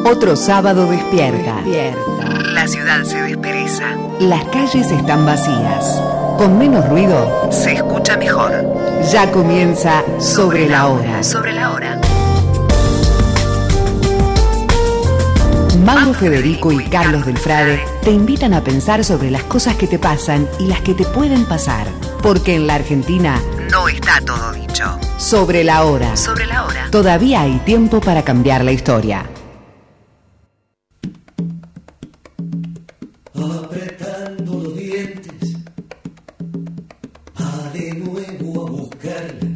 Otro sábado despierta. La ciudad se despereza. Las calles están vacías. Con menos ruido se escucha mejor. Ya comienza Sobre la Hora. Sobre la Hora. Mauro Federico y Carlos Delfrade te invitan a pensar sobre las cosas que te pasan y las que te pueden pasar. Porque en la Argentina no está todo dicho. Sobre la Hora. Sobre la Hora. Todavía hay tiempo para cambiar la historia. Apretando los dientes, va de nuevo a buscarle.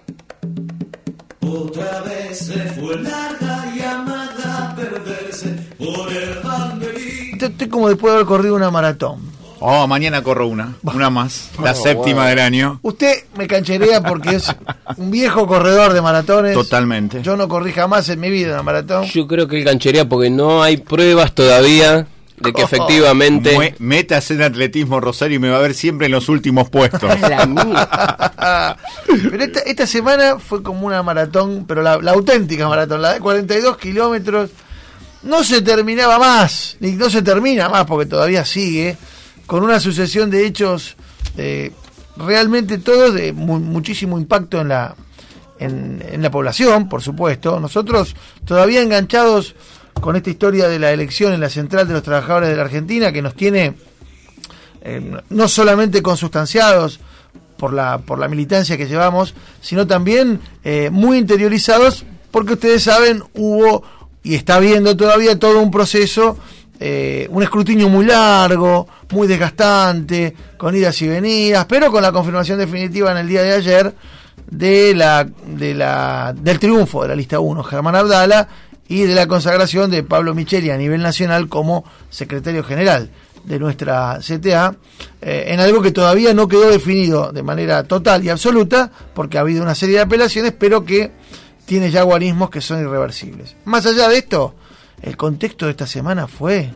Otra vez se fue larga llamada a perderse por el banderín. Estoy como después de haber corrido una maratón. Oh, mañana corro una más, la séptima del año. Usted me cancherea porque es un viejo corredor de maratones. Totalmente. Yo no corrí jamás en mi vida una maratón. Yo creo que él cancherea porque no hay pruebas todavía de que efectivamente... Metas en atletismo, Rosario, y me va a ver siempre en los últimos puestos. Pero esta semana fue como una maratón, pero la auténtica maratón, la de 42 kilómetros. No se terminaba más, ni no se termina más porque todavía sigue, con una sucesión de hechos realmente todos de muchísimo impacto en la población, por supuesto. Nosotros todavía enganchados con esta historia de la elección en la Central de los Trabajadores de la Argentina, que nos tiene no solamente consustanciados por la militancia que llevamos, sino también muy interiorizados, porque ustedes saben, hubo y está habiendo todavía todo un proceso, un escrutinio muy largo, muy desgastante, con idas y venidas, pero con la confirmación definitiva en el día de ayer del triunfo de la lista 1, Germán Abdala, y de la consagración de Pablo Micheli a nivel nacional como secretario general de nuestra CTA, en algo que todavía no quedó definido de manera total y absoluta, porque ha habido una serie de apelaciones, pero que tiene ya guarismos que son irreversibles. Más allá de esto, el contexto de esta semana fue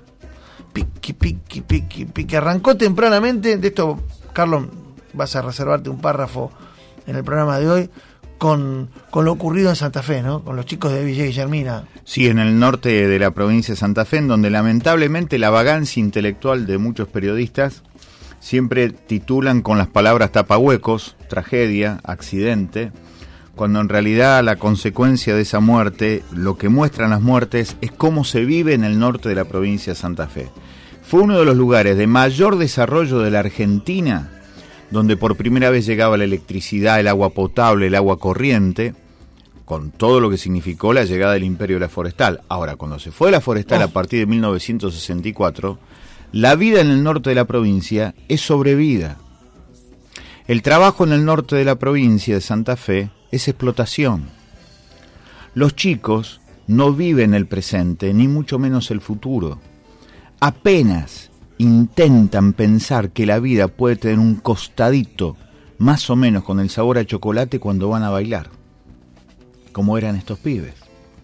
piqui. Arrancó tempranamente, de esto, Carlos, vas a reservarte un párrafo en el programa de hoy, con lo ocurrido en Santa Fe, ¿no? Con los chicos de Villa Guillermina. Sí, en el norte de la provincia de Santa Fe, en donde lamentablemente la vagancia intelectual de muchos periodistas siempre titulan con las palabras tapahuecos, tragedia, accidente, cuando en realidad la consecuencia de esa muerte, lo que muestran las muertes, es cómo se vive en el norte de la provincia de Santa Fe. Fue uno de los lugares de mayor desarrollo de la Argentina, donde por primera vez llegaba la electricidad, el agua potable, el agua corriente, con todo lo que significó la llegada del imperio de la forestal. Ahora, cuando se fue la forestal a partir de 1964, la vida en el norte de la provincia es sobrevida. El trabajo en el norte de la provincia de Santa Fe es explotación. Los chicos no viven el presente, ni mucho menos el futuro. Apenas intentan pensar que la vida puede tener un costadito, más o menos con el sabor a chocolate cuando van a bailar, como eran estos pibes.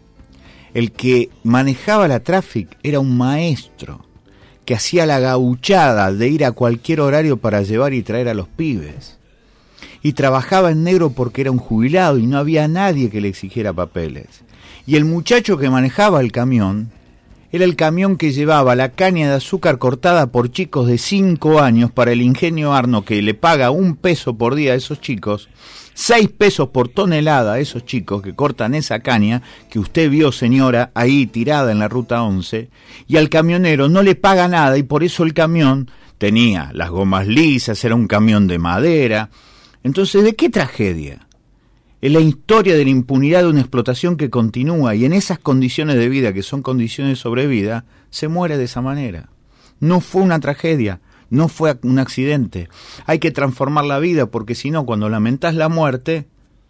El que manejaba la Traffic era un maestro que hacía la gauchada de ir a cualquier horario para llevar y traer a los pibes. Y trabajaba en negro porque era un jubilado y no había nadie que le exigiera papeles. Y el muchacho que manejaba el camión era el camión que llevaba la caña de azúcar cortada por chicos de 5 años para el Ingenio Arno, que le paga $1 por día a esos chicos, 6 pesos por tonelada a esos chicos que cortan esa caña que usted vio, señora, ahí tirada en la ruta 11, y al camionero no le paga nada, y por eso el camión tenía las gomas lisas, era un camión de madera. Entonces, ¿de qué tragedia? Es la historia de la impunidad de una explotación que continúa, y en esas condiciones de vida, que son condiciones de sobrevida, se muere de esa manera. No fue una tragedia, no fue un accidente. Hay que transformar la vida, porque si no, cuando lamentás la muerte,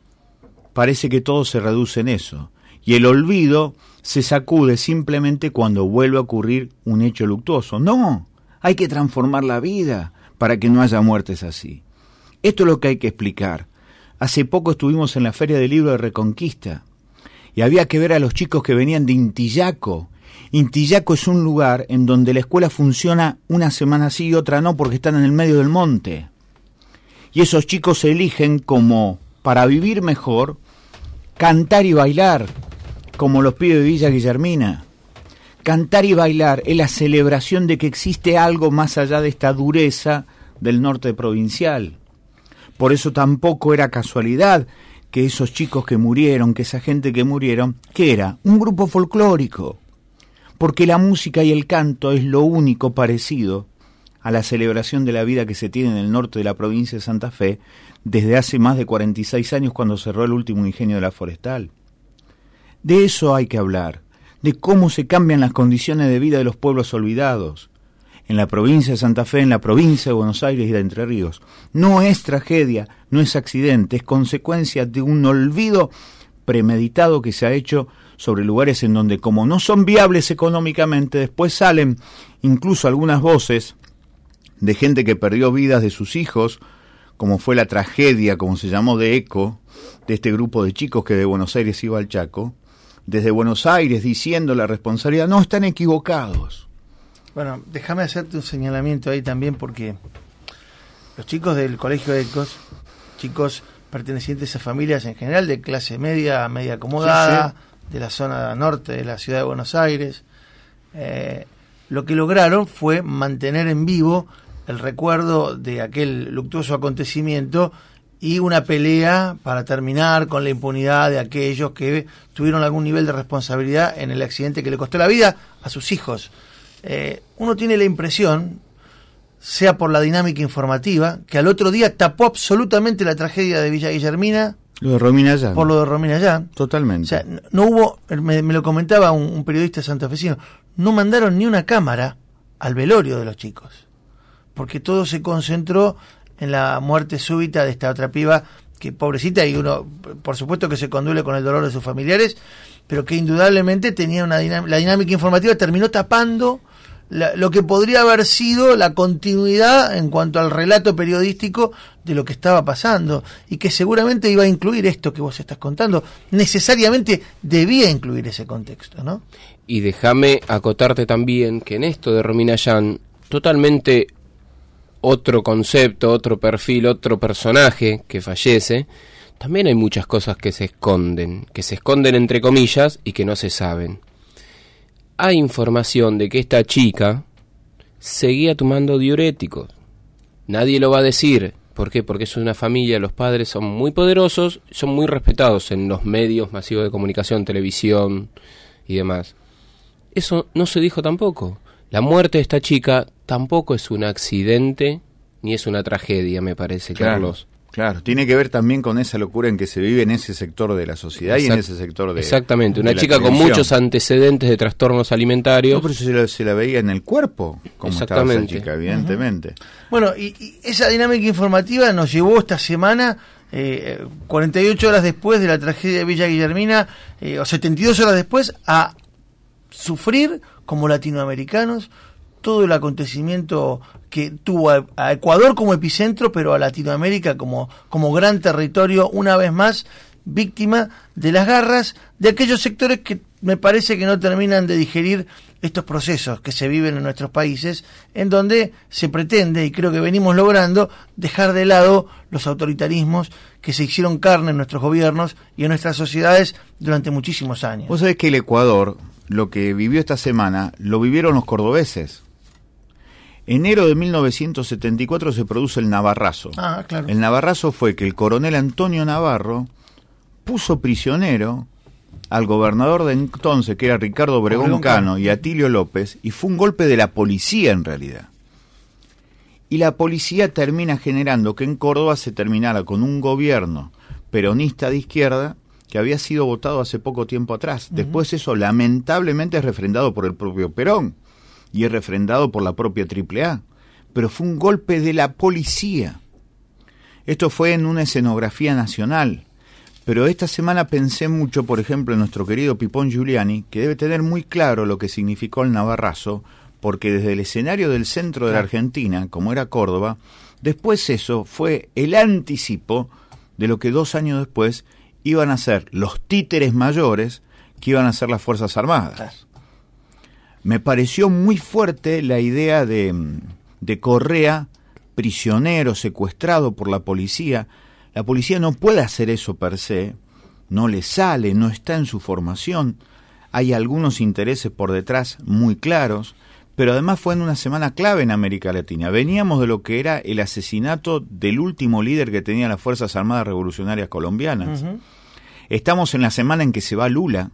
parece que todo se reduce en eso. Y el olvido se sacude simplemente cuando vuelve a ocurrir un hecho luctuoso. No, hay que transformar la vida para que no haya muertes así. Esto es lo que hay que explicar. Hace poco estuvimos en la Feria del Libro de Reconquista y había que ver a los chicos que venían de Intillaco. Intillaco es un lugar en donde la escuela funciona una semana sí y otra no, porque están en el medio del monte. Y esos chicos eligen como, para vivir mejor, cantar y bailar, como los pibes de Villa Guillermina. Cantar y bailar es la celebración de que existe algo más allá de esta dureza del norte provincial. Por eso tampoco era casualidad que esos chicos que murieron, que esa gente que murieron, ¿qué era? Un grupo folclórico. Porque la música y el canto es lo único parecido a la celebración de la vida que se tiene en el norte de la provincia de Santa Fe desde hace más de 46 años cuando cerró el último ingenio de la Forestal. De eso hay que hablar, de cómo se cambian las condiciones de vida de los pueblos olvidados. En la provincia de Santa Fe, en la provincia de Buenos Aires y de Entre Ríos. No es tragedia, no es accidente, es consecuencia de un olvido premeditado que se ha hecho sobre lugares en donde, como no son viables económicamente, después salen incluso algunas voces de gente que perdió vidas de sus hijos, como fue la tragedia, como se llamó, de ECO, de este grupo de chicos que de Buenos Aires iba al Chaco, desde Buenos Aires diciendo la responsabilidad. No, están equivocados. Bueno, déjame hacerte un señalamiento ahí también, porque los chicos del colegio ECOS, chicos pertenecientes a familias en general de clase media, media acomodada, sí, de la zona norte de la ciudad de Buenos Aires, lo que lograron fue mantener en vivo el recuerdo de aquel luctuoso acontecimiento y una pelea para terminar con la impunidad de aquellos que tuvieron algún nivel de responsabilidad en el accidente que le costó la vida a sus hijos. Uno tiene la impresión, sea por la dinámica informativa, que al otro día tapó absolutamente la tragedia de Villa Guillermina. Lo de Romina Yan. Por lo de Romina Yan. Totalmente. O sea, no hubo, me lo comentaba un periodista santafesino, no mandaron ni una cámara al velorio de los chicos, porque todo se concentró en la muerte súbita de esta otra piba, que pobrecita, y uno, por supuesto que se conduele con el dolor de sus familiares, pero que indudablemente tenía la dinámica informativa terminó tapando lo que podría haber sido la continuidad en cuanto al relato periodístico de lo que estaba pasando, y que seguramente iba a incluir esto que vos estás contando, necesariamente debía incluir ese contexto, ¿no? Y déjame acotarte también que en esto de Romina Yan, totalmente otro concepto, otro perfil, otro personaje que fallece, también hay muchas cosas que se esconden entre comillas y que no se saben. Hay información de que esta chica seguía tomando diuréticos. Nadie lo va a decir. ¿Por qué? Porque es una familia, los padres son muy poderosos, son muy respetados en los medios masivos de comunicación, televisión y demás. Eso no se dijo tampoco. La muerte de esta chica tampoco es un accidente ni es una tragedia, me parece, claro, Carlos. Claro, tiene que ver también con esa locura en que se vive en ese sector de la sociedad y en ese sector de... Exactamente, una de chica con muchos antecedentes de trastornos alimentarios. No, pero se la veía en el cuerpo, como estaba esa chica, evidentemente. Bueno, y esa dinámica informativa nos llevó esta semana, 48 horas después de la tragedia de Villa Guillermina, o 72 horas después, a sufrir como latinoamericanos todo el acontecimiento que tuvo a Ecuador como epicentro, pero a Latinoamérica como gran territorio, una vez más víctima de las garras de aquellos sectores que me parece que no terminan de digerir estos procesos que se viven en nuestros países, en donde se pretende, y creo que venimos logrando, dejar de lado los autoritarismos que se hicieron carne en nuestros gobiernos y en nuestras sociedades durante muchísimos años. Vos sabés que el Ecuador, lo que vivió esta semana, lo vivieron los cordobeses. Enero de 1974 se produce el Navarrazo. Ah, claro. El Navarrazo fue que el coronel Antonio Navarro puso prisionero al gobernador de entonces, que era Ricardo Obregón Cano, y Atilio López, y fue un golpe de la policía en realidad. Y la policía termina generando que en Córdoba se terminara con un gobierno peronista de izquierda que había sido votado hace poco tiempo atrás. Después eso lamentablemente es refrendado por el propio Perón y es refrendado por la propia AAA, pero fue un golpe de la policía. Esto fue en una escenografía nacional, pero esta semana pensé mucho, por ejemplo, en nuestro querido Pipón Giuliani, que debe tener muy claro lo que significó el Navarrazo, porque desde el escenario del centro de la Argentina, como era Córdoba, después eso fue el anticipo de lo que 2 años después iban a ser los títeres mayores que iban a ser las Fuerzas Armadas. Me pareció muy fuerte la idea de Correa, prisionero, secuestrado por la policía. La policía no puede hacer eso per se, no le sale, no está en su formación. hay algunos intereses por detrás muy claros, pero además fue en una semana clave en América Latina. Veníamos de lo que era el asesinato del último líder que tenían las Fuerzas Armadas Revolucionarias Colombianas. Uh-huh. Estamos en la semana en que se va Lula,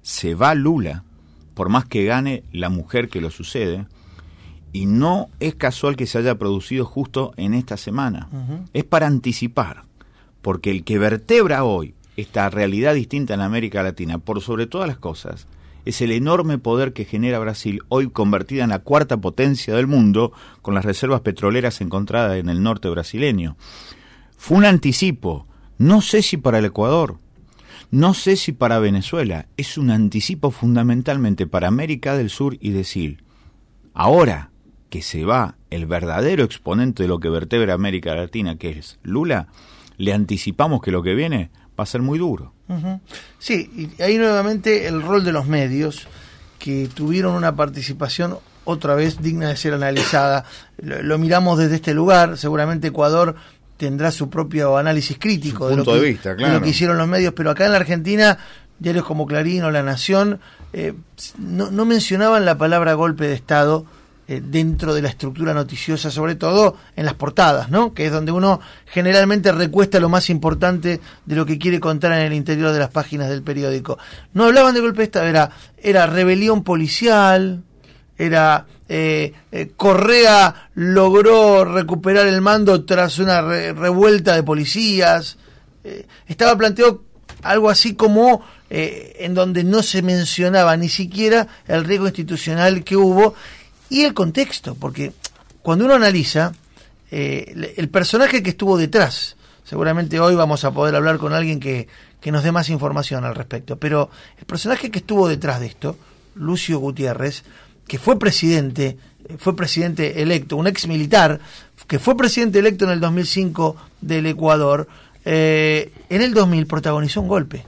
por más que gane la mujer que lo sucede, y no es casual que se haya producido justo en esta semana. Uh-huh. Es para anticipar, porque el que vertebra hoy esta realidad distinta en América Latina, por sobre todas las cosas, es el enorme poder que genera Brasil, hoy convertida en la cuarta potencia del mundo, con las reservas petroleras encontradas en el norte brasileño. Fue un anticipo, no sé si para el Ecuador, no sé si para Venezuela, es un anticipo fundamentalmente para América del Sur y decir, ahora que se va el verdadero exponente de lo que vertebra América Latina, que es Lula, le anticipamos que lo que viene va a ser muy duro. Uh-huh. Sí, y ahí nuevamente el rol de los medios, que tuvieron una participación otra vez digna de ser analizada. Lo miramos desde este lugar, seguramente Ecuador tendrá su propio análisis crítico de lo que hicieron los medios, pero acá en la Argentina, diarios como Clarín o La Nación no mencionaban la palabra golpe de Estado dentro de la estructura noticiosa, sobre todo en las portadas, ¿no? Que es donde uno generalmente recuesta lo más importante de lo que quiere contar en el interior de las páginas del periódico. No hablaban de golpe de Estado, era rebelión policial, era Correa logró recuperar el mando tras una revuelta de policías. Estaba planteado algo así como en donde no se mencionaba ni siquiera el riesgo institucional que hubo y el contexto, porque cuando uno analiza el personaje que estuvo detrás, seguramente hoy vamos a poder hablar con alguien que nos dé más información al respecto, pero el personaje que estuvo detrás de esto, Lucio Gutiérrez, que fue presidente electo, un ex militar, que fue presidente electo en el 2005 del Ecuador, en el 2000 protagonizó un golpe.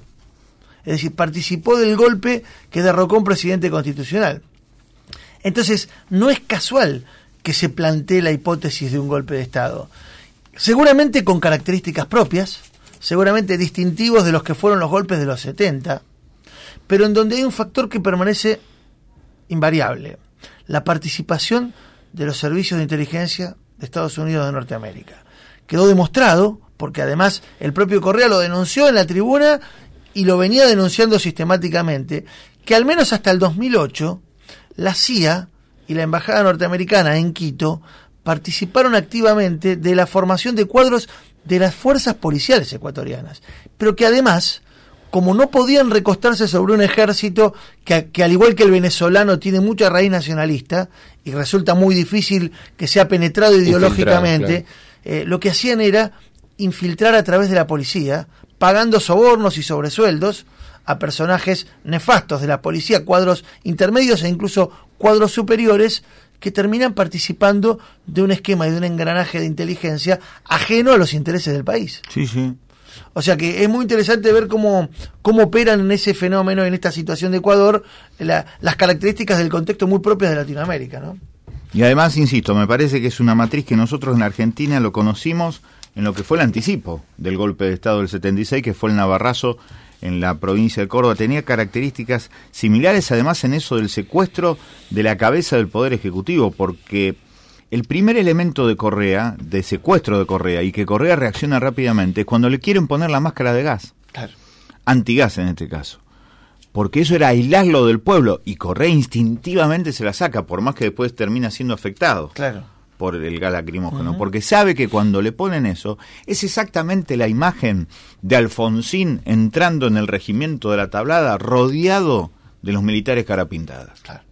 Es decir, participó del golpe que derrocó a un presidente constitucional. Entonces, no es casual que se plantee la hipótesis de un golpe de Estado. Seguramente con características propias, seguramente distintivos de los que fueron los golpes de los 70, pero en donde hay un factor que permanece invariable: la participación de los servicios de inteligencia de Estados Unidos de Norteamérica. Quedó demostrado, porque además el propio Correa lo denunció en la tribuna y lo venía denunciando sistemáticamente, que al menos hasta el 2008 la CIA y la Embajada Norteamericana en Quito participaron activamente de la formación de cuadros de las fuerzas policiales ecuatorianas, pero que además, como no podían recostarse sobre un ejército que al igual que el venezolano tiene mucha raíz nacionalista y resulta muy difícil que sea penetrado ideológicamente, claro, lo que hacían era infiltrar a través de la policía, pagando sobornos y sobresueldos a personajes nefastos de la policía, cuadros intermedios e incluso cuadros superiores, que terminan participando de un esquema y de un engranaje de inteligencia ajeno a los intereses del país. Sí, sí. O sea que es muy interesante ver cómo operan en ese fenómeno, en esta situación de Ecuador, las características del contexto muy propias de Latinoamérica, ¿no? Y además, insisto, me parece que es una matriz que nosotros en la Argentina lo conocimos en lo que fue el anticipo del golpe de Estado del 76, que fue el Navarrazo en la provincia de Córdoba. Tenía características similares, además, en eso del secuestro de la cabeza del Poder Ejecutivo, porque el primer elemento de Correa, de secuestro de Correa, y que Correa reacciona rápidamente, es cuando le quieren poner la máscara de gas. Claro. Antigas en este caso. Porque eso era aislarlo del pueblo, y Correa instintivamente se la saca, por más que después termina siendo afectado. Claro. Por el gas lacrimógeno, porque sabe que cuando le ponen eso, es exactamente la imagen de Alfonsín entrando en el regimiento de la Tablada, rodeado de los militares carapintadas. Claro.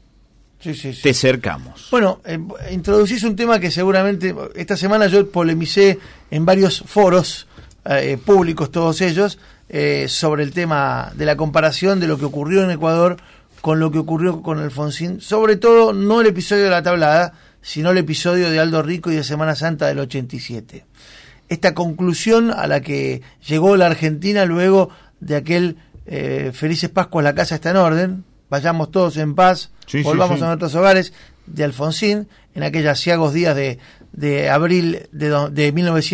Sí. Te cercamos. Bueno, introducís un tema que seguramente esta semana yo polemicé en varios foros públicos, todos ellos, sobre el tema de la comparación de lo que ocurrió en Ecuador con lo que ocurrió con Alfonsín, sobre todo no el episodio de la Tablada, sino el episodio de Aldo Rico y de Semana Santa del 87. Esta conclusión a la que llegó la Argentina luego de aquel Felices Pascuas, la casa está en orden, vayamos todos en paz, volvamos a nuestros hogares, de Alfonsín, en aquellos aciagos días de abril de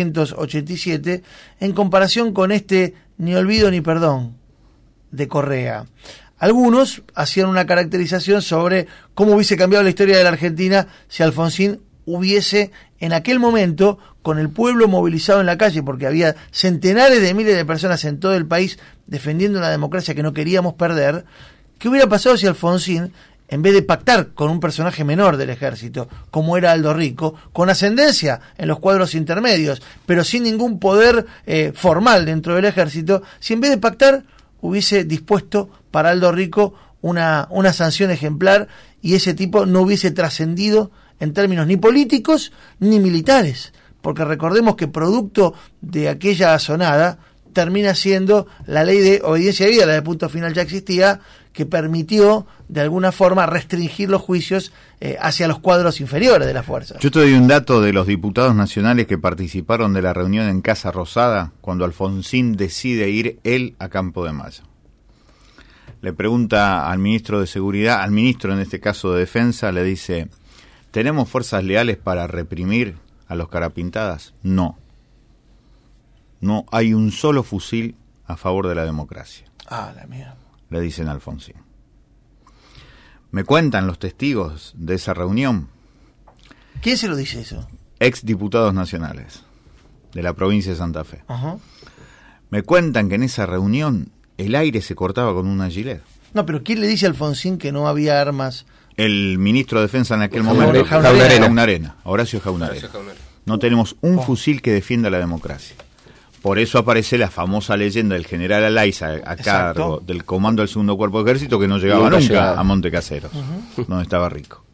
1987, en comparación con este ni olvido ni perdón de Correa. algunos hacían una caracterización sobre cómo hubiese cambiado la historia de la Argentina si Alfonsín hubiese en aquel momento, con el pueblo movilizado en la calle, porque había centenares de miles de personas en todo el país defendiendo una democracia que no queríamos perder, ¿qué hubiera pasado si Alfonsín, en vez de pactar con un personaje menor del ejército, como era Aldo Rico, con ascendencia en los cuadros intermedios, pero sin ningún poder formal dentro del ejército, si en vez de pactar hubiese dispuesto para Aldo Rico una sanción ejemplar y ese tipo no hubiese trascendido en términos ni políticos ni militares? Porque recordemos que producto de aquella asonada termina siendo la ley de obediencia debida, la de punto final ya existía, que permitió de alguna forma restringir los juicios hacia los cuadros inferiores de las fuerzas. Yo te doy un dato de los diputados nacionales que participaron de la reunión en Casa Rosada cuando Alfonsín decide ir él a Campo de Mayo. Le pregunta al ministro de Seguridad, al ministro en este caso de Defensa, le dice: ¿tenemos fuerzas leales para reprimir a los carapintadas? No. No hay un solo fusil a favor de la democracia. Ah, la mierda. Le dicen a Alfonsín. Me cuentan los testigos de esa reunión. ¿Quién se lo dice eso? Ex diputados nacionales de la provincia de Santa Fe. Ajá. Me cuentan que en esa reunión el aire se cortaba con una gilet. No, pero ¿quién le dice a Alfonsín que no había armas? El ministro de Defensa en aquel Jaunarena. momento, Jaunarena. Horacio Jaunarena. No tenemos un fusil que defienda la democracia. Por eso aparece la famosa leyenda del general Alaiza a cargo del comando del segundo cuerpo de ejército, que no llegaba nunca a Monte Caseros, donde estaba Rico.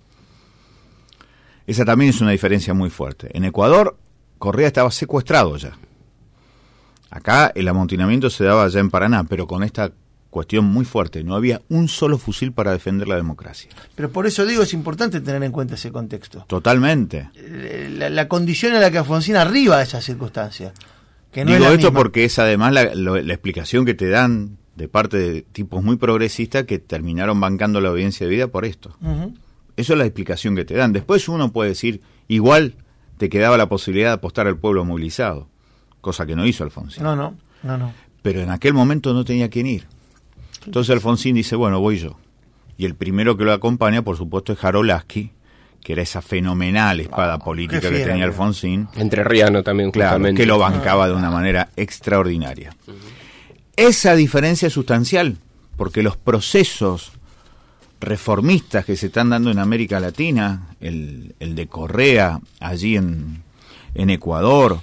Esa también es una diferencia muy fuerte. En Ecuador, Correa estaba secuestrado ya. Acá el amotinamiento se daba ya en Paraná, pero con esta cuestión muy fuerte. No había un solo fusil para defender la democracia. Pero por eso digo, es importante tener en cuenta ese contexto. Totalmente. La condición en la que Alfonsín arriba a esa circunstancia. Que no digo es la esto misma. porque es además la explicación que te dan de parte de tipos muy progresistas que terminaron bancando la obediencia de vida por esto. Uh-huh. Eso es la explicación que te dan. Después uno puede decir, igual te quedaba la posibilidad de apostar al pueblo movilizado, cosa que no hizo Alfonsín. No. Pero en aquel momento no tenía quien ir. Entonces Alfonsín dice, bueno, voy yo. Y el primero que lo acompaña, por supuesto, es Jarolaski, que era esa fenomenal espada política que tenía Alfonsín. Entrerriano también, claro, justamente. que lo bancaba de una manera extraordinaria. Esa diferencia es sustancial, porque los procesos reformistas que se están dando en América Latina, el de Correa allí en Ecuador,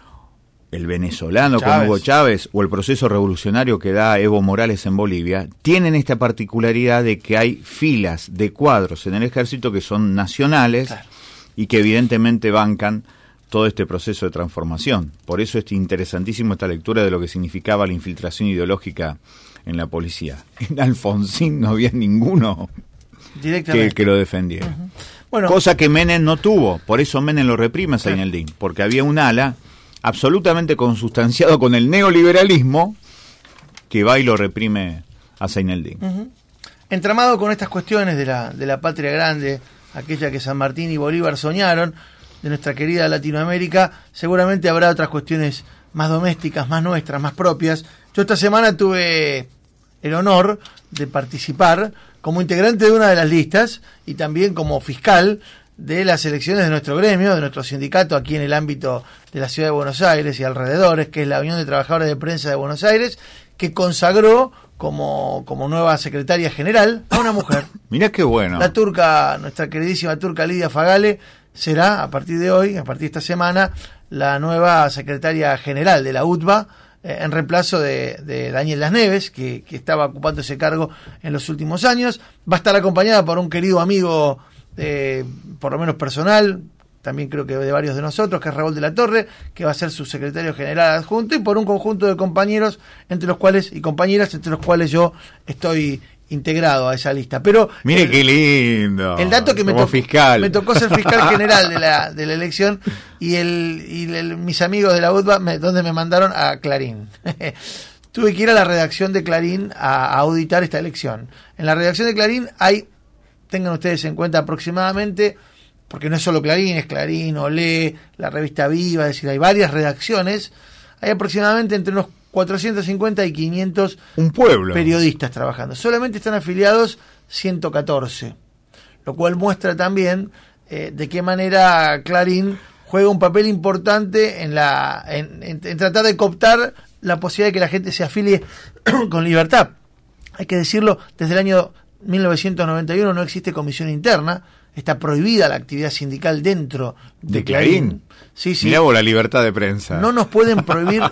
el venezolano con Hugo Chávez, o el proceso revolucionario que da Evo Morales en Bolivia, tienen esta particularidad de que hay filas de cuadros en el ejército que son nacionales, claro, y que evidentemente bancan todo este proceso de transformación. Por eso es interesantísimo esta lectura de lo que significaba la infiltración ideológica en la policía. En Alfonsín no había ninguno que lo defendiera. Uh-huh. Bueno, cosa que Menem no tuvo, por eso Menem lo reprime a Zaineldin, porque había un ala absolutamente consustanciado con el neoliberalismo que va y lo reprime a Zaineldin. Uh-huh. Entramado con estas cuestiones de la patria grande, aquella que San Martín y Bolívar soñaron, de nuestra querida Latinoamérica, seguramente habrá otras cuestiones más domésticas, más nuestras, más propias. Yo esta semana tuve el honor de participar como integrante de una de las listas y también como fiscal de las elecciones de nuestro gremio, de nuestro sindicato aquí en el ámbito de la ciudad de Buenos Aires y alrededores, que es la Unión de Trabajadores de Prensa de Buenos Aires, que consagró como nueva secretaria general a una mujer. Mirá qué bueno. La turca, nuestra queridísima turca Lidia Fagale, será a partir de hoy, a partir de esta semana, la nueva secretaria general de la UTBA, en reemplazo de Daniel Las Neves, que estaba ocupando ese cargo en los últimos años. Va a estar acompañada por un querido amigo, por lo menos personal, también creo que de varios de nosotros, que es Raúl de la Torre, que va a ser su secretario general adjunto, y por un conjunto de compañeros entre los cuales y compañeras entre los cuales yo estoy integrado a esa lista. Pero mire qué lindo. El dato que me tocó ser fiscal general de la elección y mis amigos de la UTBA donde me mandaron a Clarín. Tuve que ir a la redacción de Clarín a auditar esta elección. En la redacción de Clarín tengan ustedes en cuenta aproximadamente, porque no es solo Clarín, es Clarín, Olé, la revista Viva, es decir, hay varias redacciones, hay aproximadamente entre unos 450 y 500 Un pueblo. periodistas trabajando. Solamente están afiliados 114, lo cual muestra también de qué manera Clarín juega un papel importante en tratar de cooptar la posibilidad de que la gente se afilie con libertad. Hay que decirlo, desde el año 1991 no existe comisión interna, está prohibida la actividad sindical dentro de Clarín. Sí, sí. Mirá vos la libertad de prensa. No nos pueden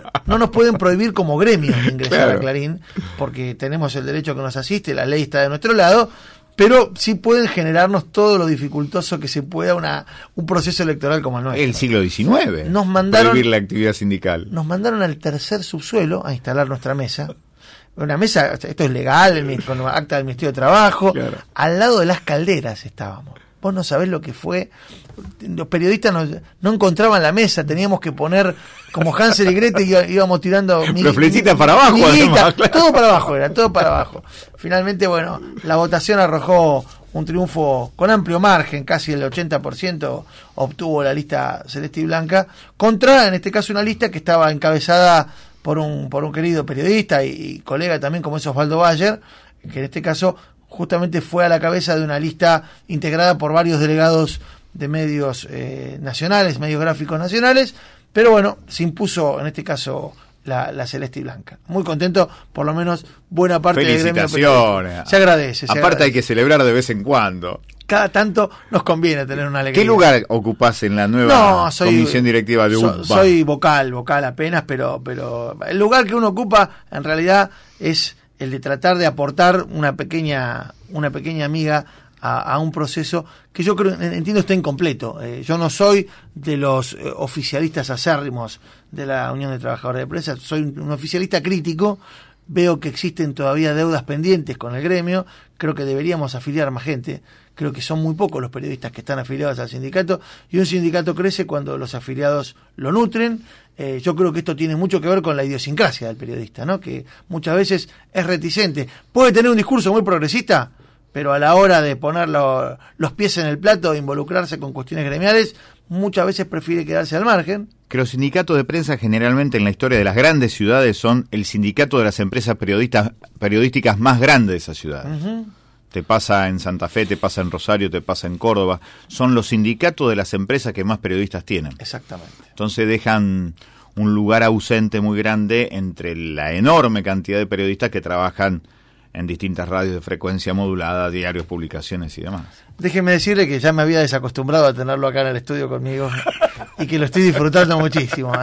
prohibir como gremio ingresar a Clarín, porque tenemos el derecho que nos asiste, la ley está de nuestro lado, pero sí pueden generarnos todo lo dificultoso que se pueda un proceso electoral como el nuestro. El siglo XIX. Nos mandaron, prohibir la actividad sindical. Nos mandaron al tercer subsuelo a instalar nuestra mesa. Una mesa, esto es legal, con acta del Ministerio de Trabajo, claro. Al lado de las calderas estábamos. Vos no sabés lo que fue. Los periodistas no encontraban la mesa, teníamos que poner como Hansel y Gretel, íbamos tirando flechita para abajo, además, claro. Todo para abajo, era todo para abajo. Finalmente, bueno, la votación arrojó un triunfo con amplio margen, casi el 80% obtuvo la lista celeste y blanca, contra, en este caso, una lista que estaba encabezada por un querido periodista y colega también como es Osvaldo Bayer, que en este caso justamente fue a la cabeza de una lista integrada por varios delegados de medios nacionales, medios gráficos nacionales, pero bueno, se impuso en este caso la celeste y blanca. Muy contento, por lo menos buena parte del gremio. Felicitaciones. Se agradece. Aparte hay que celebrar de vez en cuando. Cada tanto nos conviene tener una alegría. ¿Qué lugar ocupás en la nueva comisión directiva de UBA? Soy vocal apenas, pero el lugar que uno ocupa en realidad es el de tratar de aportar una pequeña miga a un proceso que yo creo, entiendo, está incompleto. Yo no soy de los oficialistas acérrimos de la Unión de Trabajadores de Prensa, soy un oficialista crítico, veo que existen todavía deudas pendientes con el gremio, creo que deberíamos afiliar más gente, creo que son muy pocos los periodistas que están afiliados al sindicato, y un sindicato crece cuando los afiliados lo nutren. Yo creo que esto tiene mucho que ver con la idiosincrasia del periodista, ¿no? Que muchas veces es reticente. Puede tener un discurso muy progresista, pero a la hora de poner los pies en el plato e involucrarse con cuestiones gremiales, muchas veces prefiere quedarse al margen. Que los sindicatos de prensa generalmente en la historia de las grandes ciudades son el sindicato de las empresas periodísticas más grandes de esas ciudades. Uh-huh. Te pasa en Santa Fe, te pasa en Rosario, te pasa en Córdoba. Son los sindicatos de las empresas que más periodistas tienen. Exactamente. Entonces dejan un lugar ausente muy grande entre la enorme cantidad de periodistas que trabajan en distintas radios de frecuencia modulada, diarios, publicaciones y demás. Déjeme decirle que ya me había desacostumbrado a tenerlo acá en el estudio conmigo y que lo estoy disfrutando muchísimo.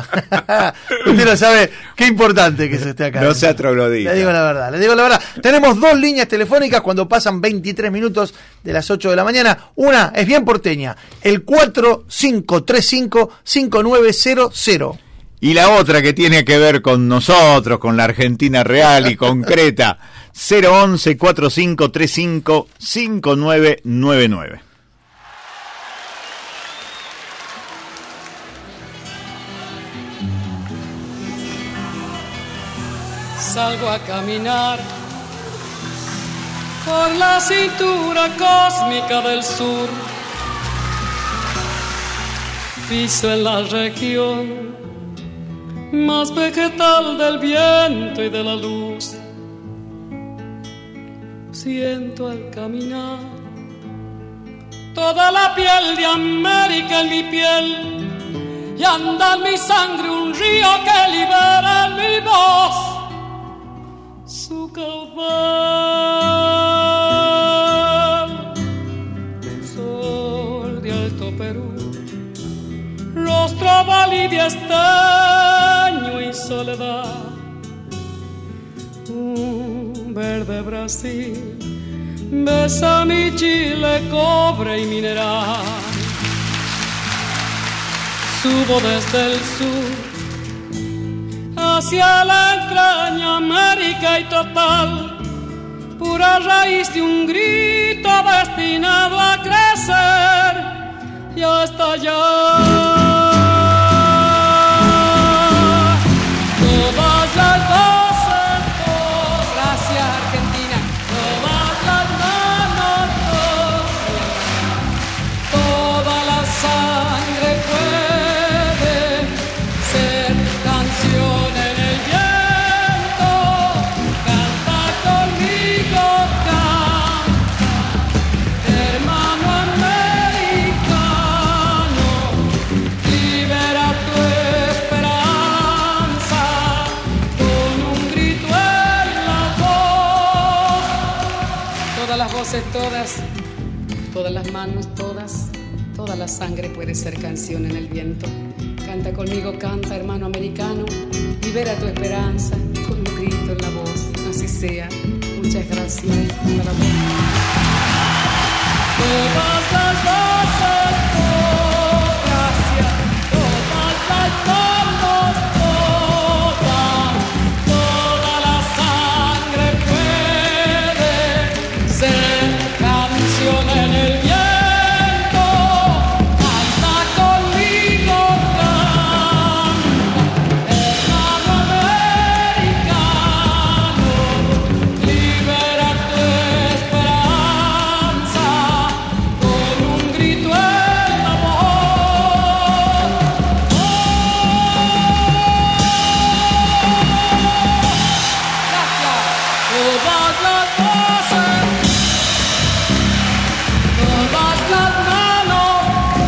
Usted no sabe qué importante que se esté acá. No sea troglodita. Le digo la verdad. Tenemos 2 líneas telefónicas cuando pasan 23 minutos de las 8 de la mañana. Una es bien porteña, el 4535-5900. Y la otra que tiene que ver con nosotros, con la Argentina real y concreta, 011-4535-5999. Salgo a caminar por la cintura cósmica del sur. Piso en la región más vegetal del viento y de la luz. Siento al caminar toda la piel de América en mi piel y anda en mi sangre un río que libera en mi voz su caudal. Sol de Alto Perú, rostro válido y estaño y soledad, un verde Brasil besa mi Chile, cobre y mineral. Subo desde el sur hacia la entraña América y total, pura raíz de un grito destinado a crecer y hasta allá. Todas las voces, gracias Argentina, todas las manos, toda la sangre puede ser canción en el viento. las voces todas, todas las manos todas, toda la sangre puede ser canción en el viento. Canta conmigo, canta, hermano americano, libera tu esperanza con un grito en la voz, así sea. Muchas gracias para vos. Todas las voces, gracias, todas las manos, toda la sangre puede ser canción en el viento. Canta conmigo, canta, hermano americano, libera tu esperanza con un grito en la voz. Gracias. Todas las voces, todas las manos,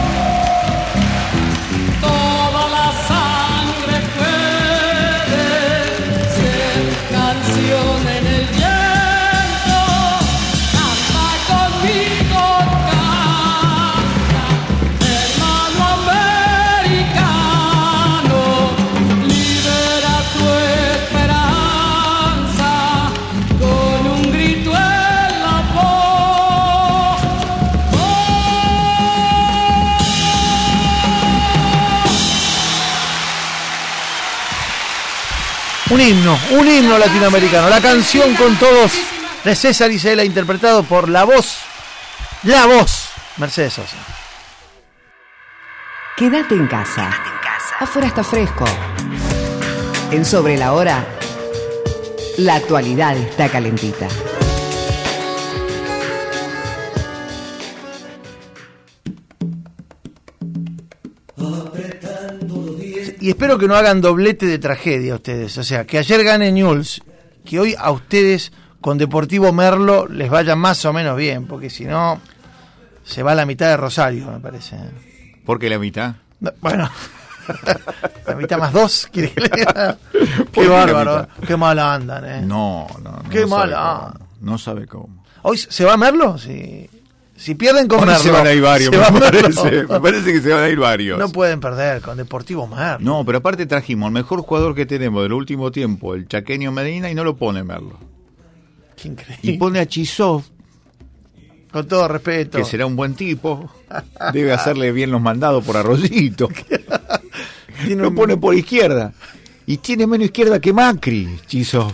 toda la sangre puede ser canción en el viento. Canta conmigo, canta, hermano americano, libera tu esperanza con un grito en la voz. Un himno latinoamericano. La canción con todos de César Isela, interpretado por la voz, Mercedes Sosa. Quédate en casa. Afuera está fresco. En Sobre la Hora, la actualidad está calentita. Y espero que no hagan doblete de tragedia ustedes. O sea, que ayer gane Newell's, que hoy a ustedes con Deportivo Merlo les vaya más o menos bien, porque si no, se va a la mitad de Rosario, me parece. ¿Por qué la mitad? No, bueno, la mitad más 2, ¿quiere que le diga? ¿Por Qué qué la bárbaro, mitad? qué mala andan, No. Qué no sabe mala. cómo. No sabe cómo. ¿Hoy se va Merlo? Si pierden con Hoy Merlo, se van a ir varios, se va me Merlo. parece que se van a ir varios. No pueden perder con Deportivo Merlo. No, pero aparte trajimos al mejor jugador que tenemos del último tiempo, el chaqueño Medina, y no lo pone Merlo. Qué increíble. Y pone a Chisov, Con todo respeto. que será un buen tipo, debe hacerle bien los mandados por Arroyito. Tiene Lo un- pone por izquierda. Y tiene menos izquierda que Macri, Chisov.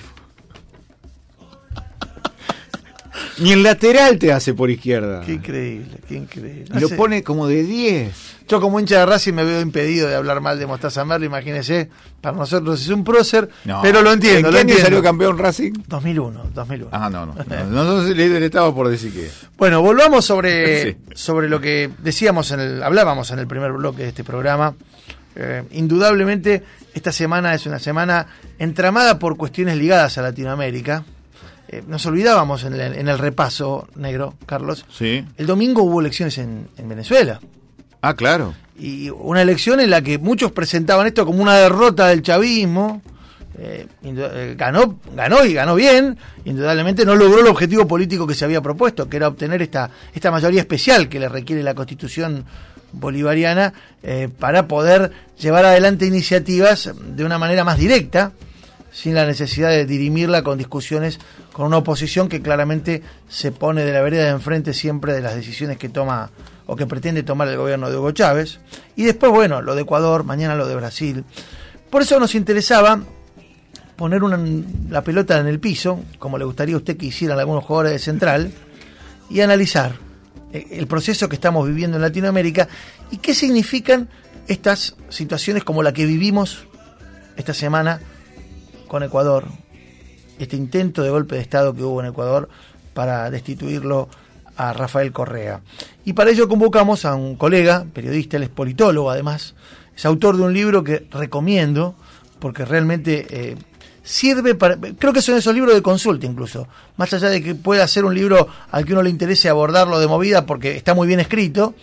Ni el lateral te hace por izquierda. Qué increíble, qué increíble. Y No lo sé. pone como de 10. Yo como hincha de Racing me veo impedido de hablar mal de Mostaza Merlo, imagínese, para nosotros es un prócer, No. pero lo entiendo, ¿En lo qué año entiendo. salió campeón Racing? 2001. Ah, no. No le estaba por decir que. Bueno, volvamos sobre, Sí. sobre lo que decíamos hablábamos en el primer bloque de este programa. Indudablemente, esta semana es una semana entramada por cuestiones ligadas a Latinoamérica. Nos olvidábamos en el repaso, negro, Carlos. Sí. El domingo hubo elecciones en Venezuela. Ah, claro. Y una elección en la que muchos presentaban esto como una derrota del chavismo. Ganó y ganó bien. Indudablemente no logró el objetivo político que se había propuesto, que era obtener esta mayoría especial que le requiere la Constitución bolivariana para poder llevar adelante iniciativas de una manera más directa, sin la necesidad de dirimirla con discusiones con una oposición que claramente se pone de la vereda de enfrente siempre de las decisiones que toma o que pretende tomar el gobierno de Hugo Chávez. Y después, bueno, lo de Ecuador, mañana lo de Brasil. Por eso nos interesaba poner la pelota en el piso, como le gustaría a usted que hicieran algunos jugadores de Central, y analizar el proceso que estamos viviendo en Latinoamérica y qué significan estas situaciones como la que vivimos esta semana con Ecuador, este intento de golpe de Estado que hubo en Ecuador para destituirlo a Rafael Correa. Y para ello convocamos a un colega, periodista, él es politólogo además, es autor de un libro que recomiendo, porque realmente sirve para, creo que son esos libros de consulta incluso, más allá de que pueda ser un libro al que uno le interese abordarlo de movida porque está muy bien escrito,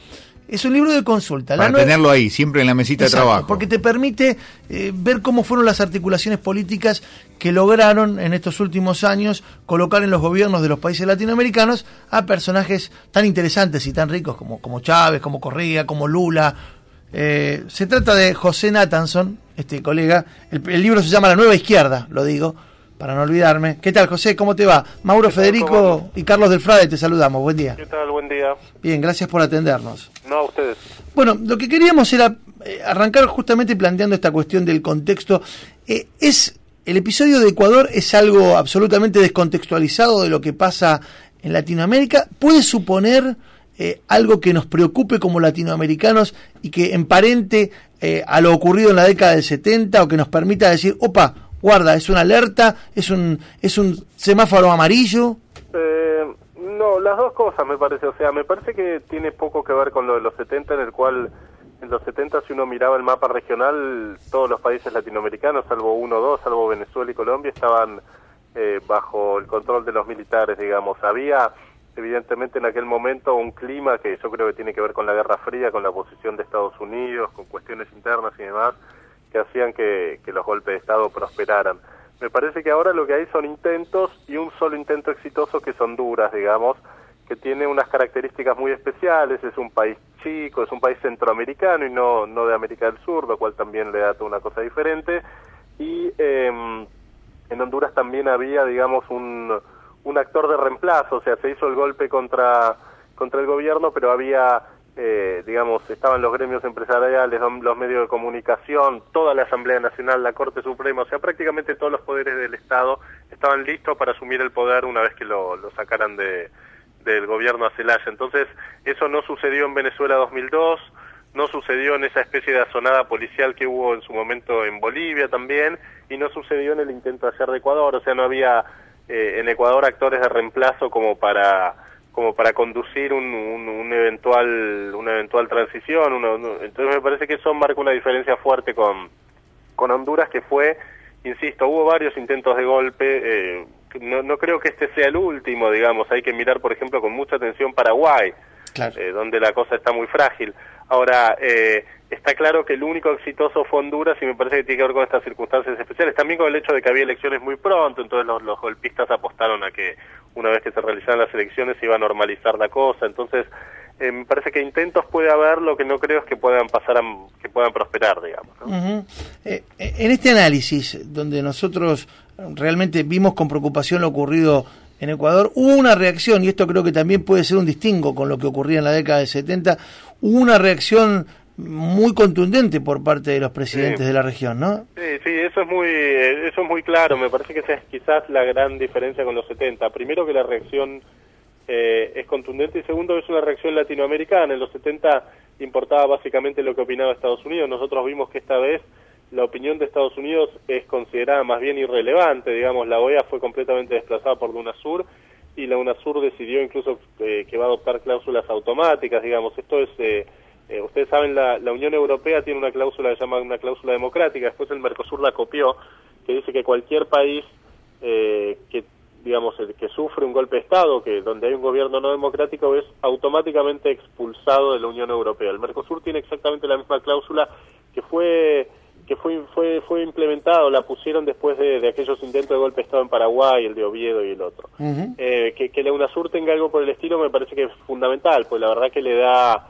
Es un libro de consulta. Para tenerlo ahí, siempre en la mesita Exacto, de trabajo. porque te permite ver cómo fueron las articulaciones políticas que lograron en estos últimos años colocar en los gobiernos de los países latinoamericanos a personajes tan interesantes y tan ricos como Chávez, como Correa, como Lula. Se trata de José Nathanson, este colega. El libro se llama La Nueva Izquierda, lo digo, para no olvidarme. ¿Qué tal, José? ¿Cómo te va? Mauro, Federico y Carlos del Frade te saludamos. Buen día. ¿Qué tal? Buen día. Bien, gracias por atendernos. No, a ustedes. Bueno, lo que queríamos era arrancar justamente planteando esta cuestión del contexto. El episodio de Ecuador es algo absolutamente descontextualizado de lo que pasa en Latinoamérica. ¿Puede suponer algo que nos preocupe como latinoamericanos y que emparente a lo ocurrido en la década del 70 o que nos permita decir, opa, guarda, es una alerta, es un semáforo amarillo? No, las dos cosas me parece. O sea, me parece que tiene poco que ver con lo de los 70, en el cual en los 70 si uno miraba el mapa regional, todos los países latinoamericanos, salvo uno o dos, salvo Venezuela y Colombia, estaban bajo el control de los militares, digamos. Había evidentemente en aquel momento un clima que yo creo que tiene que ver con la Guerra Fría, con la posición de Estados Unidos, con cuestiones internas y demás, que hacían que los golpes de Estado prosperaran. Me parece que ahora lo que hay son intentos, y un solo intento exitoso, que es Honduras, digamos, que tiene unas características muy especiales. Es un país chico, es un país centroamericano y no de América del Sur, lo cual también le da toda una cosa diferente. Y en Honduras también había, digamos, un actor de reemplazo. O sea, se hizo el golpe contra el gobierno, pero había, digamos, estaban los gremios empresariales, los medios de comunicación, toda la Asamblea Nacional, la Corte Suprema. O sea, prácticamente todos los poderes del Estado estaban listos para asumir el poder una vez que lo sacaran del gobierno a Zelaya. Entonces, eso no sucedió en Venezuela 2002, no sucedió en esa especie de azonada policial que hubo en su momento en Bolivia también, y no sucedió en el intento de hacer de Ecuador. O sea, no había en Ecuador actores de reemplazo como para conducir una eventual transición. Entonces me parece que eso marca una diferencia fuerte con Honduras, que fue, insisto, hubo varios intentos de golpe. No creo que este sea el último, digamos. Hay que mirar, por ejemplo, con mucha atención Paraguay, claro, donde la cosa está muy frágil. Ahora, está claro que el único exitoso fue Honduras, y me parece que tiene que ver con estas circunstancias especiales, también con el hecho de que había elecciones muy pronto. Entonces los golpistas apostaron a que una vez que se realizaran las elecciones se iba a normalizar la cosa. Entonces, me parece que intentos puede haber, lo que no creo es que puedan prosperar, digamos, ¿no? Uh-huh. En este análisis, donde nosotros realmente vimos con preocupación lo ocurrido en Ecuador, hubo una reacción, y esto creo que también puede ser un distingo con lo que ocurría en la década del 70, hubo una reacción muy contundente por parte de los presidentes de la región, ¿no? Sí, eso es muy claro. Me parece que esa es quizás la gran diferencia con los 70. Primero, que la reacción es contundente, y segundo, es una reacción latinoamericana. En los 70 importaba básicamente lo que opinaba Estados Unidos. Nosotros vimos que esta vez la opinión de Estados Unidos es considerada más bien irrelevante. Digamos, la OEA fue completamente desplazada por la UNASUR, y la UNASUR decidió incluso que va a adoptar cláusulas automáticas. Digamos, esto es... ustedes saben, la Unión Europea tiene una cláusula que se llama una cláusula democrática. Después el Mercosur la copió, que dice que cualquier país que sufre un golpe de Estado, donde hay un gobierno no democrático, es automáticamente expulsado de la Unión Europea. El Mercosur tiene exactamente la misma cláusula, que fue implementado, la pusieron después de aquellos intentos de golpe de Estado en Paraguay, el de Oviedo y el otro. Uh-huh. Que la UNASUR tenga algo por el estilo me parece que es fundamental, pues la verdad que le da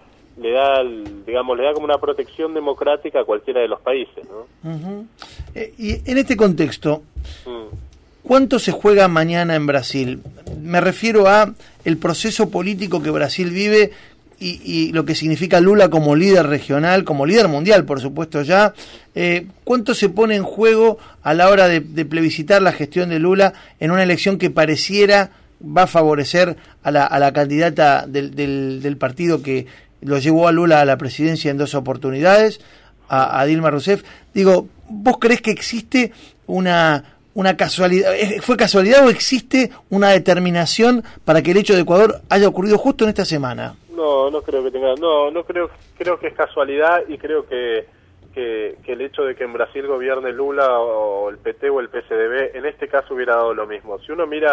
como una protección democrática a cualquiera de los países, ¿no? Uh-huh. Y en este contexto, ¿cuánto se juega mañana en Brasil? Me refiero a el proceso político que Brasil vive y lo que significa Lula como líder regional, como líder mundial, por supuesto ya. ¿Cuánto se pone en juego a la hora de plebiscitar la gestión de Lula en una elección que pareciera va a favorecer a la candidata del partido que lo llevó a Lula a la presidencia en 2 oportunidades, a Dilma Rousseff? Digo, ¿vos creés que existe una casualidad? ¿Fue casualidad o existe una determinación para que el hecho de Ecuador haya ocurrido justo en esta semana? No creo que tenga, creo que es casualidad, y creo que el hecho de que en Brasil gobierne Lula o el PT o el PSDB, en este caso hubiera dado lo mismo. Si uno mira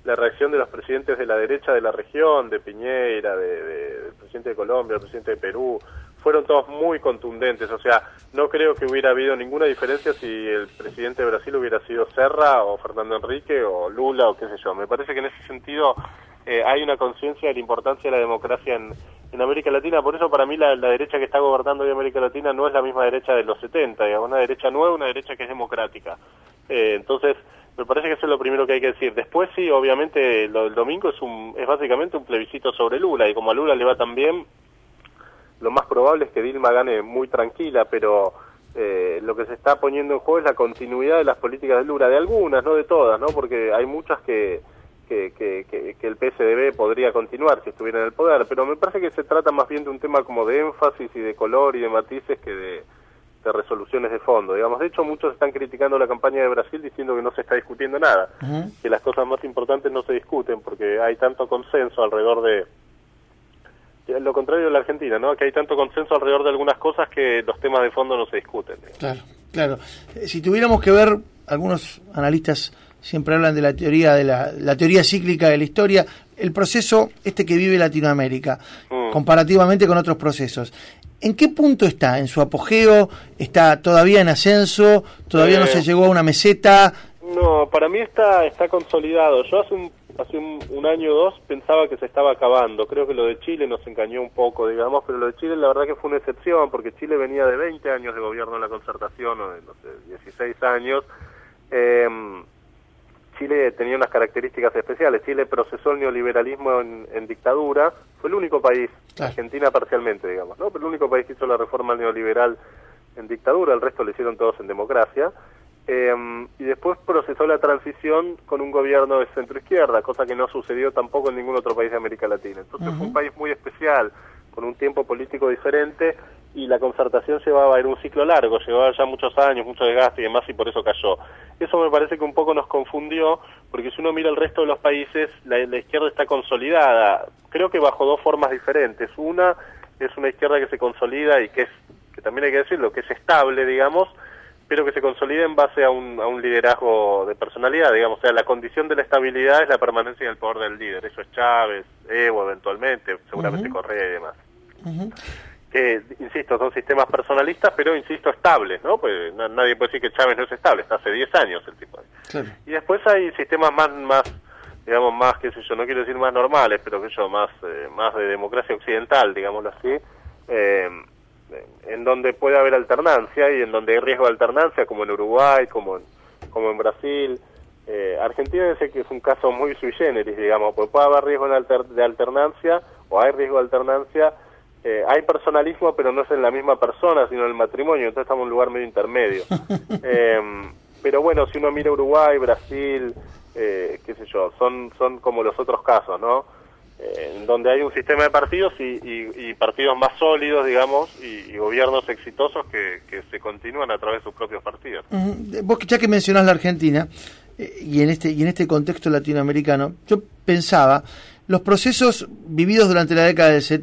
la reacción de los presidentes de la derecha de la región, de Piñera, del presidente de Colombia, del presidente de Perú, fueron todos muy contundentes. O sea, no creo que hubiera habido ninguna diferencia si el presidente de Brasil hubiera sido Serra o Fernando Henrique o Lula o qué sé yo. Me parece que en ese sentido hay una conciencia de la importancia de la democracia en América Latina. Por eso para mí la derecha que está gobernando hoy América Latina no es la misma derecha de los 70, digamos, una derecha nueva, una derecha que es democrática. Entonces, me parece que eso es lo primero que hay que decir. Después sí, obviamente, el domingo es básicamente un plebiscito sobre Lula, y como a Lula le va tan bien, lo más probable es que Dilma gane muy tranquila, pero lo que se está poniendo en juego es la continuidad de las políticas de Lula, de algunas, no de todas, ¿no? Porque hay muchas que el PSDB podría continuar si estuviera en el poder, pero me parece que se trata más bien de un tema como de énfasis y de color y de matices que de resoluciones de fondo, digamos. De hecho, muchos están criticando la campaña de Brasil diciendo que no se está discutiendo nada, que las cosas más importantes no se discuten porque hay tanto consenso alrededor de lo contrario de la Argentina, ¿no? Que hay tanto consenso alrededor de algunas cosas que los temas de fondo no se discuten, digamos. Claro. Si tuviéramos que ver, algunos analistas siempre hablan de la teoría la teoría cíclica de la historia, el proceso que vive Latinoamérica, comparativamente con otros procesos. ¿En qué punto está? ¿En su apogeo? ¿Está todavía en ascenso? ¿Todavía no se llegó a una meseta? No, para mí está consolidado. Yo hace un año o dos pensaba que se estaba acabando. Creo que lo de Chile nos engañó un poco, digamos, pero lo de Chile la verdad que fue una excepción, porque Chile venía de 20 años de gobierno en la Concertación, o de, 16 años. Chile tenía unas características especiales. Chile procesó el neoliberalismo en dictadura. Fue el único país, Argentina parcialmente, digamos, ¿no? Pero el único país que hizo la reforma neoliberal en dictadura, el resto lo hicieron todos en democracia. Y después procesó la transición con un gobierno de centro-izquierda, cosa que no sucedió tampoco en ningún otro país de América Latina. Entonces fue un país muy especial, con un tiempo político diferente, y la Concertación era un ciclo largo, llevaba ya muchos años, mucho desgaste y demás, y por eso cayó. Eso me parece que un poco nos confundió, porque si uno mira el resto de los países, la izquierda está consolidada, creo que bajo dos formas diferentes. Una es una izquierda que se consolida y que también hay que decirlo, que es estable, digamos, pero que se consolida en base a un liderazgo de personalidad, digamos. O sea, la condición de la estabilidad es la permanencia en el poder del líder. Eso es Chávez, Evo eventualmente, seguramente Correa y demás. Que, insisto, son sistemas personalistas, pero, insisto, estables, ¿no? Pues nadie puede decir que Chávez no es estable, está hace 10 años el tipo. Claro. Y después hay sistemas más, digamos, más, qué sé yo, no quiero decir más normales, pero que yo, más de democracia occidental, digámoslo así, en donde puede haber alternancia y en donde hay riesgo de alternancia, como en Uruguay, como en Brasil. Argentina es un caso muy sui generis, digamos, porque puede haber riesgo de alternancia, o hay riesgo de alternancia, hay personalismo, pero no es en la misma persona, sino en el matrimonio, entonces estamos en un lugar medio intermedio. Pero bueno, si uno mira Uruguay, Brasil, qué sé yo, son como los otros casos, ¿no? Donde hay un sistema de partidos y partidos más sólidos, digamos, y gobiernos exitosos que se continúan a través de sus propios partidos. Vos, ya que mencionás la Argentina, y en este contexto latinoamericano, yo pensaba, los procesos vividos durante la década del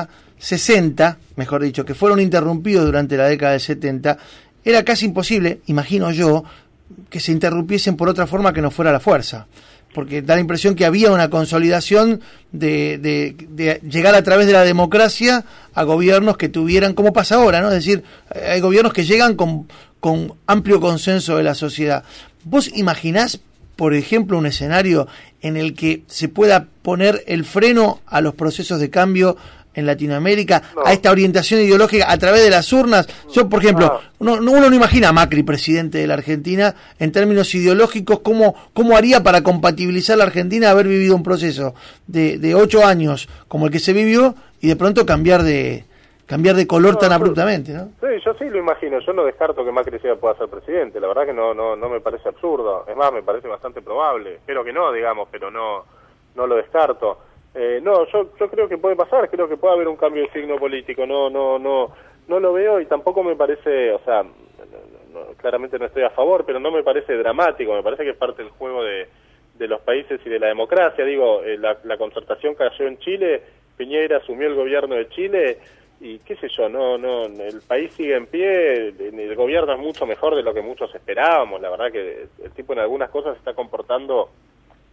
60, mejor dicho, que fueron interrumpidos durante la década del 70, era casi imposible, imagino yo, que se interrumpiesen por otra forma que no fuera la fuerza. Porque da la impresión que había una consolidación de llegar a través de la democracia a gobiernos que tuvieran, como pasa ahora, ¿no? Es decir, hay gobiernos que llegan con amplio consenso de la sociedad. ¿Vos imaginás, por ejemplo, un escenario en el que se pueda poner el freno a los procesos de cambio en Latinoamérica, a esta orientación ideológica a través de las urnas? Yo, por ejemplo, uno no imagina a Macri presidente de la Argentina en términos ideológicos. ¿Cómo haría para compatibilizar la Argentina haber vivido un proceso de 8 años como el que se vivió y de pronto cambiar de color tan abruptamente, ¿no? Sí, yo sí lo imagino. Yo no descarto que Macri pueda ser presidente. La verdad que no me parece absurdo. Es más, me parece bastante probable. Espero que no, digamos, pero no lo descarto. Yo creo que puede pasar, creo que puede haber un cambio de signo político, no lo veo, y tampoco me parece, o sea, claramente no estoy a favor, pero no me parece dramático, me parece que es parte del juego de los países y de la democracia. Digo, la Concertación cayó en Chile, Piñera asumió el gobierno de Chile, y qué sé yo, el país sigue en pie, el gobierno es mucho mejor de lo que muchos esperábamos. La verdad que el tipo en algunas cosas se está comportando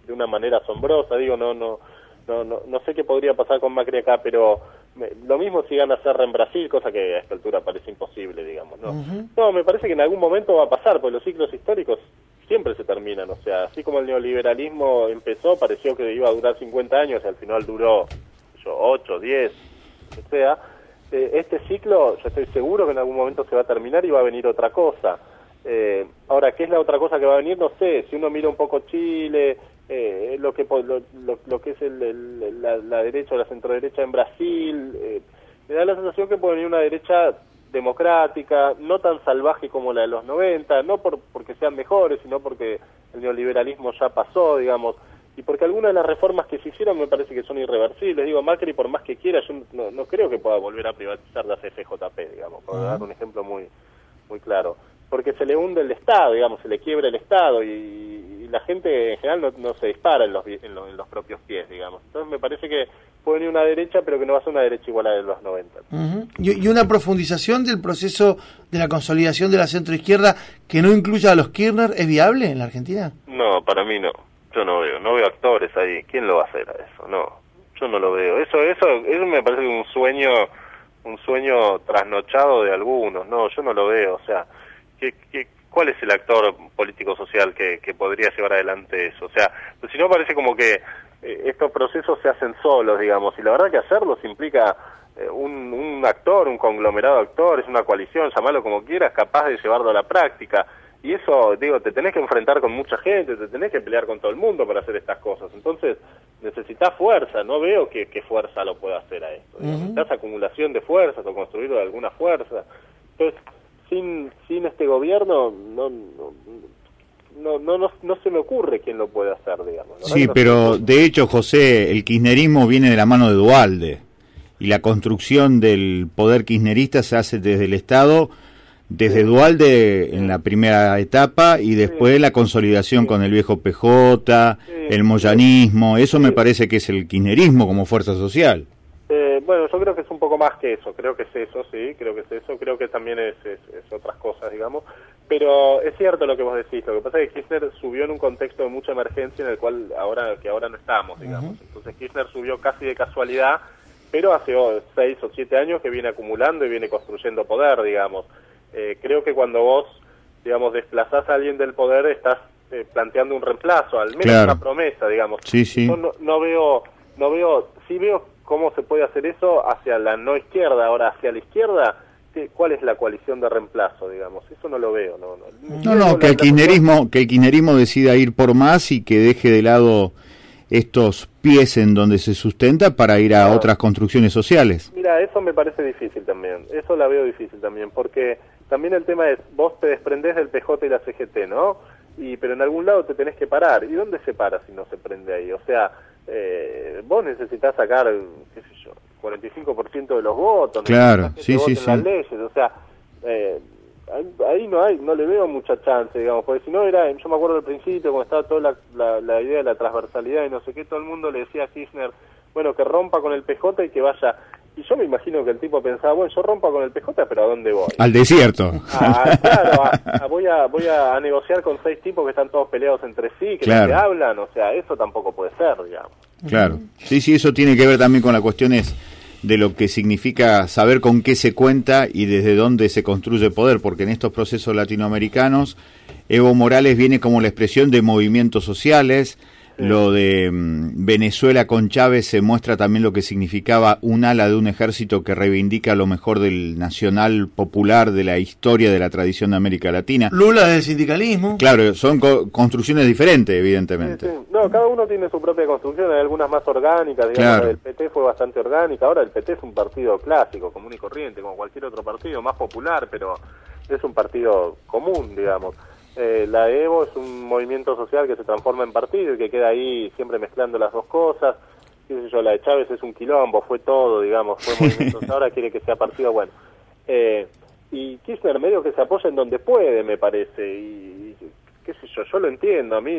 de una manera asombrosa. Digo, no sé qué podría pasar con Macri acá, pero lo mismo si gana Serra en Brasil, cosa que a esta altura parece imposible, digamos, ¿no? No, me parece que en algún momento va a pasar, porque los ciclos históricos siempre se terminan, o sea, así como el neoliberalismo empezó, pareció que iba a durar 50 años y al final duró 8, 10, o sea, este ciclo yo estoy seguro que en algún momento se va a terminar y va a venir otra cosa. Ahora, ¿qué es la otra cosa que va a venir? No sé, si uno mira un poco Chile, lo que es la derecha o la centroderecha en Brasil, me da la sensación que puede venir una derecha democrática, no tan salvaje como la de los 90, no porque sean mejores, sino porque el neoliberalismo ya pasó, digamos, y porque algunas de las reformas que se hicieron me parece que son irreversibles. Digo, Macri, por más que quiera, yo no creo que pueda volver a privatizar la CFJP, digamos, para dar un ejemplo muy claro, porque se le hunde el Estado, digamos, se le quiebra el Estado y la gente en general no se dispara en los propios pies, digamos. Entonces me parece que puede venir una derecha, pero que no va a ser una derecha igual a la de los 90. Y una profundización del proceso de la consolidación de la centroizquierda que no incluya a los Kirchner, ¿es viable en la Argentina? No, para mí no. Yo no veo actores ahí. ¿Quién lo va a hacer a eso? No, yo no lo veo. Eso me parece un sueño trasnochado de algunos. No, yo no lo veo. O sea, ¿cuál es el actor político-social que podría llevar adelante eso? O sea, pues si no parece como que estos procesos se hacen solos, digamos, y la verdad que hacerlos implica un actor, un conglomerado de actores, una coalición, llamarlo como quieras, capaz de llevarlo a la práctica. Y eso, digo, te tenés que enfrentar con mucha gente, te tenés que pelear con todo el mundo para hacer estas cosas. Entonces, necesitas fuerza, no veo qué fuerza lo pueda hacer a esto. Necesitas acumulación de fuerzas o construirlo de alguna fuerza. Entonces, sin este gobierno, no se me ocurre quién lo puede hacer, digamos. Sí, pero de hecho, José, el kirchnerismo viene de la mano de Duhalde, y la construcción del poder kirchnerista se hace desde el Estado, desde Duhalde en la primera etapa, y después la consolidación con el viejo PJ, el moyanismo, eso me parece que es el kirchnerismo como fuerza social. Bueno, yo creo que es un poco más que eso, creo que es eso, sí, creo que también es otras cosas, digamos, pero es cierto lo que vos decís, lo que pasa es que Kirchner subió en un contexto de mucha emergencia en el cual ahora no estamos, digamos, entonces Kirchner subió casi de casualidad, pero hace 6 o 7 años que viene acumulando y viene construyendo poder, digamos. Creo que cuando vos, digamos, desplazás a alguien del poder, estás planteando un reemplazo, al menos una promesa, digamos. Sí. Yo no veo, sí veo cómo se puede hacer eso hacia la no izquierda. Ahora, hacia la izquierda, ¿cuál es la coalición de reemplazo, digamos? Eso no lo veo. Que el kirchnerismo decida ir por más y que deje de lado estos pies en donde se sustenta para ir a otras construcciones sociales. Mira, eso me parece difícil también. Eso la veo difícil también, porque también el tema es, vos te desprendés del PJ y la CGT, ¿no? Pero en algún lado te tenés que parar. ¿Y dónde se para si no se prende ahí? O sea, vos necesitas sacar, qué sé yo, 45% de los votos. Claro, sí. Las leyes, o sea, ahí no le veo mucha chance, digamos, porque si no yo me acuerdo al principio cuando estaba toda la idea de la transversalidad y no sé qué, todo el mundo le decía a Kirchner, bueno, que rompa con el PJ y que vaya. Y yo me imagino que el tipo pensaba, bueno, yo rompo con el PJ, pero ¿a dónde voy? Al desierto. Claro, voy a negociar con 6 tipos que están todos peleados entre sí, que no se hablan, o sea, eso tampoco puede ser, digamos. Claro, sí, eso tiene que ver también con las cuestiones de lo que significa saber con qué se cuenta y desde dónde se construye poder, porque en estos procesos latinoamericanos Evo Morales viene como la expresión de movimientos sociales. Lo de Venezuela con Chávez se muestra también lo que significaba un ala de un ejército que reivindica lo mejor del nacional popular, de la historia, de la tradición de América Latina. Lula del sindicalismo. Claro, son construcciones diferentes, evidentemente. Sí. No, cada uno tiene su propia construcción, hay algunas más orgánicas, digamos, el PT fue bastante orgánica, ahora el PT es un partido clásico, común y corriente, como cualquier otro partido, más popular, pero es un partido común, digamos. La Evo es un movimiento social que se transforma en partido y que queda ahí siempre mezclando las dos cosas. Qué sé yo, la de Chávez es un quilombo, fue todo, digamos, fue movimiento, ahora quiere que sea partido, bueno. Y Kirchner medio que se apoya en donde puede, me parece, y qué sé yo lo entiendo, a mí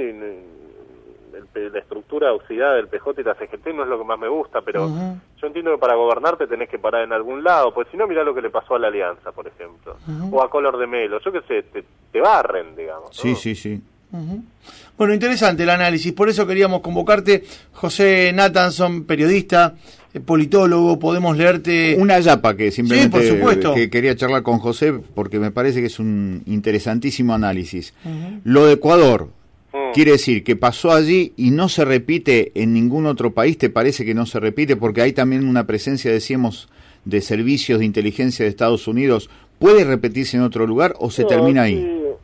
la estructura oxidada del PJ y la CGT no es lo que más me gusta, pero yo entiendo que para gobernarte tenés que parar en algún lado, pues si no, mirá lo que le pasó a la Alianza, por ejemplo, o a Color de Melo, yo qué sé, te barren, digamos, ¿no? Sí. Bueno, interesante el análisis, por eso queríamos convocarte, José Nathanson, periodista, politólogo, podemos leerte... Una yapa que simplemente sí, por supuesto, que quería charlar con José porque me parece que es un interesantísimo análisis. Lo de Ecuador, quiere decir que pasó allí y no se repite en ningún otro país. ¿Te parece que no se repite? Porque hay también una presencia, decíamos, de servicios de inteligencia de Estados Unidos. ¿Puede repetirse en otro lugar o se termina ahí?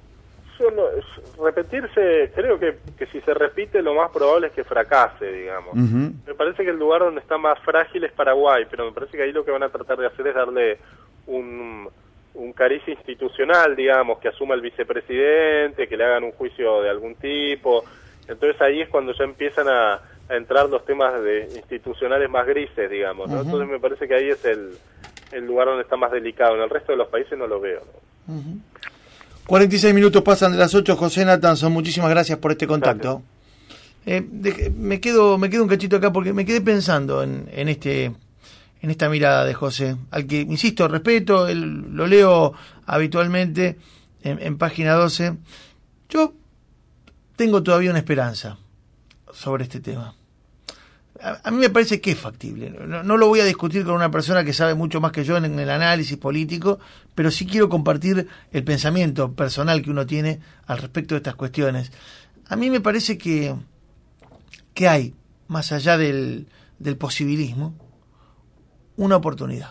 Repetirse, creo que si se repite lo más probable es que fracase, digamos. Me parece que el lugar donde está más frágil es Paraguay, pero me parece que ahí lo que van a tratar de hacer es darle un cariz institucional, digamos, que asuma el vicepresidente, que le hagan un juicio de algún tipo. Entonces ahí es cuando ya empiezan a entrar los temas institucionales más grises, digamos, ¿no? Entonces me parece que ahí es el lugar donde está más delicado. En el resto de los países no lo veo, ¿no? 46 minutos pasan de las 8. José Nathanson, muchísimas gracias por este contacto. Me quedo un cachito acá porque me quedé pensando en esta mirada de José, al que, insisto, respeto, lo leo habitualmente en página 12. Yo tengo todavía una esperanza sobre este tema. A mí me parece que es factible. No lo voy a discutir con una persona que sabe mucho más que yo en el análisis político, pero sí quiero compartir el pensamiento personal que uno tiene al respecto de estas cuestiones. A mí me parece que hay, más allá del posibilismo, una oportunidad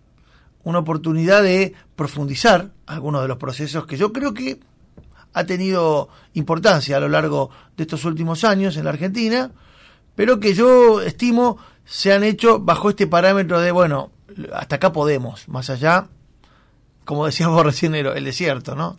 de profundizar algunos de los procesos que yo creo que ha tenido importancia a lo largo de estos últimos años en la Argentina, pero que yo estimo se han hecho bajo este parámetro de, bueno, hasta acá podemos, más allá, como decíamos recién, el desierto, ¿no?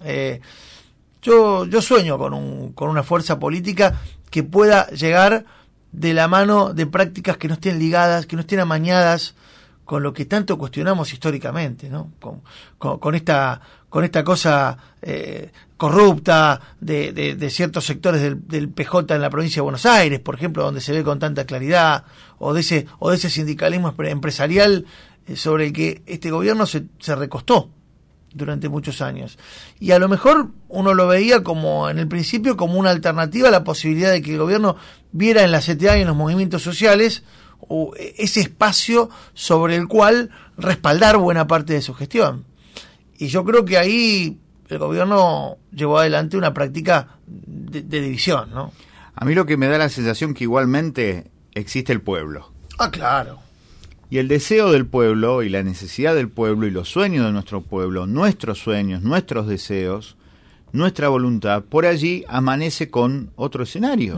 Yo sueño con una fuerza política que pueda llegar de la mano de prácticas que no estén ligadas, que no estén amañadas con lo que tanto cuestionamos históricamente, ¿no? Con esta cosa corrupta de ciertos sectores del PJ en la provincia de Buenos Aires, por ejemplo, donde se ve con tanta claridad, o de ese sindicalismo empresarial sobre el que este gobierno se recostó durante muchos años. Y a lo mejor uno lo veía como en el principio como una alternativa a la posibilidad de que el gobierno viera en la CTA y en los movimientos sociales ese espacio sobre el cual respaldar buena parte de su gestión. Y yo creo que ahí el gobierno llevó adelante una práctica de división, ¿no? A mí lo que me da la sensación que igualmente existe el pueblo. Ah, claro. Y el deseo del pueblo y la necesidad del pueblo y los sueños de nuestro pueblo, nuestros sueños, nuestros deseos, nuestra voluntad, por allí amanece con otro escenario.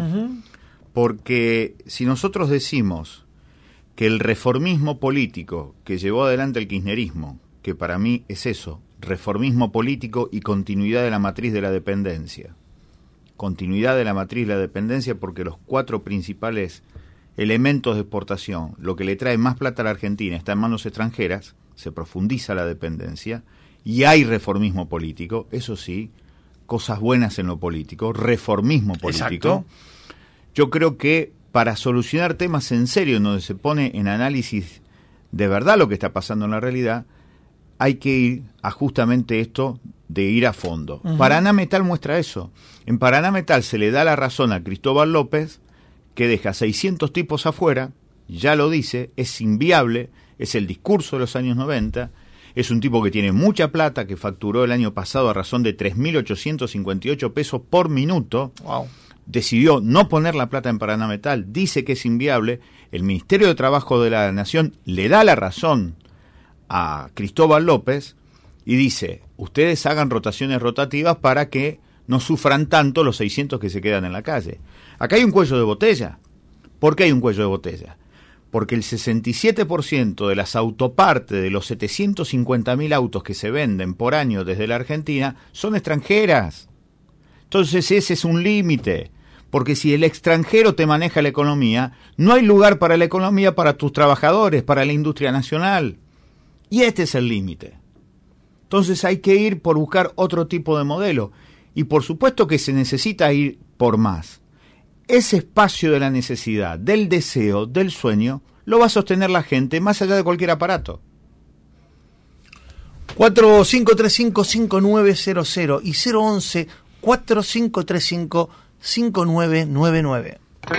Porque si nosotros decimos que el reformismo político que llevó adelante el kirchnerismo, que para mí es eso, reformismo político y continuidad de la matriz de la dependencia. Continuidad de la matriz de la dependencia porque los 4 principales elementos de exportación, lo que le trae más plata a la Argentina está en manos extranjeras, se profundiza la dependencia y hay reformismo político, eso sí, cosas buenas en lo político, reformismo político. Exacto. Yo creo que para solucionar temas en serio, donde se pone en análisis de verdad lo que está pasando en la realidad, hay que ir a justamente esto de ir a fondo. Paraná Metal muestra eso. En Paraná Metal se le da la razón a Cristóbal López, que deja 600 tipos afuera, ya lo dice, es inviable, es el discurso de los años 90, es un tipo que tiene mucha plata, que facturó el año pasado a razón de 3.858 pesos por minuto. Wow. Decidió no poner la plata en Paraná Metal, dice que es inviable, el Ministerio de Trabajo de la Nación le da la razón a Cristóbal López y dice, ustedes hagan rotaciones rotativas para que no sufran tanto los 600 que se quedan en la calle. Acá hay un cuello de botella. ¿Por qué hay un cuello de botella? Porque el 67% de las autopartes de los 750.000 autos que se venden por año desde la Argentina son extranjeras. Entonces ese es un límite, porque si el extranjero te maneja la economía, no hay lugar para la economía para tus trabajadores, para la industria nacional. Y este es el límite. Entonces hay que ir por buscar otro tipo de modelo. Y por supuesto que se necesita ir por más. Ese espacio de la necesidad, del deseo, del sueño, lo va a sostener la gente más allá de cualquier aparato. 4535-5900 y 4535-5999.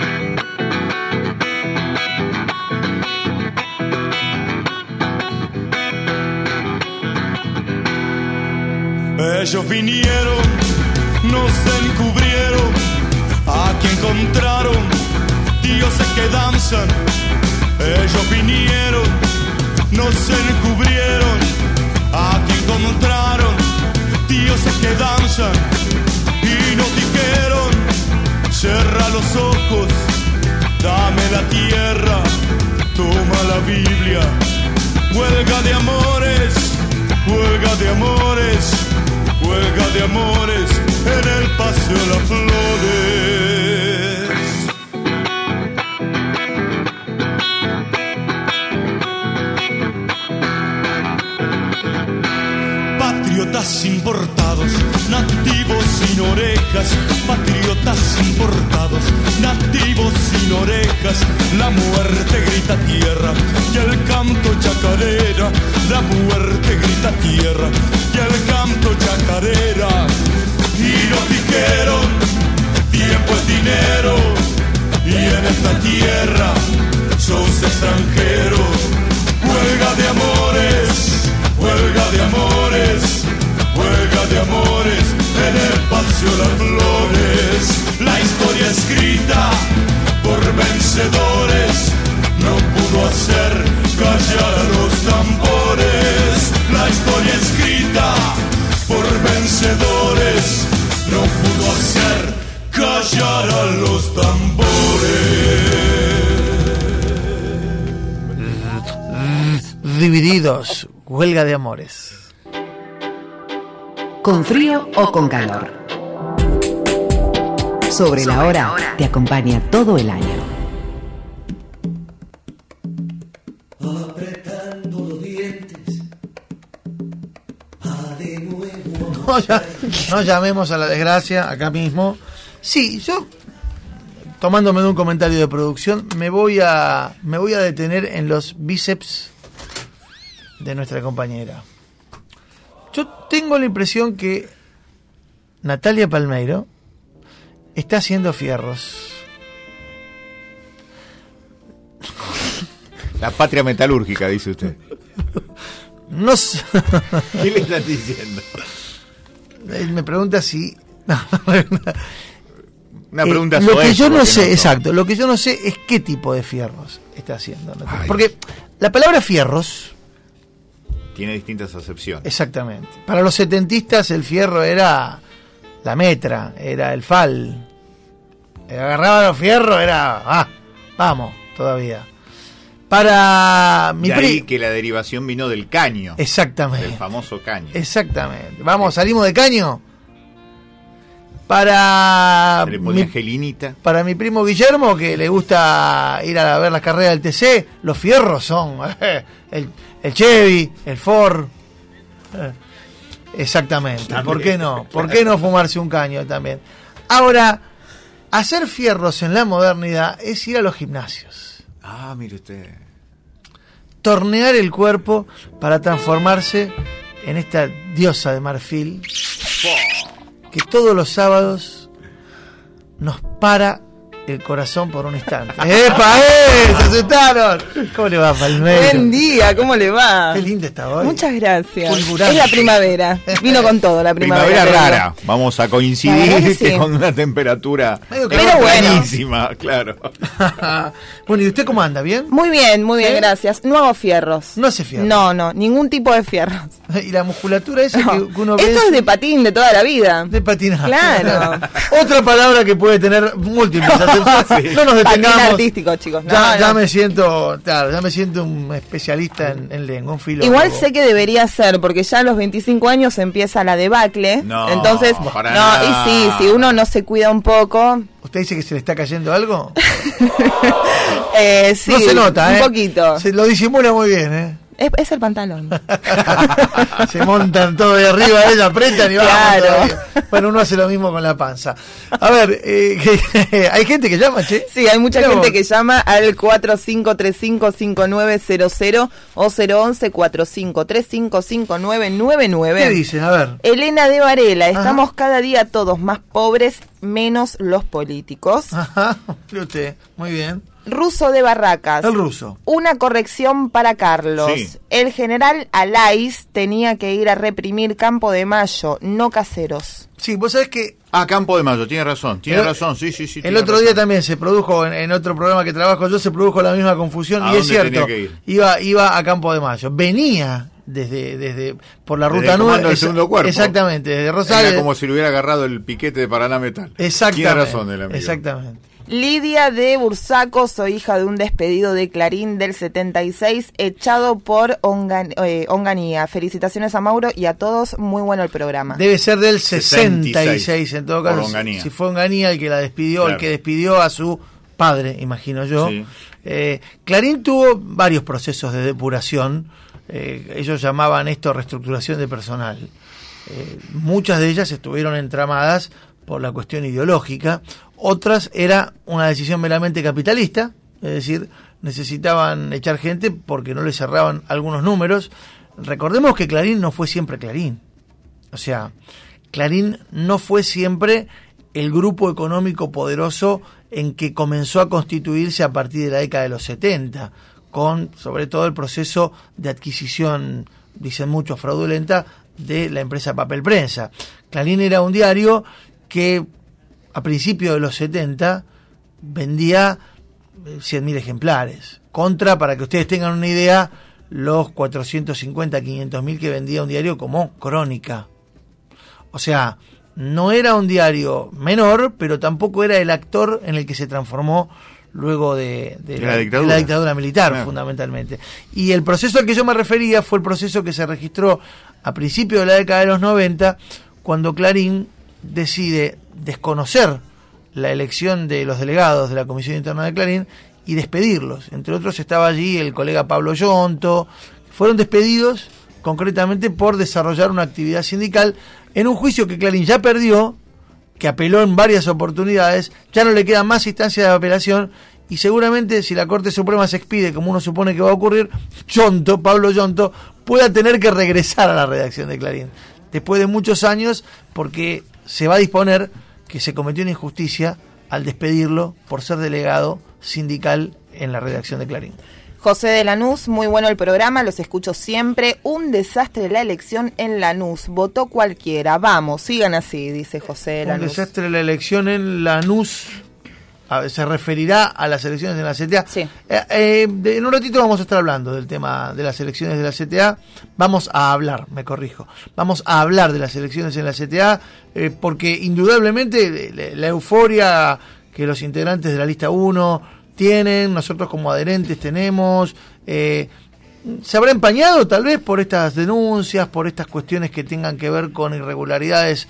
Ellos vinieron, nos encubrieron, aquí encontraron dioses que danzan. Ellos vinieron, nos encubrieron, aquí encontraron dioses que danzan. Y nos dijeron, cierra los ojos, dame la tierra, toma la Biblia. Huelga de amores, huelga de amores, huelga de amores en el Paseo de las Flores. Patriotas importados, nativos sin orejas, patriotas importados, nativos sin orejas, la muerte grita tierra y el canto chacarera, la muerte grita tierra y el canto chacarera. Y nos dijeron, tiempo es dinero, y en esta tierra sos extranjero. Huelga de amores, huelga de amores, huelga de amores en el Paseo de las Flores. La historia escrita por vencedores no pudo hacer callar a los tambores. La historia escrita por vencedores no pudo hacer callar a los tambores. Divididos, huelga de amores. Con frío o con calor. Sobre la hora te acompaña todo el año. Apretando los dientes. De nuevo. No llamemos a la desgracia acá mismo. Sí, yo, tomándome de un comentario de producción, me voy a detener en los bíceps de nuestra compañera. Yo tengo la impresión que Natalia Palmeiro está haciendo fierros. La patria metalúrgica, dice usted. No sé. ¿Qué le estás diciendo? Él me pregunta si... Una pregunta lo que yo no sé, no. exacto, lo que yo no sé es qué tipo de fierros está haciendo. Porque la palabra fierros... Tiene distintas acepciones. Exactamente. Para los setentistas el fierro era la metra, era el fal. Agarraba los fierros, era... vamos, todavía. Para mi de ahí que la derivación vino del caño. Exactamente. Del famoso caño. Exactamente. Vamos, salimos de caño. Para para mi primo Guillermo, que le gusta ir a ver las carreras del TC, los fierros son el Chevy, el Ford. Exactamente. También. ¿Por qué no? ¿Por qué no fumarse un caño también? Ahora, hacer fierros en la modernidad es ir a los gimnasios. Mire usted. Tornear el cuerpo para transformarse en esta diosa de marfil que todos los sábados nos para el corazón por un instante. ¡Epa! ¡Se asustaron! ¿Cómo le va, Palmeiro? Buen día, ¿cómo le va? Qué linda está hoy. Muchas gracias. Fulgurante. Es la primavera. Vino con todo la primavera. Primavera rara. Vamos a coincidir sí. Con una temperatura pero bueno. buenísima, claro. Bueno, ¿y usted cómo anda? ¿Bien? Muy bien, ¿Sí? gracias. No hago fierros. ¿No hace fierros? No, ningún tipo de fierros. ¿Y la musculatura esa que uno ve? Esto es de patín de toda la vida. De patinaje. Claro. Otra palabra que puede tener múltiples acepciones. Sí. No nos detengamos. Patín artístico, chicos. Ya me siento, claro, ya me siento un especialista en lengua, un filólogo. Igual sé que debería ser, porque ya a los 25 años empieza la debacle. No, entonces, y sí, si uno no se cuida un poco. ¿Usted dice que se le está cayendo algo? Sí, no se nota, un poquito. Se lo disimula muy bien, Es el pantalón. Se montan todo de arriba, ella apretan y Claro. vamos. Bueno, uno hace lo mismo con la panza. A ver, hay gente que llama, che. Sí, hay mucha Mirá gente vos. que llama al 4535-5900 o 011-4535-5999. ¿Qué dicen? A ver. Elena de Varela, Ajá. estamos cada día todos más pobres, menos los políticos. Ajá, mire usted, muy bien. Ruso de Barracas. El ruso. Una corrección para Carlos. Sí. El general Alais tenía que ir a reprimir Campo de Mayo, no Caseros. Sí, vos sabés que Campo de Mayo, tiene razón, sí. el tiene otro razón. día también se produjo, en otro programa que trabajo yo, se produjo la misma confusión. ¿A Y es dónde cierto, tenía que ir? iba a Campo de Mayo. Venía desde por la Desde ruta el comando 9. del segundo cuerpo. Exactamente, desde Rosales. Era como si le hubiera agarrado el piquete de Paraná Metal. Exactamente. Tiene razón el amigo. Exactamente. Lidia de Bursaco, soy hija de un despedido de Clarín del 76, echado por Onganía. Felicitaciones a Mauro y a todos, muy bueno el programa. Debe ser del 66 en todo caso. Por Onganía. Si fue Onganía el que la despidió, Claro. el que despidió a su padre, imagino yo. Sí. Clarín tuvo varios procesos de depuración. Ellos llamaban esto reestructuración de personal. Muchas de ellas estuvieron entramadas por la cuestión ideológica. Otras era una decisión meramente capitalista, es decir, necesitaban echar gente porque no les cerraban algunos números. Recordemos que Clarín no fue siempre Clarín. O sea, Clarín no fue siempre el grupo económico poderoso en que comenzó a constituirse a partir de la década de los 70, con sobre todo el proceso de adquisición, dicen muchos, fraudulenta de la empresa Papel Prensa. Clarín era un diario que a principios de los 70 vendía 100.000 ejemplares, contra, para que ustedes tengan una idea, los 450, 500.000 que vendía un diario como Crónica. O sea, no era un diario menor, pero tampoco era el actor en el que se transformó luego de la dictadura militar, Claro. fundamentalmente. Y el proceso al que yo me refería fue el proceso que se registró a principios de la década de los 90, cuando Clarín decide desconocer la elección de los delegados de la Comisión Interna de Clarín y despedirlos. Entre otros estaba allí el colega Pablo Yonto. Fueron despedidos concretamente por desarrollar una actividad sindical en un juicio que Clarín ya perdió, que apeló en varias oportunidades, ya no le quedan más instancias de apelación y seguramente si la Corte Suprema se expide, como uno supone que va a ocurrir, Pablo Yonto, pueda tener que regresar a la redacción de Clarín después de muchos años, porque se va a disponer que se cometió una injusticia al despedirlo por ser delegado sindical en la redacción de Clarín. José de Lanús, muy bueno el programa, los escucho siempre. Un desastre la elección en Lanús, votó cualquiera. Vamos, sigan así, dice José de Un Lanús. desastre la elección en Lanús. Se referirá a las elecciones de la CTA. Sí. En un ratito vamos a estar hablando del tema de las elecciones de la CTA. Vamos a hablar de las elecciones en la CTA, porque indudablemente la euforia que los integrantes de la lista 1 tienen, nosotros como adherentes tenemos, se habrá empañado tal vez por estas denuncias, por estas cuestiones que tengan que ver con irregularidades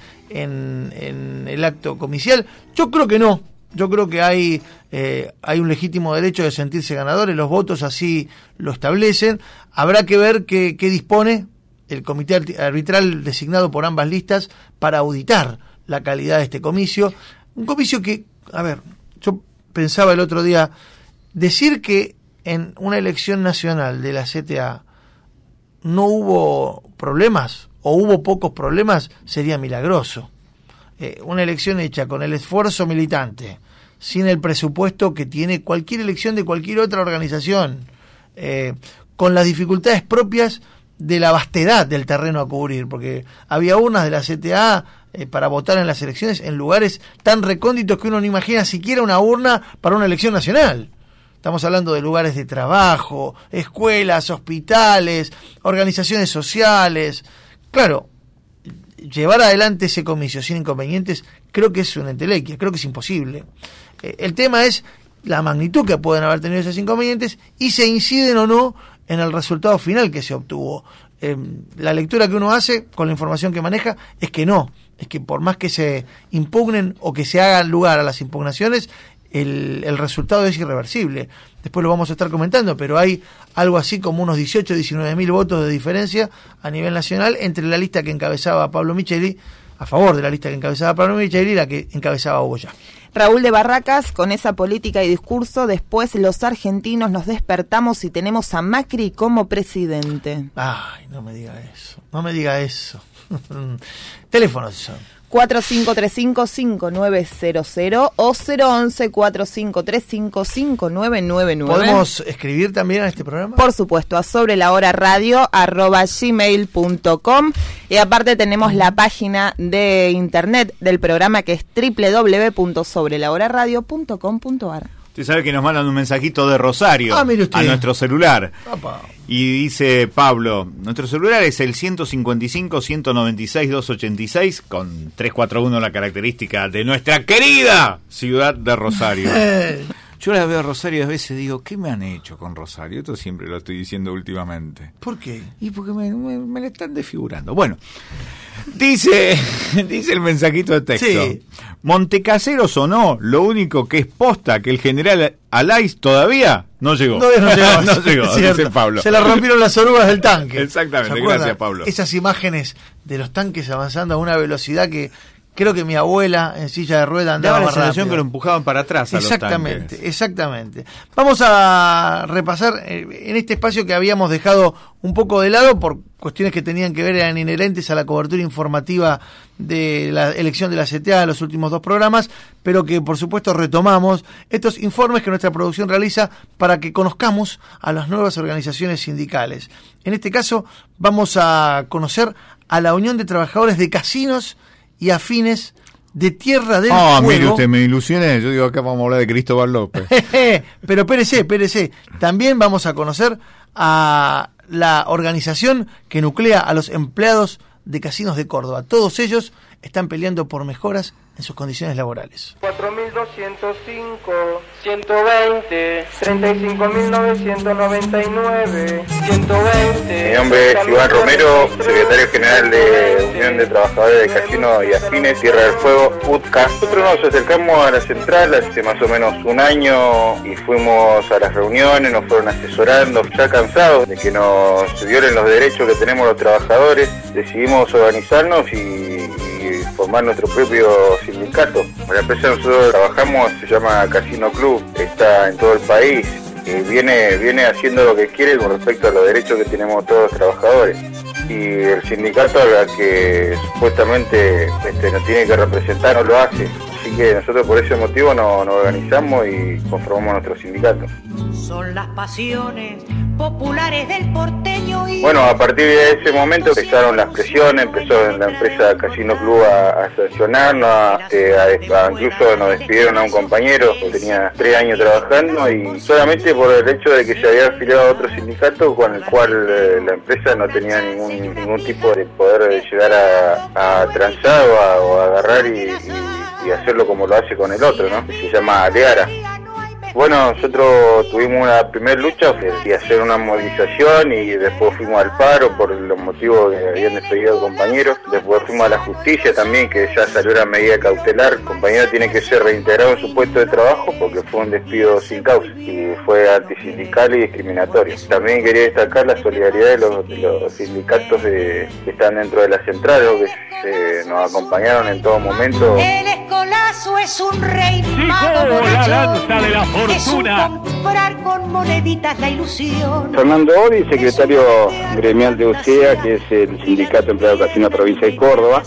en el acto comicial. Yo creo que no. Yo creo que hay un legítimo derecho de sentirse ganadores, los votos así lo establecen. Habrá que ver qué dispone el comité arbitral designado por ambas listas para auditar la calidad de este comicio. Un comicio que, a ver, yo pensaba el otro día, decir que en una elección nacional de la CTA no hubo problemas o hubo pocos problemas sería milagroso. Una elección hecha con el esfuerzo militante, sin el presupuesto que tiene cualquier elección de cualquier otra organización, con las dificultades propias de la vastedad del terreno a cubrir, porque había urnas de la CTA para votar en las elecciones en lugares tan recónditos que uno no imagina siquiera una urna para una elección nacional. Estamos hablando de lugares de trabajo, escuelas, hospitales, organizaciones sociales. Claro, llevar adelante ese comicio sin inconvenientes creo que es una entelequia, creo que es imposible. El tema es la magnitud que pueden haber tenido esos inconvenientes y se inciden o no en el resultado final que se obtuvo. La lectura que uno hace con la información que maneja es que no, es que por más que se impugnen o que se hagan lugar a las impugnaciones, el resultado es irreversible. Después lo vamos a estar comentando, pero hay algo así como unos 18, 19.000 votos de diferencia a nivel nacional entre la lista que encabezaba Pablo Micheli, a favor de la lista que encabezaba Pablo Micheli, y la que encabezaba Hugo Yasky. Raúl de Barracas, con esa política y discurso, después los argentinos nos despertamos y tenemos a Macri como presidente. Ay, no me diga eso. Teléfonos son 4535-5900 o 011-4535-5999. ¿Podemos escribir también a este programa? Por supuesto, a sobrelahoraradio@gmail.com. Y aparte tenemos la página de internet del programa, que es www.sobrelahoraradio.com.ar. Usted sabe que nos mandan un mensajito de Rosario a nuestro celular. Papá. Y dice Pablo, nuestro celular es el 155-196-286 con 341, la característica de nuestra querida ciudad de Rosario. Yo la veo a Rosario y a veces digo, ¿qué me han hecho con Rosario? Esto siempre lo estoy diciendo últimamente. ¿Por qué? Y porque me la están desfigurando. Bueno, dice el mensajito de texto. Sí. Montecaseros o no, lo único que es posta que el general Alaiz todavía no llegó. No llegó, dice Pablo. Se le rompieron las orugas del tanque. Exactamente, gracias Pablo. Esas imágenes de los tanques avanzando a una velocidad que creo que mi abuela en silla de ruedas andaba más rápido. La sensación que lo empujaban para atrás a los tanques. Exactamente. Vamos a repasar en este espacio que habíamos dejado un poco de lado por cuestiones que tenían que ver, eran inherentes a la cobertura informativa de la elección de la CTA en los últimos 2 programas, pero que por supuesto retomamos estos informes que nuestra producción realiza para que conozcamos a las nuevas organizaciones sindicales. En este caso vamos a conocer a la Unión de Trabajadores de Casinos y Afines de Tierra del Fuego. Mire usted, me ilusioné. Yo digo, acá vamos a hablar de Cristóbal López. Pero espérese. También vamos a conocer a la organización que nuclea a los empleados de casinos de Córdoba. Todos ellos están peleando por mejoras en sus condiciones laborales. 4.205, 120, 35.999, 120. Mi nombre es Iván Romero, secretario general de Unión de Trabajadores de Casinos y Afines, Tierra del Fuego, UTCA. Nosotros nos acercamos a la central hace más o menos un año y fuimos a las reuniones, nos fueron asesorando. Ya cansados de que nos violen los derechos que tenemos los trabajadores, decidimos organizarnos y formar nuestro propio sindicato. La empresa que nosotros trabajamos se llama Casino Club, está en todo el país, viene haciendo lo que quiere con respecto a los derechos que tenemos todos los trabajadores. Y el sindicato al que supuestamente nos tiene que representar no lo hace. Así que nosotros por ese motivo nos organizamos y conformamos nuestro sindicato. Son las pasiones populares del porteño y... Bueno, a partir de ese momento empezaron las presiones, empezó la empresa Casino Club a sancionarnos, incluso nos despidieron a un compañero que tenía 3 años trabajando y solamente por el hecho de que se había afiliado a otro sindicato con el cual la empresa no tenía ningún tipo de poder llegar a transar o a agarrar y hacerlo como lo hace con el otro, ¿no? Se llama Aleara. Bueno, nosotros tuvimos una primera lucha de hacer una movilización y después fuimos al paro por los motivos que habían despedido compañeros. Después fuimos a la justicia también, que ya salió una medida cautelar. El compañero tiene que ser reintegrado en su puesto de trabajo porque fue un despido sin causa y fue antisindical y discriminatorio. También quería destacar la solidaridad de los sindicatos que están dentro de la central, que nos acompañaron en todo momento. El escolazo es un rey mago borracho. Es un comprar con moneditas la ilusión. Fernando Ori, secretario gremial de UCEA, que es el Sindicato Empleado Casino Provincia de Córdoba.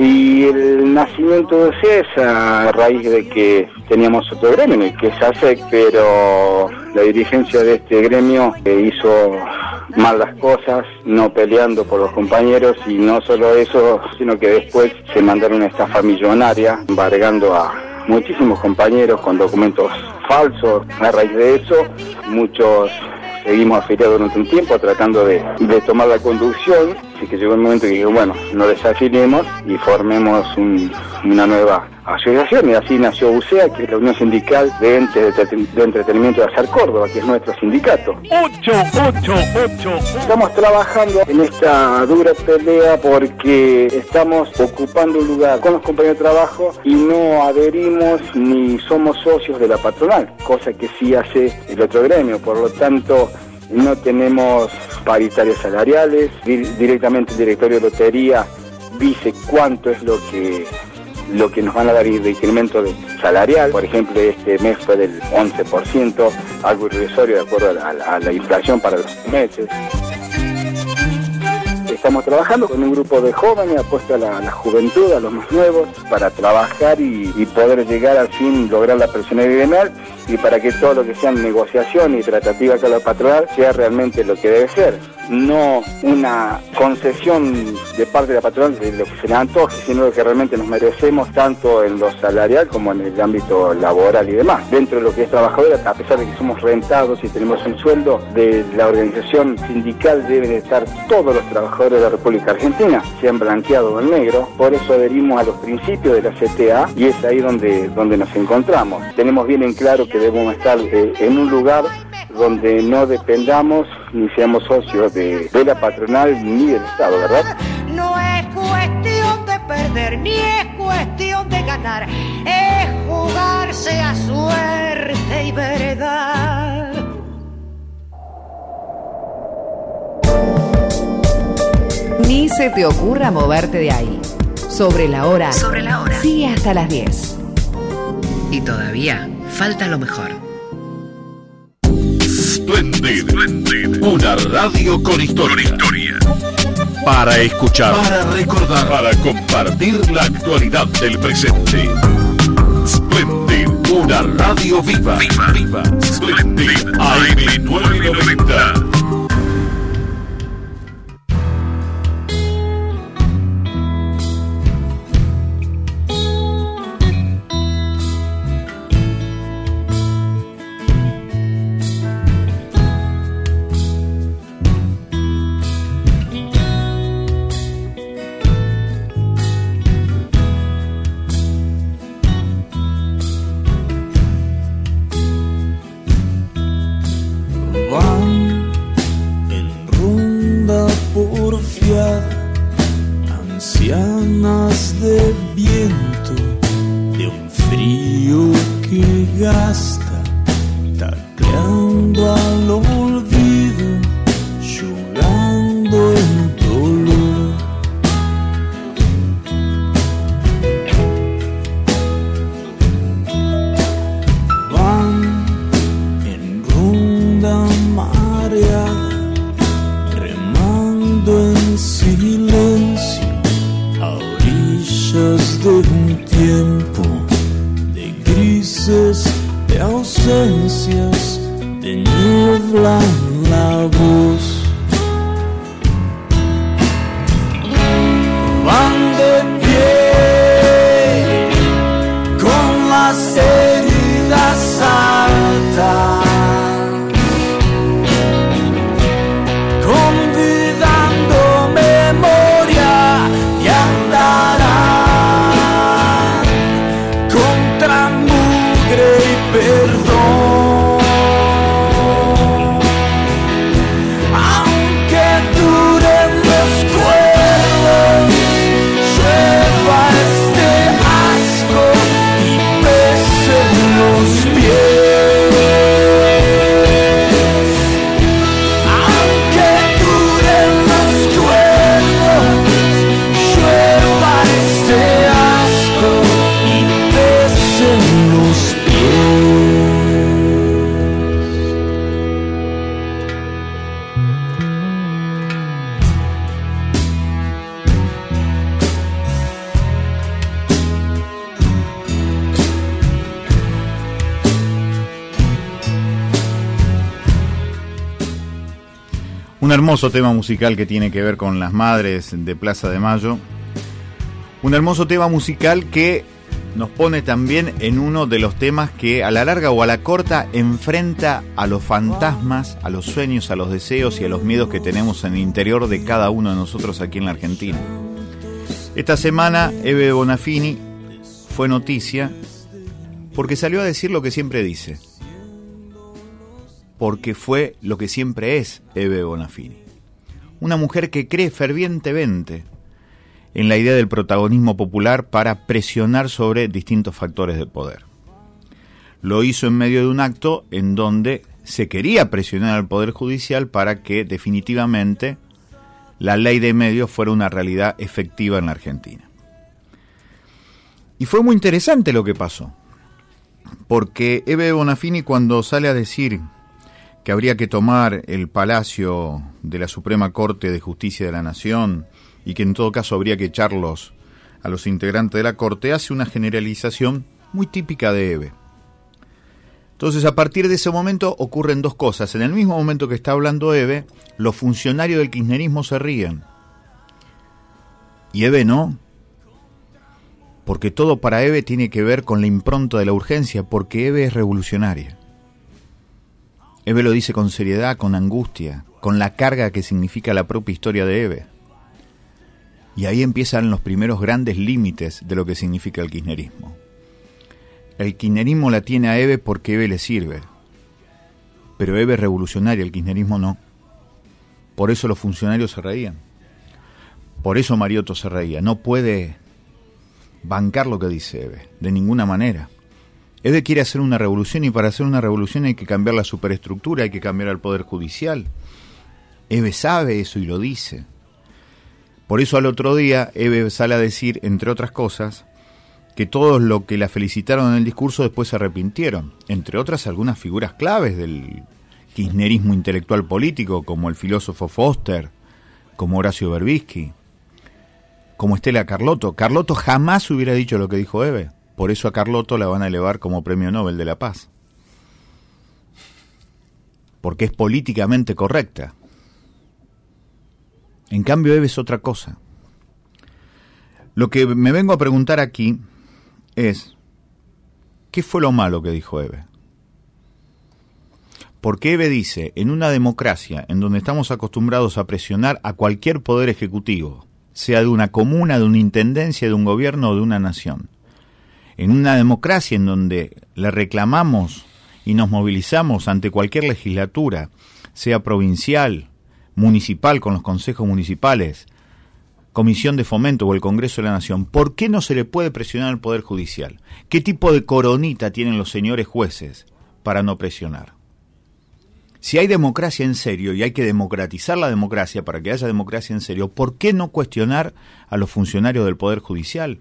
Y el nacimiento de UCEA es a raíz de que teníamos otro gremio, que es ASEC, pero la dirigencia de este gremio hizo mal las cosas, no peleando por los compañeros, y no solo eso, sino que después se mandaron una estafa millonaria, embargando a muchísimos compañeros con documentos falsos. A raíz de eso, muchos seguimos afiliados durante un tiempo tratando de tomar la conducción, así que llegó el momento que dije, bueno, nos desafiliemos y formemos un una nueva asociación, y así nació UCEA, que es la Unión Sindical de Entes de Entretenimiento de Azar Córdoba, que es nuestro sindicato. 8. Estamos trabajando en esta dura pelea porque estamos ocupando un lugar con los compañeros de trabajo y no adherimos ni somos socios de la patronal, cosa que sí hace el otro gremio. Por lo tanto, no tenemos paritarias salariales. Directamente el directorio de lotería dice cuánto es lo que nos van a dar de incremento salarial. Por ejemplo, este mes fue del 11%, algo irrisorio de acuerdo a la inflación para los meses. Estamos trabajando con un grupo de jóvenes apuesto a la juventud, a los más nuevos, para trabajar y poder llegar al fin, lograr la personalidad gremial, y para que todo lo que sean negociación y tratativa con la patronal sea realmente lo que debe ser. No una concesión de parte de la patronal de lo que se le antoje, sino lo que realmente nos merecemos, tanto en lo salarial como en el ámbito laboral y demás. Dentro de lo que es trabajadora, a pesar de que somos rentados y tenemos un sueldo, de la organización sindical deben estar todos los trabajadores de la República Argentina, sean blanqueados o en negro. Por eso adherimos a los principios de la CTA, y es ahí donde nos encontramos. Tenemos bien en claro que debemos estar en un lugar donde no dependamos ni seamos socios de la patronal ni del Estado, ¿verdad? No es cuestión de perder ni es cuestión de ganar, es jugarse a suerte y verdad. Ni se te ocurra moverte de ahí. Sobre la hora. Sigue hasta las 10. Y todavía falta lo mejor. Splendid. Una radio con historia. Para escuchar, para recordar, para compartir la actualidad del presente. Splendid. Una radio viva. Splendid. AM 990. Ancianas de viento, de un frío que gasta, tacleando al olvido, llorando el dolor. Van en ronda mareada, remando en silencio, de un tiempo de grises, de ausencias, de niebla en la voz. Van de pie con las heridas altas, convidando memoria y andarán contra mugre y perdón. Aunque duren los cuerdos, lleva este asco y pesen los pies. Aunque duren los cuerdos, lleva este asco y pesen los pies. Un hermoso tema musical que tiene que ver con las madres de Plaza de Mayo. Un hermoso tema musical que nos pone también en uno de los temas que a la larga o a la corta enfrenta a los fantasmas, a los sueños, a los deseos y a los miedos que tenemos en el interior de cada uno de nosotros aquí en la Argentina. Esta semana Eve Bonafini fue noticia porque salió a decir lo que siempre dice. Porque fue lo que siempre es Ebe Bonafini. Una mujer que cree fervientemente en la idea del protagonismo popular para presionar sobre distintos factores de poder. Lo hizo en medio de un acto en donde se quería presionar al Poder Judicial para que definitivamente la ley de medios fuera una realidad efectiva en la Argentina. Y fue muy interesante lo que pasó, porque Ebe Bonafini, cuando sale a decir que habría que tomar el Palacio de la Suprema Corte de Justicia de la Nación y que en todo caso habría que echarlos a los integrantes de la Corte, hace una generalización muy típica de Ebe. Entonces, a partir de ese momento ocurren dos cosas. En el mismo momento que está hablando Ebe, los funcionarios del kirchnerismo se ríen. Y Ebe no, porque todo para Ebe tiene que ver con la impronta de la urgencia, porque Ebe es revolucionaria. Ebe lo dice con seriedad, con angustia, con la carga que significa la propia historia de Ebe. Y ahí empiezan los primeros grandes límites de lo que significa el kirchnerismo. El kirchnerismo la tiene a Ebe porque Ebe le sirve. Pero Ebe es revolucionaria, el kirchnerismo no. Por eso los funcionarios se reían. Por eso Mariotto se reía. No puede bancar lo que dice Ebe, de ninguna manera. Ebe quiere hacer una revolución y para hacer una revolución hay que cambiar la superestructura, hay que cambiar al Poder Judicial. Ebe sabe eso y lo dice. Por eso al otro día Ebe sale a decir, entre otras cosas, que todos los que la felicitaron en el discurso después se arrepintieron. Entre otras algunas figuras claves del kirchnerismo intelectual político, como el filósofo Foster, como Horacio Berbisky, como Estela Carlotto. Carlotto jamás hubiera dicho lo que dijo Ebe. Por eso a Carlotto la van a elevar como Premio Nobel de la Paz. Porque es políticamente correcta. En cambio, Ebe es otra cosa. Lo que me vengo a preguntar aquí es, ¿qué fue lo malo que dijo Ebe? Porque Ebe dice, en una democracia en donde estamos acostumbrados a presionar a cualquier poder ejecutivo, sea de una comuna, de una intendencia, de un gobierno o de una nación, en una democracia en donde le reclamamos y nos movilizamos ante cualquier legislatura, sea provincial, municipal con los consejos municipales, Comisión de Fomento o el Congreso de la Nación, ¿por qué no se le puede presionar al Poder Judicial? ¿Qué tipo de coronita tienen los señores jueces para no presionar? Si hay democracia en serio y hay que democratizar la democracia para que haya democracia en serio, ¿por qué no cuestionar a los funcionarios del Poder Judicial?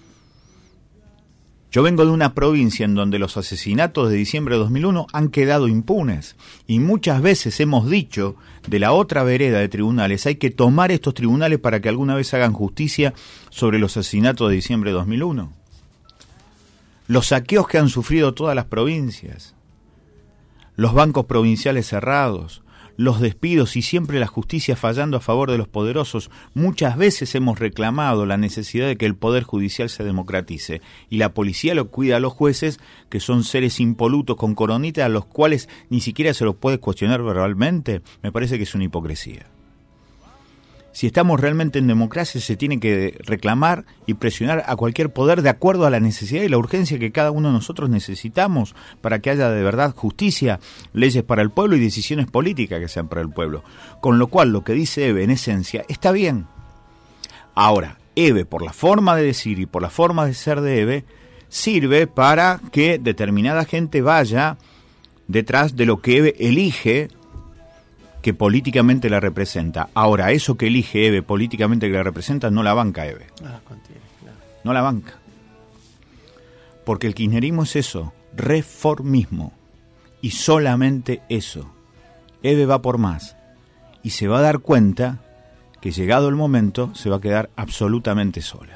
Yo vengo de una provincia en donde los asesinatos de diciembre de 2001 han quedado impunes y muchas veces hemos dicho de la otra vereda de tribunales, hay que tomar estos tribunales para que alguna vez hagan justicia sobre los asesinatos de diciembre de 2001. Los saqueos que han sufrido todas las provincias, los bancos provinciales cerrados, los despidos y siempre la justicia fallando a favor de los poderosos. Muchas veces hemos reclamado la necesidad de que el Poder Judicial se democratice y la policía lo cuida a los jueces, que son seres impolutos con coronita a los cuales ni siquiera se los puede cuestionar verbalmente. Me parece que es una hipocresía. Si estamos realmente en democracia, se tiene que reclamar y presionar a cualquier poder de acuerdo a la necesidad y la urgencia que cada uno de nosotros necesitamos para que haya de verdad justicia, leyes para el pueblo y decisiones políticas que sean para el pueblo. Con lo cual, lo que dice Ebe, en esencia, está bien. Ahora, Ebe, por la forma de decir y por la forma de ser de Ebe, sirve para que determinada gente vaya detrás de lo que Ebe elige que políticamente la representa. Ahora, eso que elige Ebe políticamente que la representa, no la banca Ebe. No la banca. Porque el kirchnerismo es eso, reformismo. Y solamente eso. Ebe va por más. Y se va a dar cuenta que llegado el momento se va a quedar absolutamente sola.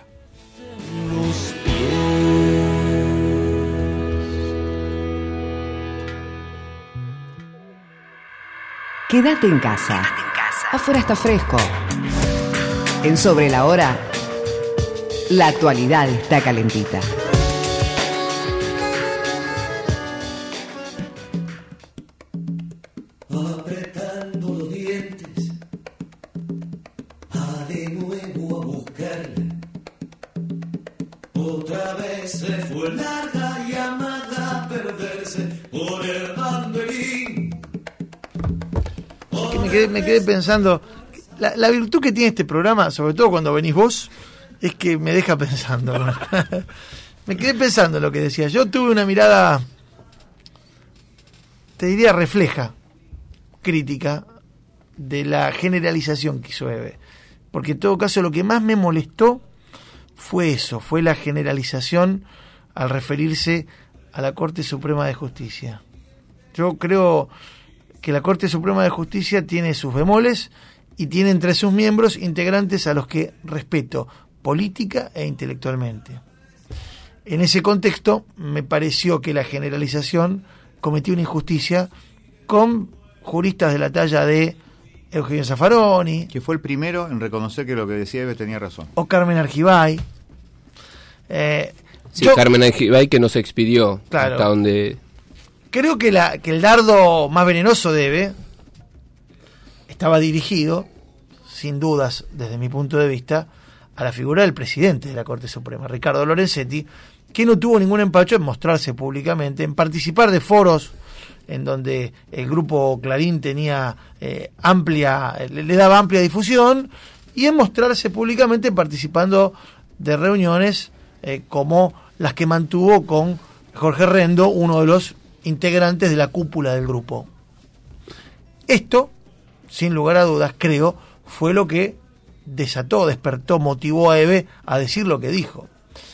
Quédate en casa. Afuera está fresco. En Sobre la Hora, la actualidad está calentita. Apretando los dientes, de nuevo a buscarla. Otra vez fue larga y amada perderse por el banderín. Que me quedé pensando, la virtud que tiene este programa, sobre todo cuando venís vos, es que me deja pensando. Me quedé pensando en lo que decía. Yo tuve una mirada, te diría refleja, crítica, de la generalización que hizo Eve. Porque en todo caso lo que más me molestó fue eso, fue la generalización al referirse a la Corte Suprema de Justicia. Yo creo que la Corte Suprema de Justicia tiene sus bemoles y tiene entre sus miembros integrantes a los que respeto política e intelectualmente. En ese contexto me pareció que la generalización cometió una injusticia con juristas de la talla de Eugenio Zaffaroni, que fue el primero en reconocer que lo que decía Eve tenía razón, o Carmen Argibay. Carmen Argibay, que no se expidió, claro, hasta donde... Creo que el dardo más venenoso de Eve estaba dirigido, sin dudas, desde mi punto de vista, a la figura del presidente de la Corte Suprema, Ricardo Lorenzetti, que no tuvo ningún empacho en mostrarse públicamente, en participar de foros en donde el grupo Clarín tenía le daba amplia difusión, y en mostrarse públicamente participando de reuniones como las que mantuvo con Jorge Rendo, uno de los integrantes de la cúpula del grupo. Esto, sin lugar a dudas, creo, fue lo que despertó, motivó a Eve a decir lo que dijo.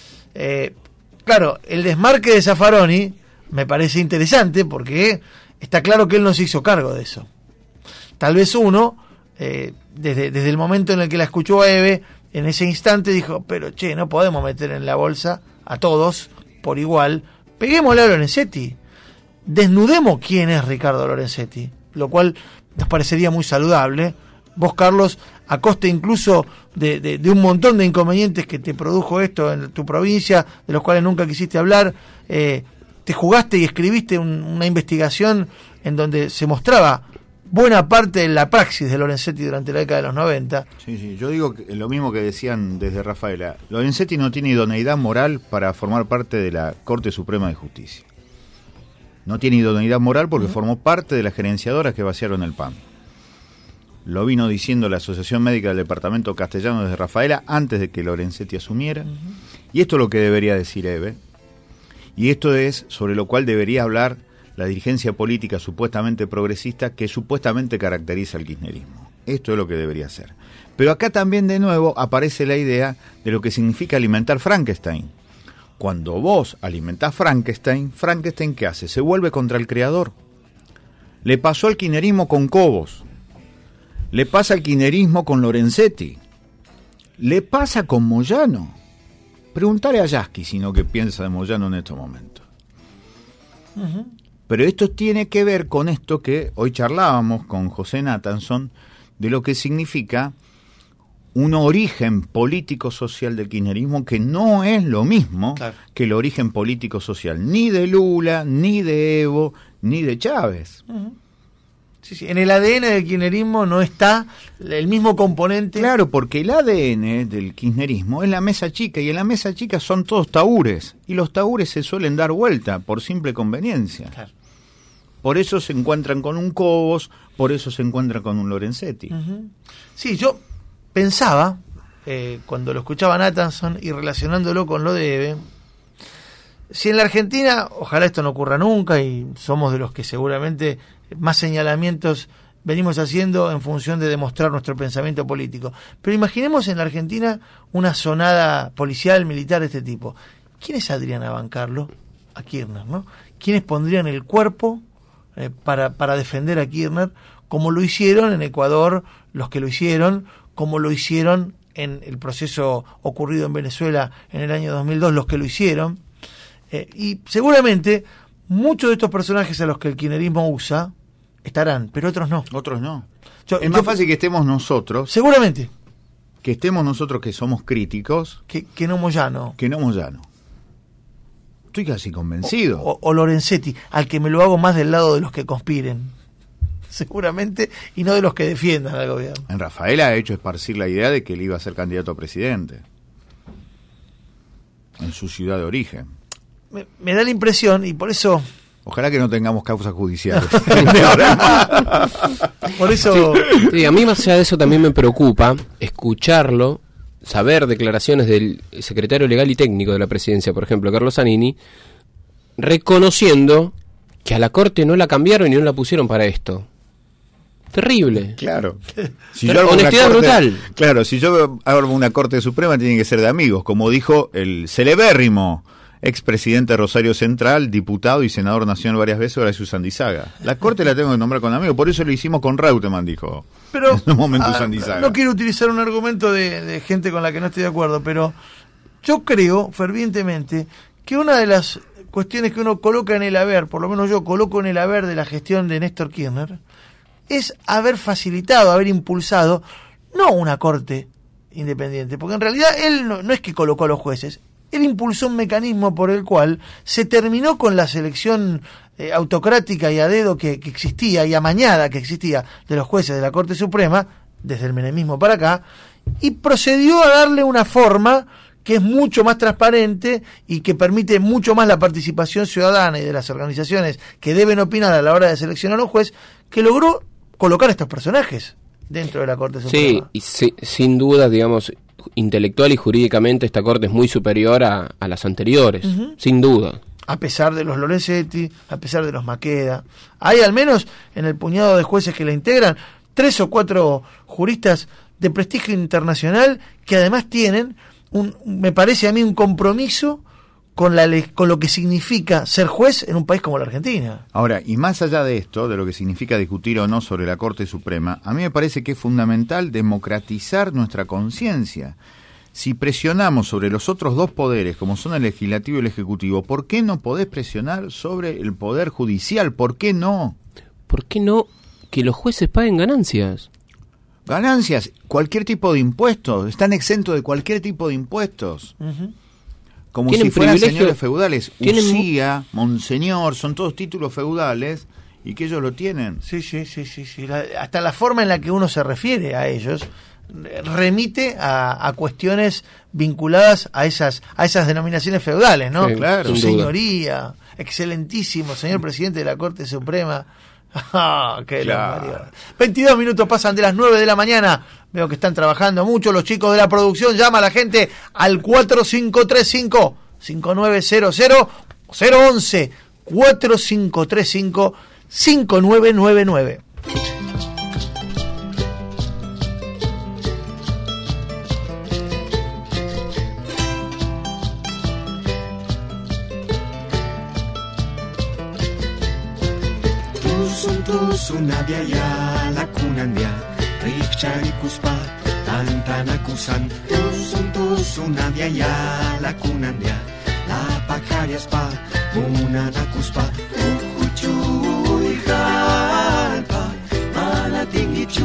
Claro, el desmarque de Zaffaroni me parece interesante porque está claro que él no se hizo cargo de eso. Tal vez uno, desde el momento en el que la escuchó a Eve, en ese instante dijo, pero no podemos meter en la bolsa a todos por igual, peguémosle a Lorenzetti, desnudemos quién es Ricardo Lorenzetti, lo cual nos parecería muy saludable. Vos, Carlos, a costa incluso de un montón de inconvenientes que te produjo esto en tu provincia, de los cuales nunca quisiste hablar, te jugaste y escribiste una investigación en donde se mostraba buena parte de la praxis de Lorenzetti durante la década de los 90. Sí, yo digo lo mismo que decían desde Rafaela. Lorenzetti no tiene idoneidad moral para formar parte de la Corte Suprema de Justicia. No tiene idoneidad moral porque formó parte de las gerenciadoras que vaciaron el PAN. Lo vino diciendo la Asociación Médica del Departamento Castellano desde Rafaela antes de que Lorenzetti asumiera. Y esto es lo que debería decir Eve. Y esto es sobre lo cual debería hablar la dirigencia política supuestamente progresista que supuestamente caracteriza al kirchnerismo. Esto es lo que debería hacer. Pero acá también de nuevo aparece la idea de lo que significa alimentar Frankenstein. Cuando vos alimentás Frankenstein, ¿qué hace? Se vuelve contra el creador. Le pasó al kirchnerismo con Cobos. Le pasa al kirchnerismo con Lorenzetti. Le pasa con Moyano. Preguntale a Yasky si no qué piensa de Moyano en estos momentos. Pero esto tiene que ver con esto que hoy charlábamos con José Nathanson, de lo que significa un origen político-social del kirchnerismo que no es lo mismo que el origen político-social ni de Lula, ni de Evo, ni de Chávez. Sí, en el ADN del kirchnerismo no está el mismo componente. Claro, porque el ADN del kirchnerismo es la mesa chica, y en la mesa chica son todos tahúres, y los tahúres se suelen dar vuelta por simple conveniencia. Claro. Por eso se encuentran con un Cobos, por eso se encuentran con un Lorenzetti. Sí, yo pensaba, cuando lo escuchaba Nathanson y relacionándolo con lo de Eve, si en la Argentina, ojalá esto no ocurra nunca, y somos de los que seguramente más señalamientos venimos haciendo en función de demostrar nuestro pensamiento político, pero imaginemos en la Argentina una sonada policial, militar de este tipo. ¿Quiénes saldrían a bancarlo? A Kirchner, ¿no? ¿Quiénes pondrían el cuerpo para defender a Kirchner, como lo hicieron en Ecuador los que lo hicieron, como lo hicieron en el proceso ocurrido en Venezuela en el año 2002 los que lo hicieron? Y seguramente muchos de estos personajes a los que el kirchnerismo usa estarán, pero otros no. Otros no. Es más fácil que estemos nosotros. Seguramente. Que estemos nosotros que somos críticos. Que no Moyano. Que no Moyano. Estoy casi convencido. O Lorenzetti, al que me lo hago más del lado de los que conspiren. Seguramente, y no de los que defiendan al gobierno. En Rafaela ha hecho esparcir la idea de que él iba a ser candidato a presidente. En su ciudad de origen. me da la impresión, y por eso... Ojalá que no tengamos causas judiciales. Por eso... Sí, a mí más allá de eso también me preocupa escucharlo, saber declaraciones del secretario legal y técnico de la presidencia, por ejemplo, Carlos Zanini, reconociendo que a la Corte no la cambiaron y no la pusieron para esto. Terrible. Claro. Honestidad brutal. Claro, si yo hago una Corte Suprema tiene que ser de amigos, como dijo el celebérrimo expresidente de Rosario Central, diputado y senador nacional varias veces, Horacio Sandizaga. La Corte la tengo que nombrar con amigos, por eso lo hicimos con Reutemann, dijo. Pero en un momento Sandizaga. No quiero utilizar un argumento de gente con la que no estoy de acuerdo, pero yo creo fervientemente que una de las cuestiones que uno coloca en el haber, por lo menos yo coloco en el haber de la gestión de Néstor Kirchner, es haber facilitado, haber impulsado, no una corte independiente, porque en realidad él no es que colocó a los jueces, él impulsó un mecanismo por el cual se terminó con la selección autocrática y a dedo que existía y amañada que existía de los jueces de la Corte Suprema, desde el menemismo para acá, y procedió a darle una forma que es mucho más transparente y que permite mucho más la participación ciudadana y de las organizaciones que deben opinar a la hora de seleccionar a un juez, que logró colocar a estos personajes dentro de la Corte Suprema. Sí, y sin duda, digamos, intelectual y jurídicamente esta Corte es muy superior a las anteriores, sin duda. A pesar de los Lorenzetti, a pesar de los Maqueda. Hay al menos en el puñado de jueces que la integran 3 o 4 juristas de prestigio internacional que además tienen, me parece a mí, un compromiso con lo que significa ser juez en un país como la Argentina. Ahora, y más allá de esto, de lo que significa discutir o no sobre la Corte Suprema, a mí me parece que es fundamental democratizar nuestra conciencia. Si presionamos sobre los otros dos poderes, como son el legislativo y el ejecutivo, ¿por qué no podés presionar sobre el poder judicial? ¿Por qué no? ¿Por qué no que los jueces paguen ganancias? Ganancias, cualquier tipo de impuestos, están exentos de cualquier tipo de impuestos. Como si fueran señores feudales. Usía, monseñor, son todos títulos feudales y que ellos lo tienen. Sí. Hasta la forma en la que uno se refiere a ellos remite a cuestiones vinculadas a esas denominaciones feudales, ¿no? Sí, claro. Su señoría, excelentísimo señor presidente de la Corte Suprema. Qué claro. 22 minutos pasan de las 9 de la mañana. Veo que están trabajando mucho los chicos de la producción. Llama a la gente al 4535-5900 011 4535-5999. Sunabiaya lakunandia rikcharikuspa tantanakusan sunabiaya lakunandia la pacariaspa munanakuspa uhuchuy jalpa manatingichu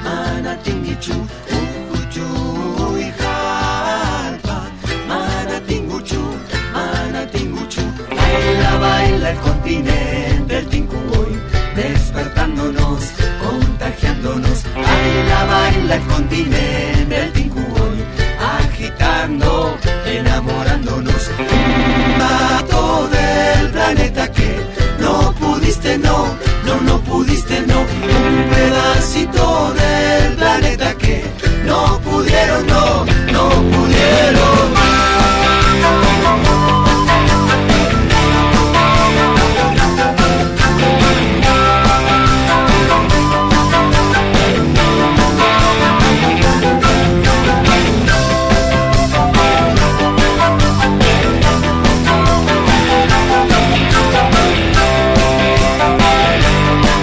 uhuchuy jalpa manatinguchu baila el continente el tincuy despertándonos, contagiándonos, baila el continente, el tincuy, agitando, enamorándonos. Un dato del planeta que no pudiste, no pudiste, no. Un pedacito del planeta que no pudieron, no pudieron.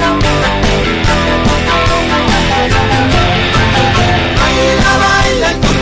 Baila el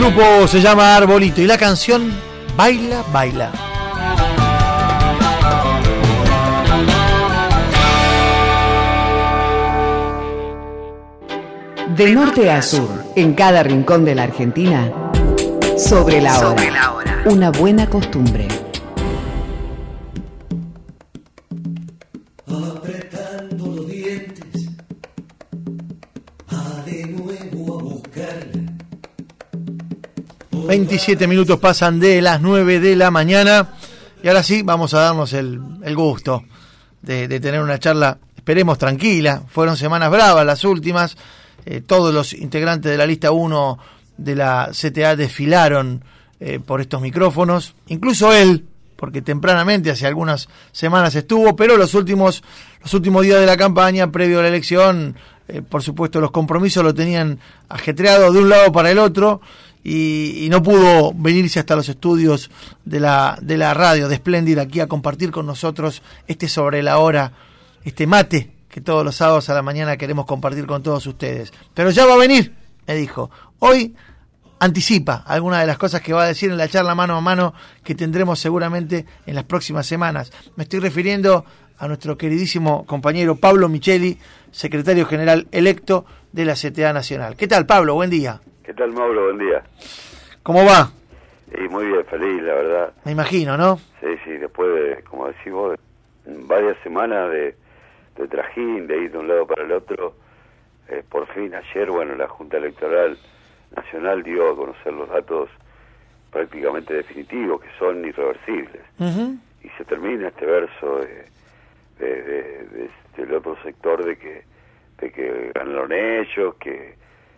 grupo se llama Arbolito y la canción Baila, Baila. De norte a sur, en cada rincón de la Argentina, sobre la hora. Una buena costumbre. Apretando los dientes, de nuevo a buscarla. 27 minutos pasan de las 9 de la mañana y ahora sí vamos a darnos el gusto de tener una charla, esperemos tranquila. Fueron semanas bravas las últimas. Todos los integrantes de la lista 1 de la CTA desfilaron por estos micrófonos, incluso él, porque tempranamente, hace algunas semanas estuvo, pero los últimos días de la campaña, previo a la elección, por supuesto los compromisos lo tenían ajetreado de un lado para el otro y no pudo venirse hasta los estudios de la radio de Splendid aquí a compartir con nosotros sobre la hora, este mate que todos los sábados a la mañana queremos compartir con todos ustedes. Pero ya va a venir, me dijo. Hoy anticipa algunas de las cosas que va a decir en la charla mano a mano que tendremos seguramente en las próximas semanas. Me estoy refiriendo a nuestro queridísimo compañero Pablo Micheli, secretario general electo de la CTA Nacional. ¿Qué tal, Pablo? Buen día. ¿Qué tal, Mauro? Buen día. ¿Cómo va? Muy bien, feliz, la verdad. Me imagino, ¿no? Sí, después de, como decís vos, varias semanas de trajín, de ir de un lado para el otro, por fin ayer, la Junta Electoral Nacional dio a conocer los datos prácticamente definitivos, que son irreversibles. Y se termina este verso del otro sector de que ganaron ellos, que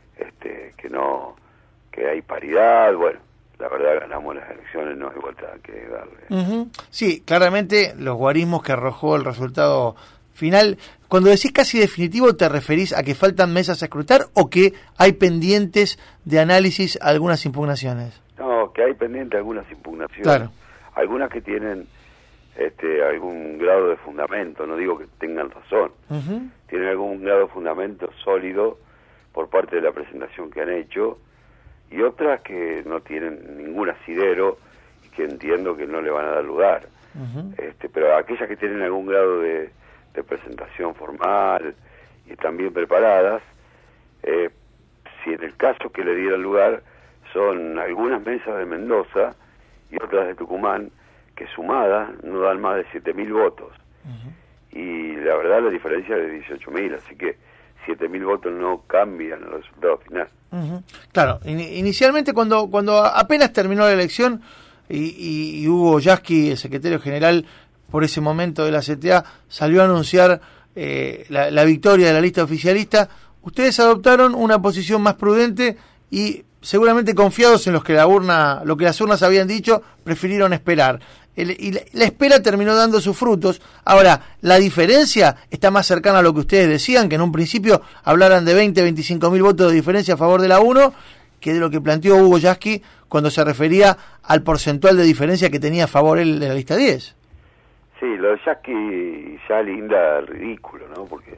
hay paridad. La verdad ganamos las elecciones, no hay vuelta que darle. Sí, claramente los guarismos que arrojó el resultado final. Cuando decís casi definitivo, ¿te referís a que faltan mesas a escrutar o que hay pendientes de análisis algunas impugnaciones? No, que hay pendientes algunas impugnaciones. Claro. Algunas que tienen algún grado de fundamento, no digo que tengan razón. Tienen algún grado de fundamento sólido por parte de la presentación que han hecho, y otras que no tienen ningún asidero y que entiendo que no le van a dar lugar. Pero aquellas que tienen algún grado de presentación formal y están bien preparadas, si en el caso que le dieran lugar, son algunas mesas de Mendoza y otras de Tucumán, que sumadas no dan más de 7.000 votos. Y la verdad la diferencia es de 18.000, así que 7.000 votos no cambian el resultado final. Claro, inicialmente cuando apenas terminó la elección y Hugo Yasky, el secretario general por ese momento de la CTA, salió a anunciar la victoria de la lista oficialista, ustedes adoptaron una posición más prudente y seguramente confiados en lo que las urnas habían dicho, prefirieron esperar. Y la espera terminó dando sus frutos. Ahora, la diferencia está más cercana a lo que ustedes decían, que en un principio hablaran de 25.000 votos de diferencia a favor de la 1, que de lo que planteó Hugo Yasky cuando se refería al porcentual de diferencia que tenía a favor él de la lista 10. Sí, lo de Yasky ya linda ridículo, ¿no? Porque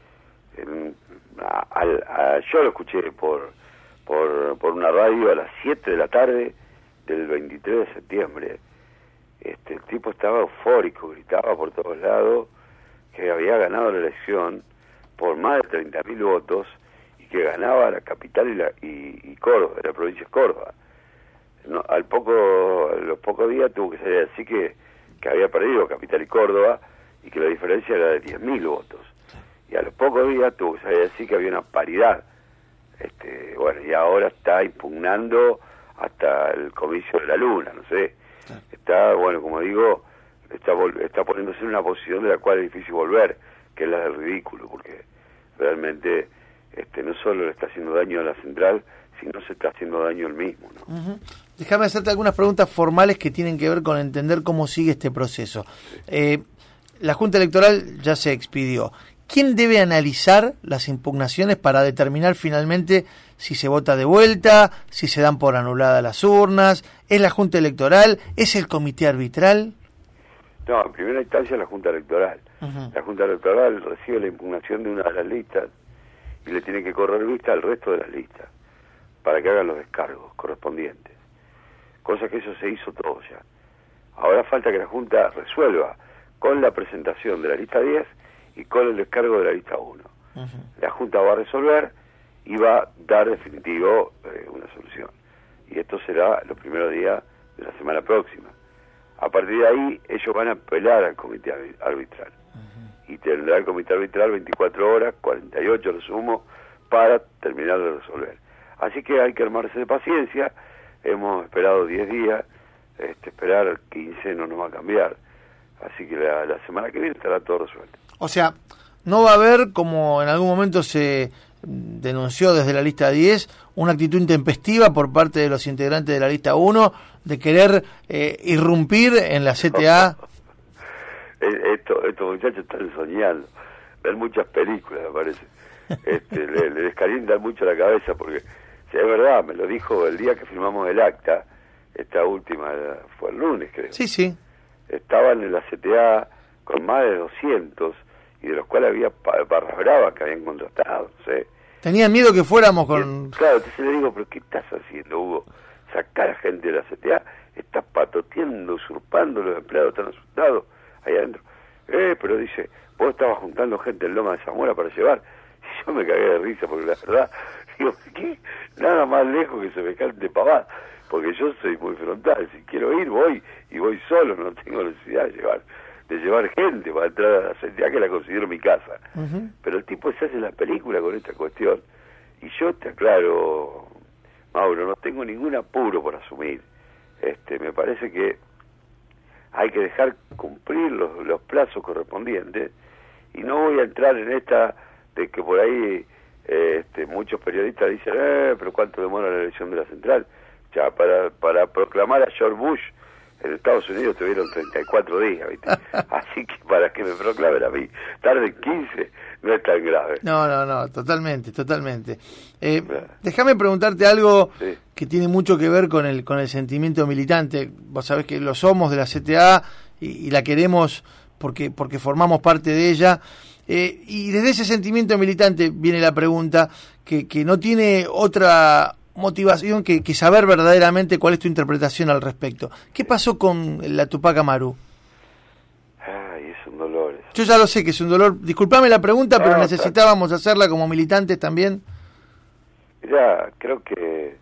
yo lo escuché por una radio a las 7 de la tarde del 23 de septiembre. El tipo estaba eufórico, gritaba por todos lados que había ganado la elección por más de 30.000 votos y que ganaba la capital y Córdoba, la provincia de Córdoba. A los pocos días tuvo que salir así que había perdido capital y Córdoba y que la diferencia era de 10.000 votos. Y a los pocos días tuvo que salir así que había una paridad. Y ahora está impugnando hasta el comicio de la Luna, no sé. Está, como digo, está poniéndose en una posición de la cual es difícil volver, que es la del ridículo, porque realmente no solo le está haciendo daño a la central, sino se está haciendo daño él mismo, ¿no? Déjame hacerte algunas preguntas formales que tienen que ver con entender cómo sigue este proceso. La Junta Electoral ya se expidió. ¿Quién debe analizar las impugnaciones para determinar finalmente si se vota de vuelta, si se dan por anuladas las urnas? ¿Es la Junta Electoral? ¿Es el Comité Arbitral? No, en primera instancia la Junta Electoral. La Junta Electoral recibe la impugnación de una de las listas y le tiene que correr vista al resto de las listas. para que hagan los descargos correspondientes. Cosa que eso se hizo todo ya. Ahora falta que la Junta resuelva con la presentación de la lista 10 y con el descargo de la lista 1. La Junta va a resolver y va a dar definitivo una solución. Y esto será los primeros días de la semana próxima. A partir de ahí, ellos van a apelar al comité arbitral. Y tendrá el comité arbitral 24 horas, 48 lo sumo, para terminar de resolver. Así que hay que armarse de paciencia. Hemos esperado 10 días, esperar 15 no nos va a cambiar. Así que la semana que viene estará todo resuelto. O sea, no va a haber, como en algún momento se denunció desde la lista 10, una actitud intempestiva por parte de los integrantes de la lista 1 de querer irrumpir en la CTA. Estos muchachos están soñando, ven muchas películas, me parece. Le descalientan mucho la cabeza porque, si es verdad, me lo dijo el día que firmamos el acta, esta última, fue el lunes creo. Sí. Estaban en la CTA con más de 200 y de los cuales había barras bravas que habían contratado, no sé. Tenían miedo que fuéramos con... Claro, entonces le digo, pero ¿qué estás haciendo, Hugo? Sacar a gente de la CTA, estás patoteando, usurpando, los empleados están asustados ahí adentro. Pero dice, vos estabas juntando gente en Loma de Zamora para llevar. Y yo me cagué de risa porque la verdad, digo, ¿qué? Nada más lejos que semejante pavada. Porque yo soy muy frontal, si quiero ir, voy, y voy solo, no tengo necesidad de llevar gente para entrar a la CTA, que la considero mi casa. Pero el tipo se hace la película con esta cuestión, y yo te aclaro, Mauro, no tengo ningún apuro por asumir. Me parece que hay que dejar cumplir los plazos correspondientes, y no voy a entrar en esta de que por ahí muchos periodistas dicen, pero ¿cuánto demora la elección de la central? Ya, para proclamar a George Bush en Estados Unidos tuvieron 34 días, ¿viste? Así que para que me proclamen a mí, tarde 15, no es tan grave. No, totalmente. Déjame preguntarte algo que tiene mucho que ver con el sentimiento militante. Vos sabés que lo somos de la CTA y la queremos porque formamos parte de ella. Y desde ese sentimiento militante viene la pregunta que no tiene otra motivación que saber verdaderamente cuál es tu interpretación al respecto. ¿Qué pasó con la Tupac Amaru? Ay, es un dolor. Yo ya lo sé que es un dolor. Disculpame la pregunta, pero necesitábamos hacerla como militantes también. Mirá, creo que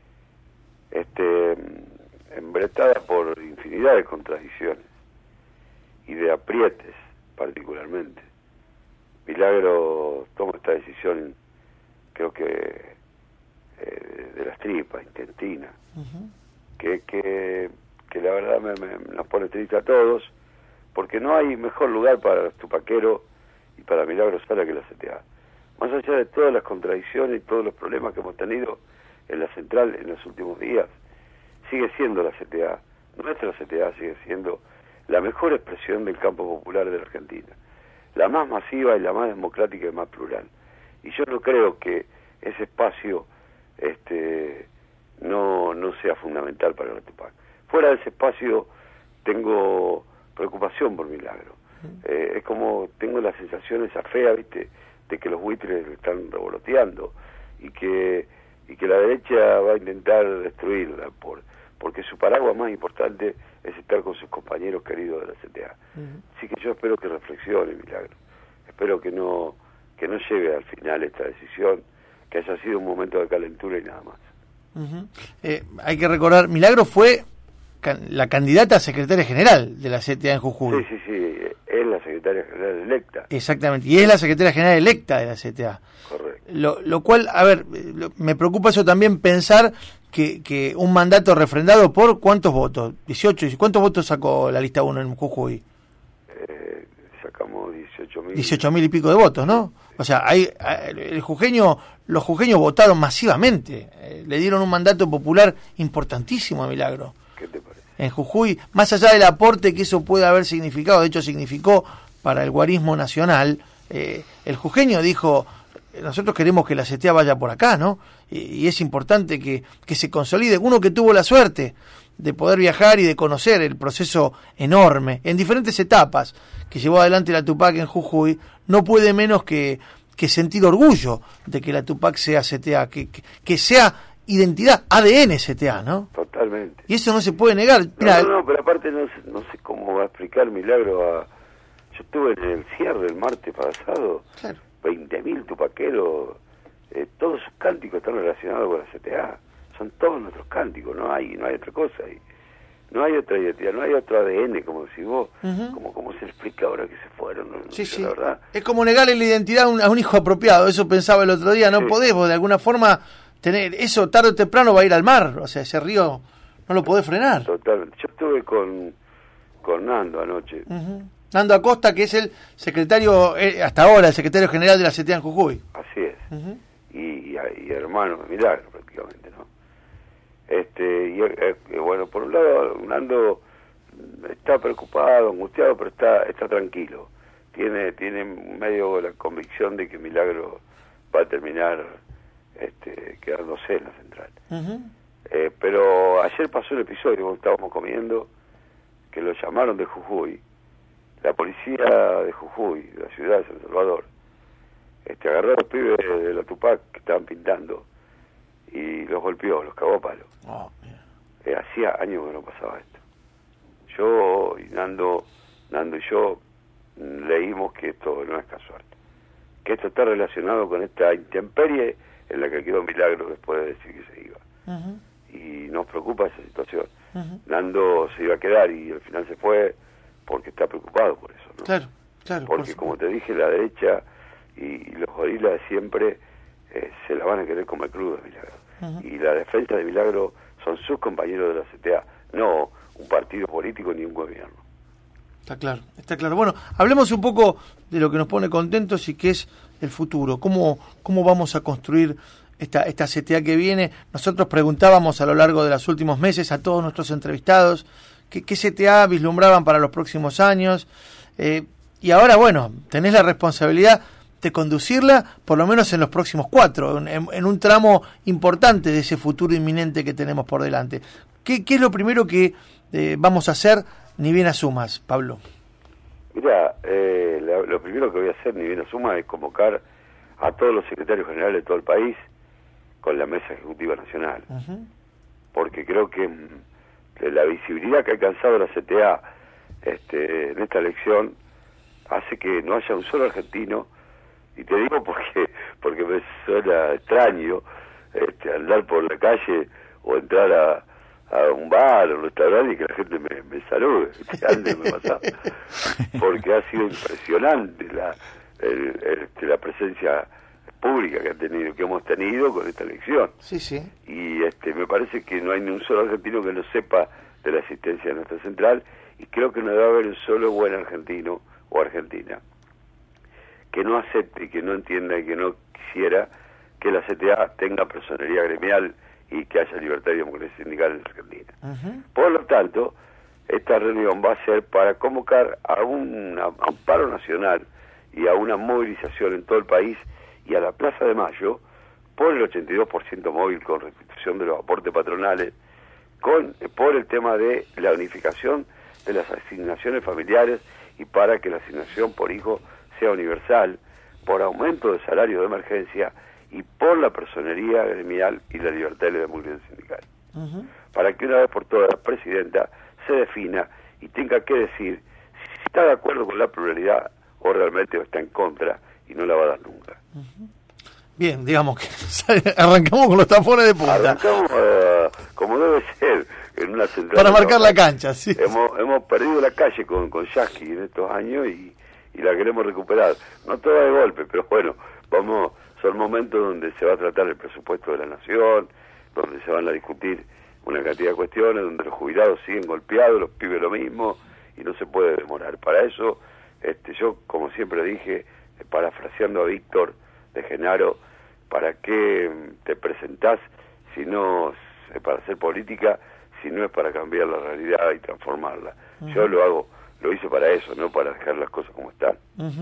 embretada por infinidad de contradicciones y de aprietes particularmente, Milagro toma esta decisión, creo que de las tripas, intentina, que la verdad nos pone triste a todos, porque no hay mejor lugar para los tupaqueros y para Milagro Sala que la CTA. Más allá de todas las contradicciones y todos los problemas que hemos tenido en la central en los últimos días, sigue siendo la CTA, nuestra CTA sigue siendo la mejor expresión del campo popular de la Argentina, la más masiva y la más democrática y más plural. Y yo no creo que ese espacio no sea fundamental para la Tupac. Fuera de ese espacio tengo preocupación por Milagro. Es como tengo la sensación esa fea, ¿viste?, de que los buitres están revoloteando y que la derecha va a intentar destruirla porque su paraguas más importante es estar con sus compañeros queridos de la CTA. Así que yo espero que reflexione Milagro. Espero que no llegue al final esta decisión, que haya sido un momento de calentura y nada más. Hay que recordar, Milagro fue la candidata a secretaria general de la CTA en Jujuy. Sí, es la secretaria general electa. Exactamente, y es la secretaria general electa de la CTA. Correcto. Lo cual, a ver, me preocupa eso también, pensar que un mandato refrendado por ¿cuántos votos? 18. ¿Cuántos votos sacó la lista 1 en Jujuy? Sacamos 18.000. 18.000 y pico de votos, ¿no? O sea, los jujeños votaron masivamente, le dieron un mandato popular importantísimo a Milagro. ¿Qué te parece? En Jujuy, más allá del aporte que eso puede haber significado, de hecho significó para el guarismo nacional, el jujeño dijo, nosotros queremos que la CTA vaya por acá, ¿no? Y es importante que se consolide. Uno que tuvo la suerte de poder viajar y de conocer el proceso enorme, en diferentes etapas, que llevó adelante la Tupac en Jujuy, no puede menos que sentir orgullo de que la Tupac sea CTA, que sea identidad, ADN CTA, ¿no? Totalmente. Y eso no se puede negar. Mirá, No, pero aparte no sé cómo va a explicar Milagro. Yo estuve en el cierre el martes pasado, claro. 20.000 tupaqueros, todos sus cánticos están relacionados con la CTA, son todos nuestros cánticos, no hay otra cosa ahí. No hay otra identidad, no hay otro ADN, como decís vos, como se explica ahora que se fueron, no sí, sé, sí. la verdad. Es como negarle la identidad a un hijo apropiado, eso pensaba el otro día, no podés vos de alguna forma tener, eso tarde o temprano va a ir al mar, o sea, ese río no lo podés frenar. Totalmente. Yo estuve con Nando anoche. Nando Acosta, que es el secretario, hasta ahora, el secretario general de la CTA en Jujuy. Así es. Y hermano de Milagro, prácticamente, ¿no? Bueno, por un lado, Nando está preocupado, angustiado, pero está tranquilo. Tiene medio la convicción de que Milagro va a terminar quedándose en la central. Pero ayer pasó el episodio, cuando estábamos comiendo, que lo llamaron de Jujuy. La policía de Jujuy, de la ciudad de San Salvador, agarró a los pibes de la Tupac que estaban pintando y los golpeó, los cagó a palo. Hacía años que no pasaba esto. Yo y Nando y yo leímos que esto no es casual, que esto está relacionado con esta intemperie en la que quedó Milagro después de decir que se iba. Y nos preocupa esa situación. Nando se iba a quedar y al final se fue porque está preocupado por eso, ¿no? Claro. Porque como te dije, la derecha y los gorilas de siempre se la van a querer comer cruda, Milagro. Y la defensa de Milagro son sus compañeros de la CTA, no un partido político ni un gobierno. Está claro. Bueno, hablemos un poco de lo que nos pone contentos y que es el futuro. ¿Cómo vamos a construir esta CTA que viene? Nosotros preguntábamos a lo largo de los últimos meses a todos nuestros entrevistados qué CTA vislumbraban para los próximos años. Y ahora, bueno, tenés la responsabilidad de conducirla por lo menos en los próximos 4, en un tramo importante de ese futuro inminente que tenemos por delante. ¿Qué es lo primero que vamos a hacer, ni bien asumas, Pablo? Mirá, lo primero que voy a hacer, ni bien asuma, es convocar a todos los secretarios generales de todo el país con la Mesa Ejecutiva Nacional. Porque creo que la visibilidad que ha alcanzado la CTA en esta elección hace que no haya un solo argentino, y te digo porque me suena extraño andar por la calle o entrar a un bar o un restaurante y que la gente me salude. Antes me pasaba. Porque ha sido impresionante la presencia pública que hemos tenido con esta elección. Sí. Y me parece que no hay ni un solo argentino que no sepa de la existencia de nuestra central, y creo que no debe haber un solo buen argentino o argentina que no acepte, que no entienda y que no quisiera que la CTA tenga personería gremial y que haya libertad y democracia sindical en Argentina. Por lo tanto, esta reunión va a ser para convocar a un paro nacional y a una movilización en todo el país y a la Plaza de Mayo por el 82% móvil con restitución de los aportes patronales, por el tema de la unificación de las asignaciones familiares y para que la asignación por hijo sea universal, por aumento de salario de emergencia y por la personería gremial y la libertad y la democracia sindical. Para que una vez por todas la presidenta se defina y tenga que decir si está de acuerdo con la pluralidad o realmente está en contra y no la va a dar nunca. Bien, digamos que arrancamos con los tapones de punta. Arrancamos como debe ser, en una central. Para marcar la cancha, sí. Hemos perdido la calle con Yasky en estos años y la queremos recuperar. No toda de golpe, pero bueno, son momentos donde se va a tratar el presupuesto de la nación, donde se van a discutir una cantidad de cuestiones, donde los jubilados siguen golpeados, los pibes lo mismo, y no se puede demorar. Para eso, yo, como siempre dije, parafraseando a Víctor de Genaro, ¿para qué te presentás si no es para hacer política, si no es para cambiar la realidad y transformarla? Yo lo hice para eso, no para dejar las cosas como están.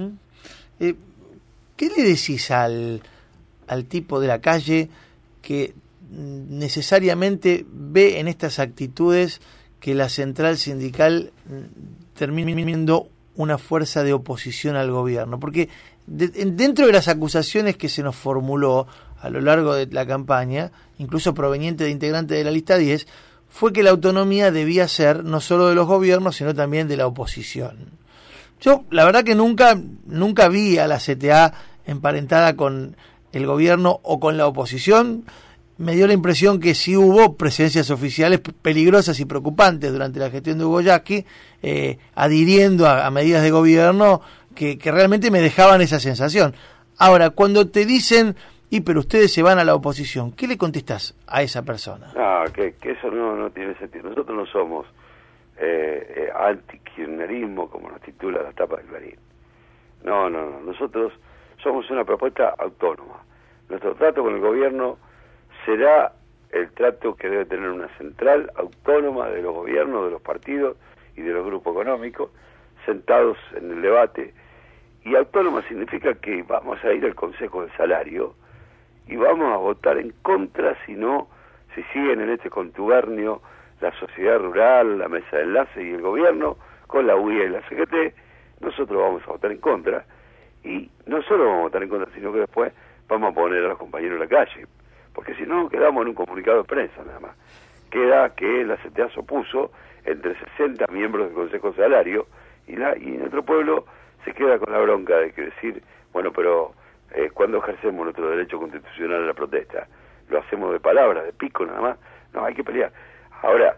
¿Qué le decís al tipo de la calle que necesariamente ve en estas actitudes que la central sindical termina siendo una fuerza de oposición al gobierno? Porque dentro de las acusaciones que se nos formuló a lo largo de la campaña, incluso proveniente de integrantes de la lista 10, fue que la autonomía debía ser no solo de los gobiernos, sino también de la oposición. Yo, la verdad que nunca vi a la CTA emparentada con el gobierno o con la oposición. Me dio la impresión que sí hubo presencias oficiales peligrosas y preocupantes durante la gestión de Hugo Yasky, adhiriendo a medidas de gobierno que realmente me dejaban esa sensación. Ahora, cuando te dicen, pero ustedes se van a la oposición, ¿qué le contestás a esa persona? Que eso no tiene sentido. Nosotros no somos anti-kirchnerismo, como nos titula la tapa de Clarín. No. Nosotros somos una propuesta autónoma. Nuestro trato con el gobierno será el trato que debe tener una central autónoma de los gobiernos, de los partidos y de los grupos económicos, sentados en el debate. Y autónoma significa que vamos a ir al Consejo del Salario y vamos a votar en contra si siguen en este contubernio la sociedad rural, la mesa de enlace y el gobierno, con la UIA y la CGT. Nosotros vamos a votar en contra, y no solo vamos a votar en contra, sino que después vamos a poner a los compañeros en la calle, porque si no quedamos en un comunicado de prensa nada más. Queda que la CTA se opuso entre 60 miembros del Consejo de Salario, y nuestro pueblo se queda con la bronca de que decir, pero ¿cuándo ejercemos nuestro derecho constitucional a la protesta? ¿Lo hacemos de palabras, de pico nada más? No, hay que pelear. Ahora,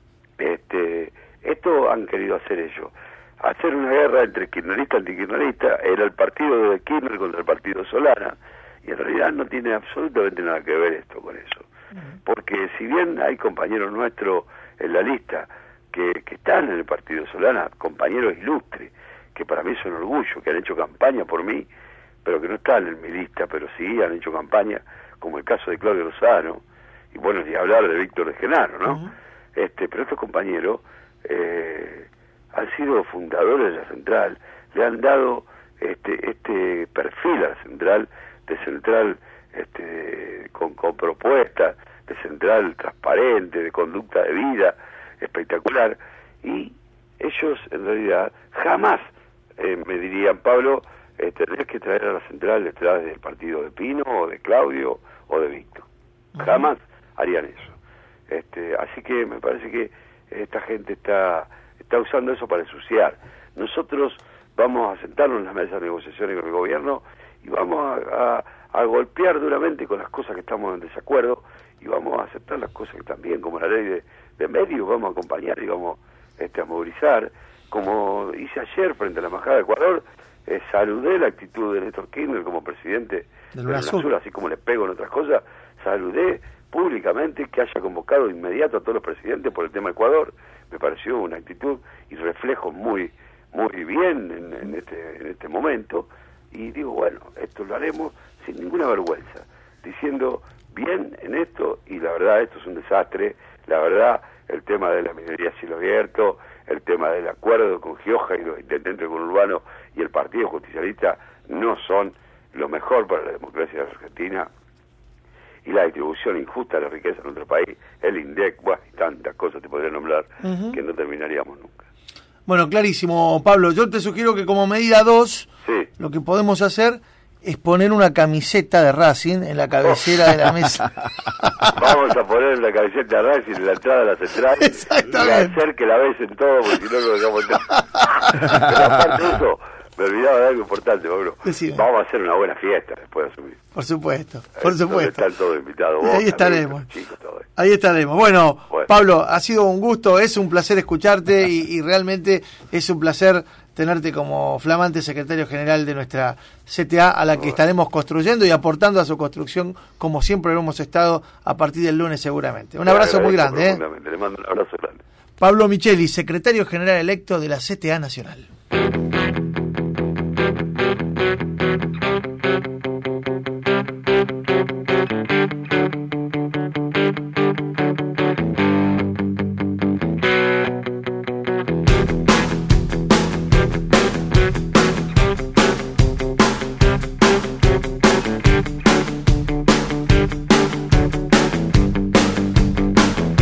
esto han querido hacer ellos. Hacer una guerra entre kirchnerista y antikirchnerista, era el partido de Kirchner contra el partido de Solana, y en realidad no tiene absolutamente nada que ver esto con eso. Porque si bien hay compañeros nuestros en la lista que están en el partido de Solana, compañeros ilustres, que para mí es un orgullo, que han hecho campaña por mí, pero que no están en mi lista, pero sí han hecho campaña, como el caso de Claudio Lozano, y bueno, ni hablar de Víctor de Genaro, ¿no? Pero estos compañeros han sido fundadores de la central, le han dado este perfil a la central, de central con propuestas, de central transparente, de conducta de vida espectacular, y ellos en realidad jamás me dirían, Pablo, tenés que traer a la central detrás del partido de Pino o de Claudio o de Víctor. Jamás harían eso. Así que me parece que esta gente está usando eso para ensuciar. Nosotros vamos a sentarnos en las mesas de negociaciones con el gobierno y vamos a golpear duramente con las cosas que estamos en desacuerdo, y vamos a aceptar las cosas que también, como la ley de medios, vamos a acompañar y vamos a movilizar. Como hice ayer frente a la Embajada de Ecuador, saludé la actitud de Néstor Kirchner como presidente de UNASUR, así como le pego en otras cosas, saludé públicamente que haya convocado de inmediato a todos los presidentes por el tema Ecuador. Me pareció una actitud y reflejo muy bien en este momento, y digo, bueno, esto lo haremos sin ninguna vergüenza, diciendo bien en esto, y la verdad esto es un desastre. La verdad, el tema de la minería a cielo abierto, el tema del acuerdo con Gioja y los intendentes conurbanos y el Partido Justicialista no son lo mejor para la democracia de Argentina, y la distribución injusta de la riqueza en nuestro país, el INDEC, y tantas cosas te podría nombrar que no terminaríamos nunca. Bueno, clarísimo, Pablo. Yo te sugiero que como medida 2, lo que podemos hacer es poner una camiseta de Racing en la cabecera de la mesa. Vamos a poner la camiseta de Racing en la entrada de la central y hacer que la besen todo, porque si no lo dejamos entrar. Pero aparte de eso, me olvidaba de algo importante, Pablo. Vamos a hacer una buena fiesta después de asumir. Por supuesto, por supuesto. Están todos invitados. Ahí estaremos. Ahí estaremos. Bueno, Pablo, ha sido un gusto, es un placer escucharte y realmente es un placer tenerte como flamante secretario general de nuestra CTA, a la que estaremos construyendo y aportando a su construcción, como siempre lo hemos estado, a partir del lunes seguramente. Un abrazo muy grande. Le mando un abrazo grande. Pablo Micheli, secretario general electo de la CTA Nacional.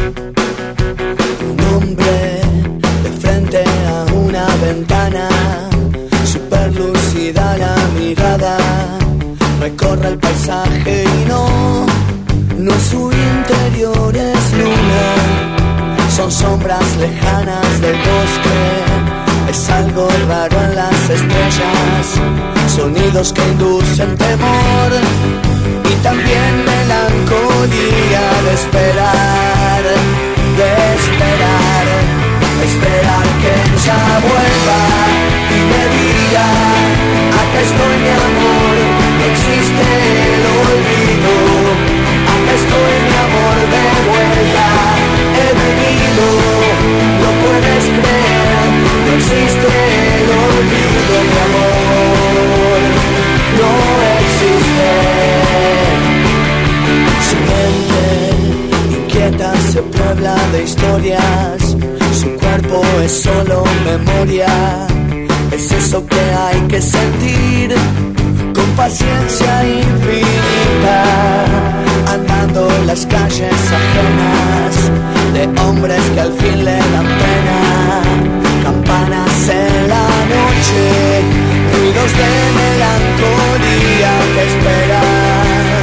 Un hombre de frente a una ventana recorre el paisaje y no es su interior, es luna, son sombras lejanas del bosque, es algo raro en las estrellas, sonidos que inducen temor y también melancolía de esperar, esperar que ella vuelva y me diga, acá estoy mi amor, no existe el olvido, acá estoy mi amor de vuelta, he venido, no puedes creer, no existe el olvido, mi amor, no existe. Su mente inquieta se puebla de historias, su cuerpo es solo memoria, es eso que hay que sentir con paciencia infinita, andando las calles ajenas de hombres que al fin le dan pena, campanas en la noche, ruidos de melancolía que esperan,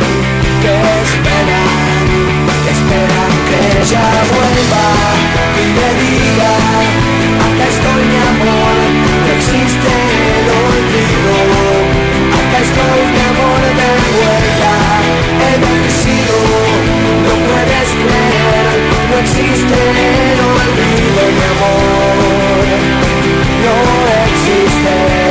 que ella vuelva y me diga, acá estoy mi amor, no existe el olvido, acá estoy mi amor de vuelta, he vencido, no puedes creer, no existe el olvido, mi amor, no existe.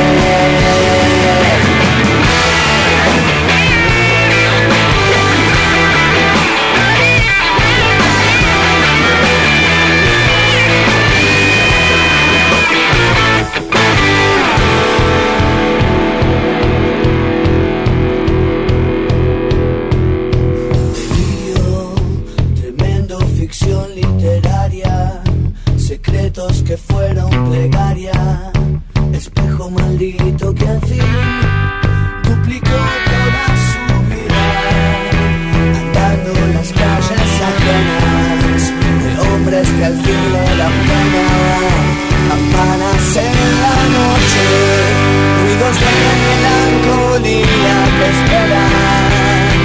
Secretos que fueron plegaria, espejo maldito que al fin duplicó toda su vida, andando en las calles ajenas de hombres que al fin le dan pena, campanas en la noche, ruidos de melancolía que esperan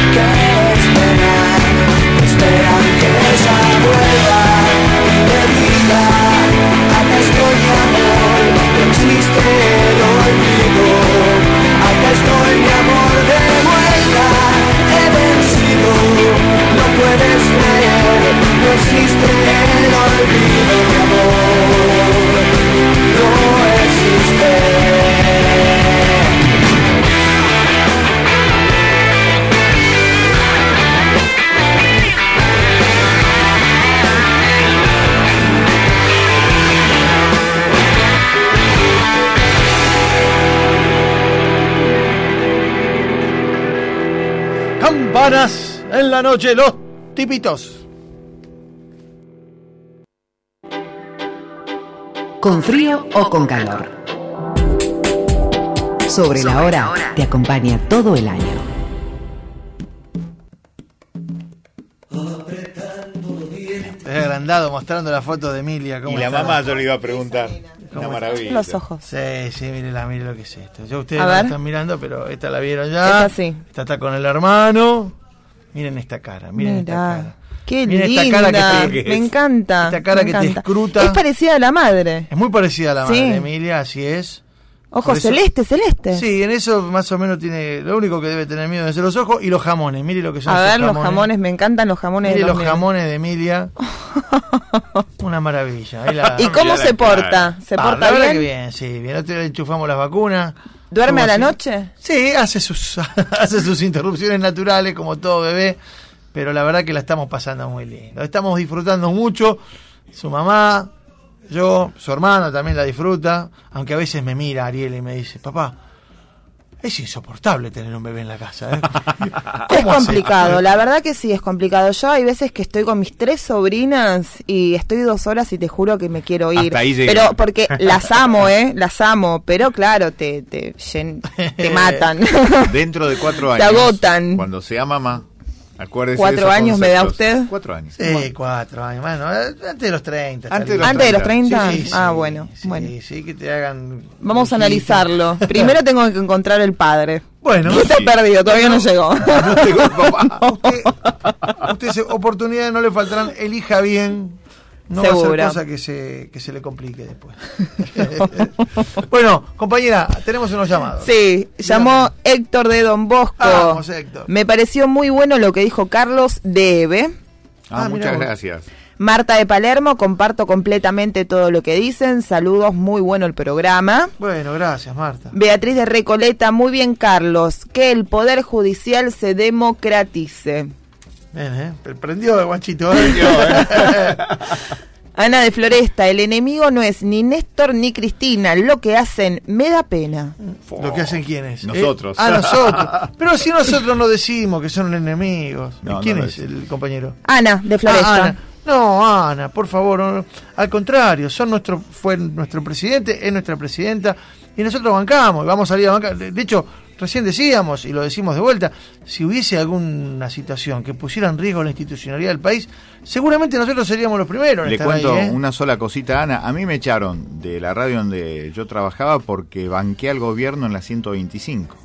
que ella vuelva y me diga, acá estoy mi amor, no existe el olvido, acá estoy mi amor de vuelta, he vencido, no puedes creer, no existe el olvido, mi amor, no existe. Campanas en la noche, los tipitos. Con frío o con calor. Sobre la hora te acompaña todo el año. Es agrandado mostrando la foto de Emilia. Y la mamá yo le iba a preguntar. Una maravilla. Los ojos. Sí, mire lo que es esto. Ya ustedes la están mirando, pero esta la vieron ya. Esta sí. Esta está con el hermano. Miren esta cara, miren esta cara. Qué miren linda, esta cara que me encanta. Esta cara me que encanta. te escruta. Es parecida a la madre. Es muy parecida a la madre de Emilia, así es. Ojos celeste. Sí, en eso más o menos tiene. Lo único que debe tener miedo es de los ojos y los jamones. Mire lo que son. A ver, los jamones, me encantan los jamones. Mire los jamones de Emilia. Una maravilla. ¿Y cómo se porta? ¿Se porta la verdad bien? que bien, sí. Bien, nosotros le enchufamos las vacunas. ¿Duerme a la noche? Sí, hace sus interrupciones naturales como todo bebé. Pero la verdad que la estamos pasando muy lindo. Estamos disfrutando mucho. Su mamá, yo, su hermana también la disfruta. Aunque a veces me mira Ariel y me dice, papá, es insoportable tener un bebé en la casa. Es complicado, la verdad que sí, es complicado. Yo hay veces que estoy con mis 3 sobrinas y estoy 2 horas y te juro que me quiero ir. Hasta ahí llega. Pero porque las amo, las amo, pero claro, te matan. Dentro de 4 años, te agotan. cuando sea mamá, Acuérdese 4 años me da usted. 4 años. Sí, 4 años. Bueno, antes de los 30. ¿Antes de los 30? Sí, bueno. Sí, que te hagan... Vamos a analizarlo. Primero tengo que encontrar el padre. Bueno. Está perdido, todavía no llegó. Usted oportunidades no le faltarán. Elija bien. No Seguro. va a ser cosa que se le complique después. Bueno, compañera, tenemos unos llamados. Sí, llamó Héctor de Don Bosco. Vamos, Héctor. Me pareció muy bueno lo que dijo Carlos de Eve. Muchas gracias. Marta de Palermo, comparto completamente todo lo que dicen. Saludos, muy bueno el programa. Bueno, gracias, Marta. Beatriz de Recoleta, muy bien, Carlos. Que el Poder Judicial se democratice. Bien, prendió el guachito. Ana de Floresta, el enemigo no es ni Néstor ni Cristina. Lo que hacen me da pena. ¿Lo que hacen quiénes? Nosotros. Nosotros. Pero si nosotros no decimos que son enemigos. No, ¿Quién no es el compañero? Ana de Floresta. Ana. No, Ana, por favor. No. Al contrario, fue nuestro presidente, es nuestra presidenta. Y nosotros bancamos, y vamos a salir a bancar. De hecho, recién decíamos, y lo decimos de vuelta, si hubiese alguna situación que pusiera en riesgo la institucionalidad del país, seguramente nosotros seríamos los primeros en Le estar cuento ahí, una sola cosita, Ana. A mí me echaron de la radio donde yo trabajaba porque banqué al gobierno en la 125.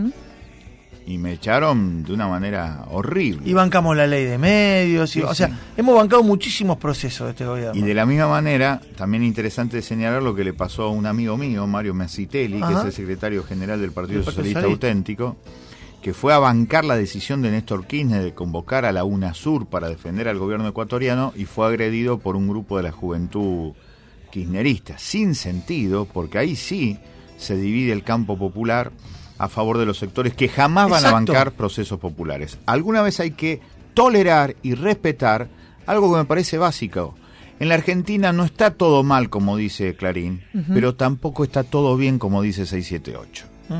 Y me echaron de una manera horrible. Y bancamos la ley de medios, Sí, o sea, hemos bancado muchísimos procesos de este gobierno. Y de la misma manera, también interesante señalar lo que le pasó a un amigo mío, Mario Mazzitelli, que es el secretario general del Partido Socialista Auténtico, que fue a bancar la decisión de Néstor Kirchner de convocar a la UNASUR para defender al gobierno ecuatoriano y fue agredido por un grupo de la juventud kirchnerista. Sin sentido, porque ahí sí se divide el campo popular a favor de los sectores que jamás van a bancar procesos populares. Alguna vez hay que tolerar y respetar algo que me parece básico. En la Argentina no está todo mal, como dice Clarín, pero tampoco está todo bien, como dice 678.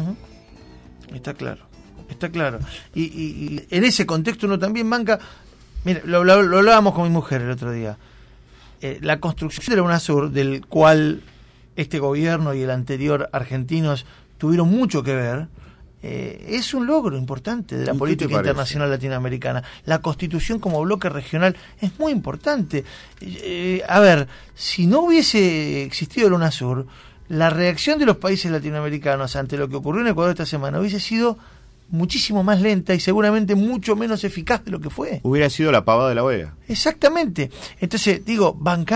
Está claro. Y en ese contexto uno también banca... Mira, lo hablábamos con mi mujer el otro día. La construcción de la UNASUR, del cual este gobierno y el anterior argentinos tuvieron mucho que ver, es un logro importante de la política internacional latinoamericana. La constitución como bloque regional es muy importante. A ver, si no hubiese existido el UNASUR, la reacción de los países latinoamericanos ante lo que ocurrió en Ecuador esta semana hubiese sido muchísimo más lenta y seguramente mucho menos eficaz de lo que fue. Hubiera sido la pavada de la OEA. Exactamente. Entonces, digo,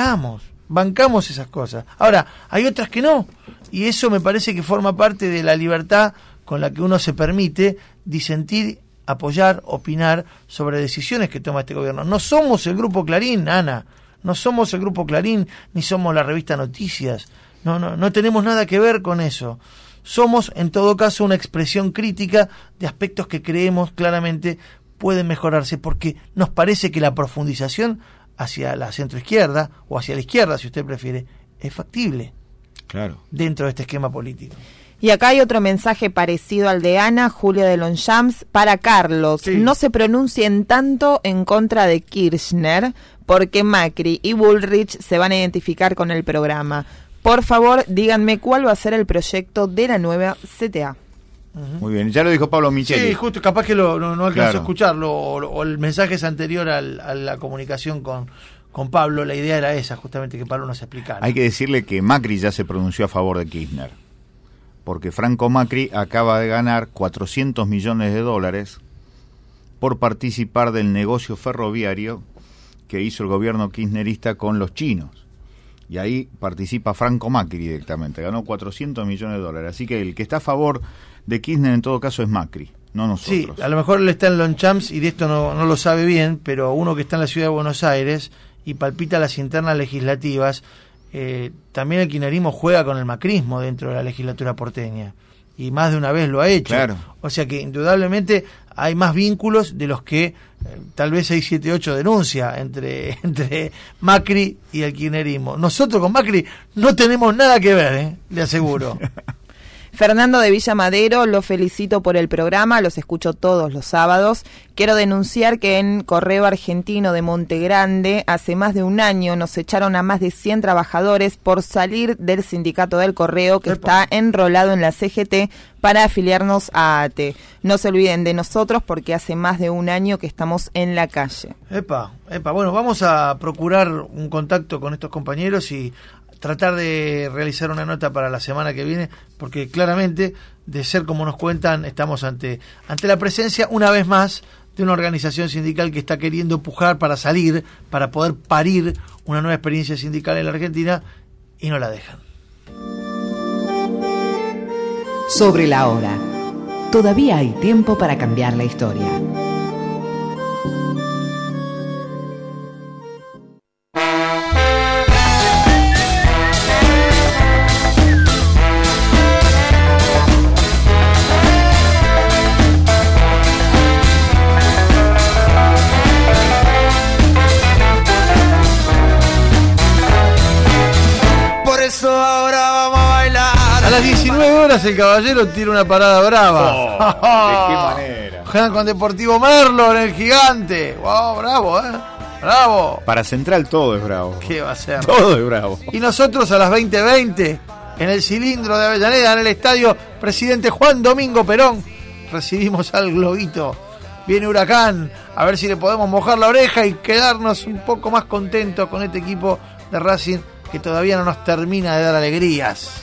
bancamos esas cosas. Ahora, hay otras que no, y eso me parece que forma parte de la libertad con la que uno se permite disentir, apoyar, opinar sobre decisiones que toma este gobierno. No somos el Grupo Clarín, Ana, no somos el Grupo Clarín, ni somos la revista Noticias, no tenemos nada que ver con eso. Somos, en todo caso, una expresión crítica de aspectos que creemos claramente pueden mejorarse, porque nos parece que la profundización hacia la centroizquierda, o hacia la izquierda, si usted prefiere, es factible. Claro. Dentro de este esquema político. Y acá hay otro mensaje parecido al de Ana, Julia de Longchamps, para Carlos. Sí. No se pronuncien tanto en contra de Kirchner, porque Macri y Bullrich se van a identificar con el programa. Por favor, díganme cuál va a ser el proyecto de la nueva CTA. Muy bien, ya lo dijo Pablo Micheli. Sí, justo, capaz que no alcanzó a escucharlo, o el mensaje es anterior a la comunicación con Pablo. La idea era esa, justamente, que Pablo nos explicara. Hay que decirle que Macri ya se pronunció a favor de Kirchner, porque Franco Macri acaba de ganar $400 millones por participar del negocio ferroviario que hizo el gobierno kirchnerista con los chinos. Y ahí participa Franco Macri directamente, ganó $400 millones. Así que el que está a favor de Kirchner en todo caso es Macri, no nosotros. Sí, a lo mejor él está en Longchamps y de esto no lo sabe bien, pero uno que está en la ciudad de Buenos Aires y palpita las internas legislativas, también el kirchnerismo juega con el macrismo dentro de la legislatura porteña. Y más de una vez lo ha hecho. Claro. O sea que indudablemente hay más vínculos de los que tal vez 678 denuncia entre Macri y el kirchnerismo. Nosotros con Macri no tenemos nada que ver, le aseguro. Fernando de Villa Madero, los felicito por el programa, los escucho todos los sábados. Quiero denunciar que en Correo Argentino de Monte Grande hace más de un año nos echaron a más de 100 trabajadores por salir del sindicato del correo que está enrolado en la CGT para afiliarnos a ATE. No se olviden de nosotros porque hace más de un año que estamos en la calle. Bueno, vamos a procurar un contacto con estos compañeros y tratar de realizar una nota para la semana que viene, porque claramente, de ser como nos cuentan, estamos ante la presencia, una vez más, de una organización sindical que está queriendo pujar para salir, para poder parir una nueva experiencia sindical en la Argentina, y no la dejan. Sobre la hora. Todavía hay tiempo para cambiar la historia. Por eso ahora vamos a bailar. A las 19 horas el caballero tira una parada brava. ¿De qué manera? Juegan con Deportivo Merlo en el Gigante. Wow, bravo, bravo. Para Central todo es bravo. ¿Qué va a ser? Todo es bravo. Y nosotros a las 20:20 en el cilindro de Avellaneda, en el estadio Presidente Juan Domingo Perón, recibimos al Globito. Viene Huracán, a ver si le podemos mojar la oreja y quedarnos un poco más contentos con este equipo de Racing que todavía no nos termina de dar alegrías.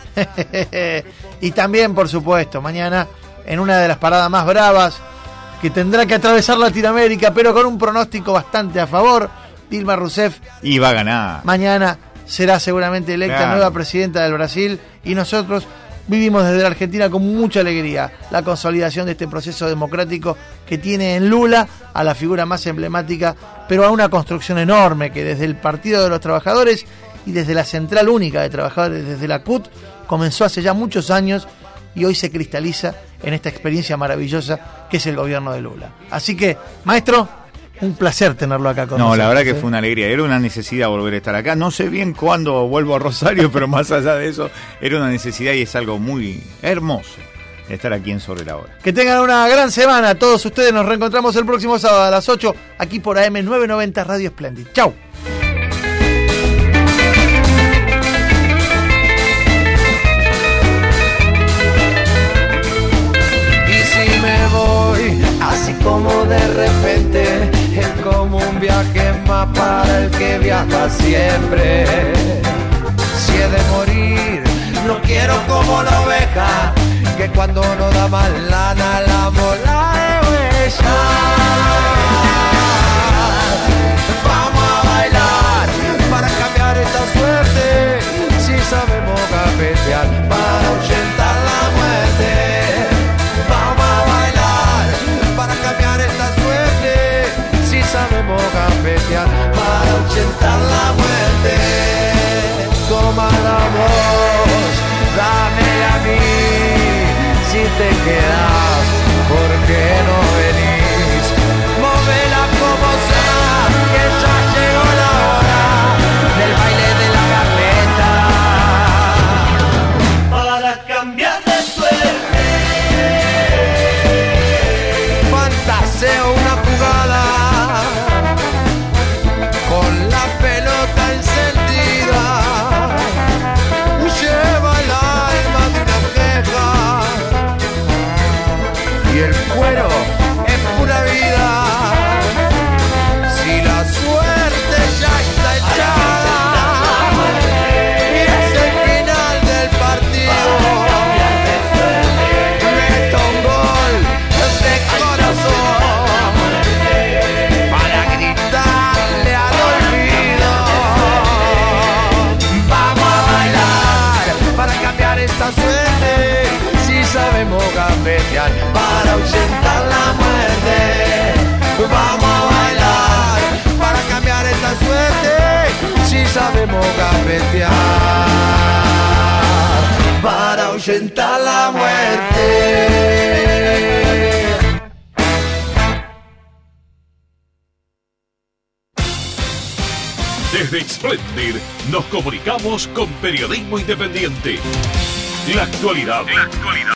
Y también, por supuesto, mañana en una de las paradas más bravas que tendrá que atravesar Latinoamérica, pero con un pronóstico bastante a favor, Dilma Rousseff. Y va a ganar. Mañana será seguramente electa nueva presidenta del Brasil, y nosotros vivimos desde la Argentina con mucha alegría la consolidación de este proceso democrático que tiene en Lula a la figura más emblemática, pero a una construcción enorme que desde el Partido de los Trabajadores y desde la Central Única de Trabajadores, desde la CUT, comenzó hace ya muchos años y hoy se cristaliza en esta experiencia maravillosa que es el gobierno de Lula. Así que, maestro, un placer tenerlo acá con nosotros. No, la verdad que fue una alegría, era una necesidad volver a estar acá. No sé bien cuándo vuelvo a Rosario, pero más allá de eso, era una necesidad y es algo muy hermoso estar aquí en Sobre la Hora. Que tengan una gran semana todos ustedes. Nos reencontramos el próximo sábado a las 8 aquí por AM 990 Radio Splendid. ¡Chau! Así como de repente es como un viaje más para el que viaja siempre. Si he de morir, no quiero como la oveja que cuando no da más lana la mola de huella. Vamos a bailar para cambiar esta suerte. Si sabemos capetear para ahuyentar la muerte. Sabemos gambetear para ahuyentar la muerte. Toma la voz, dámela a mí. Si te quedas, ¿por qué no venís? Móvela como sea, que ya llegó la hora del baile de la gambeta. Para cambiar de suerte, fantaseo una jugada. Con la pelota encendida, lleva el alma de una queja y el cuero es pura vida. Si la suerte ya está echada y es el final del partido, meto un gol de corazón para gritarle al olvido. Vamos a bailar para cambiar esta suerte. Si sabemos gambetear para ahuyentar la muerte. Vamos a bailar para cambiar esta suerte. Si sabemos gambetear para ahuyentar la muerte. Desde Splendid nos comunicamos con periodismo independiente. La actualidad.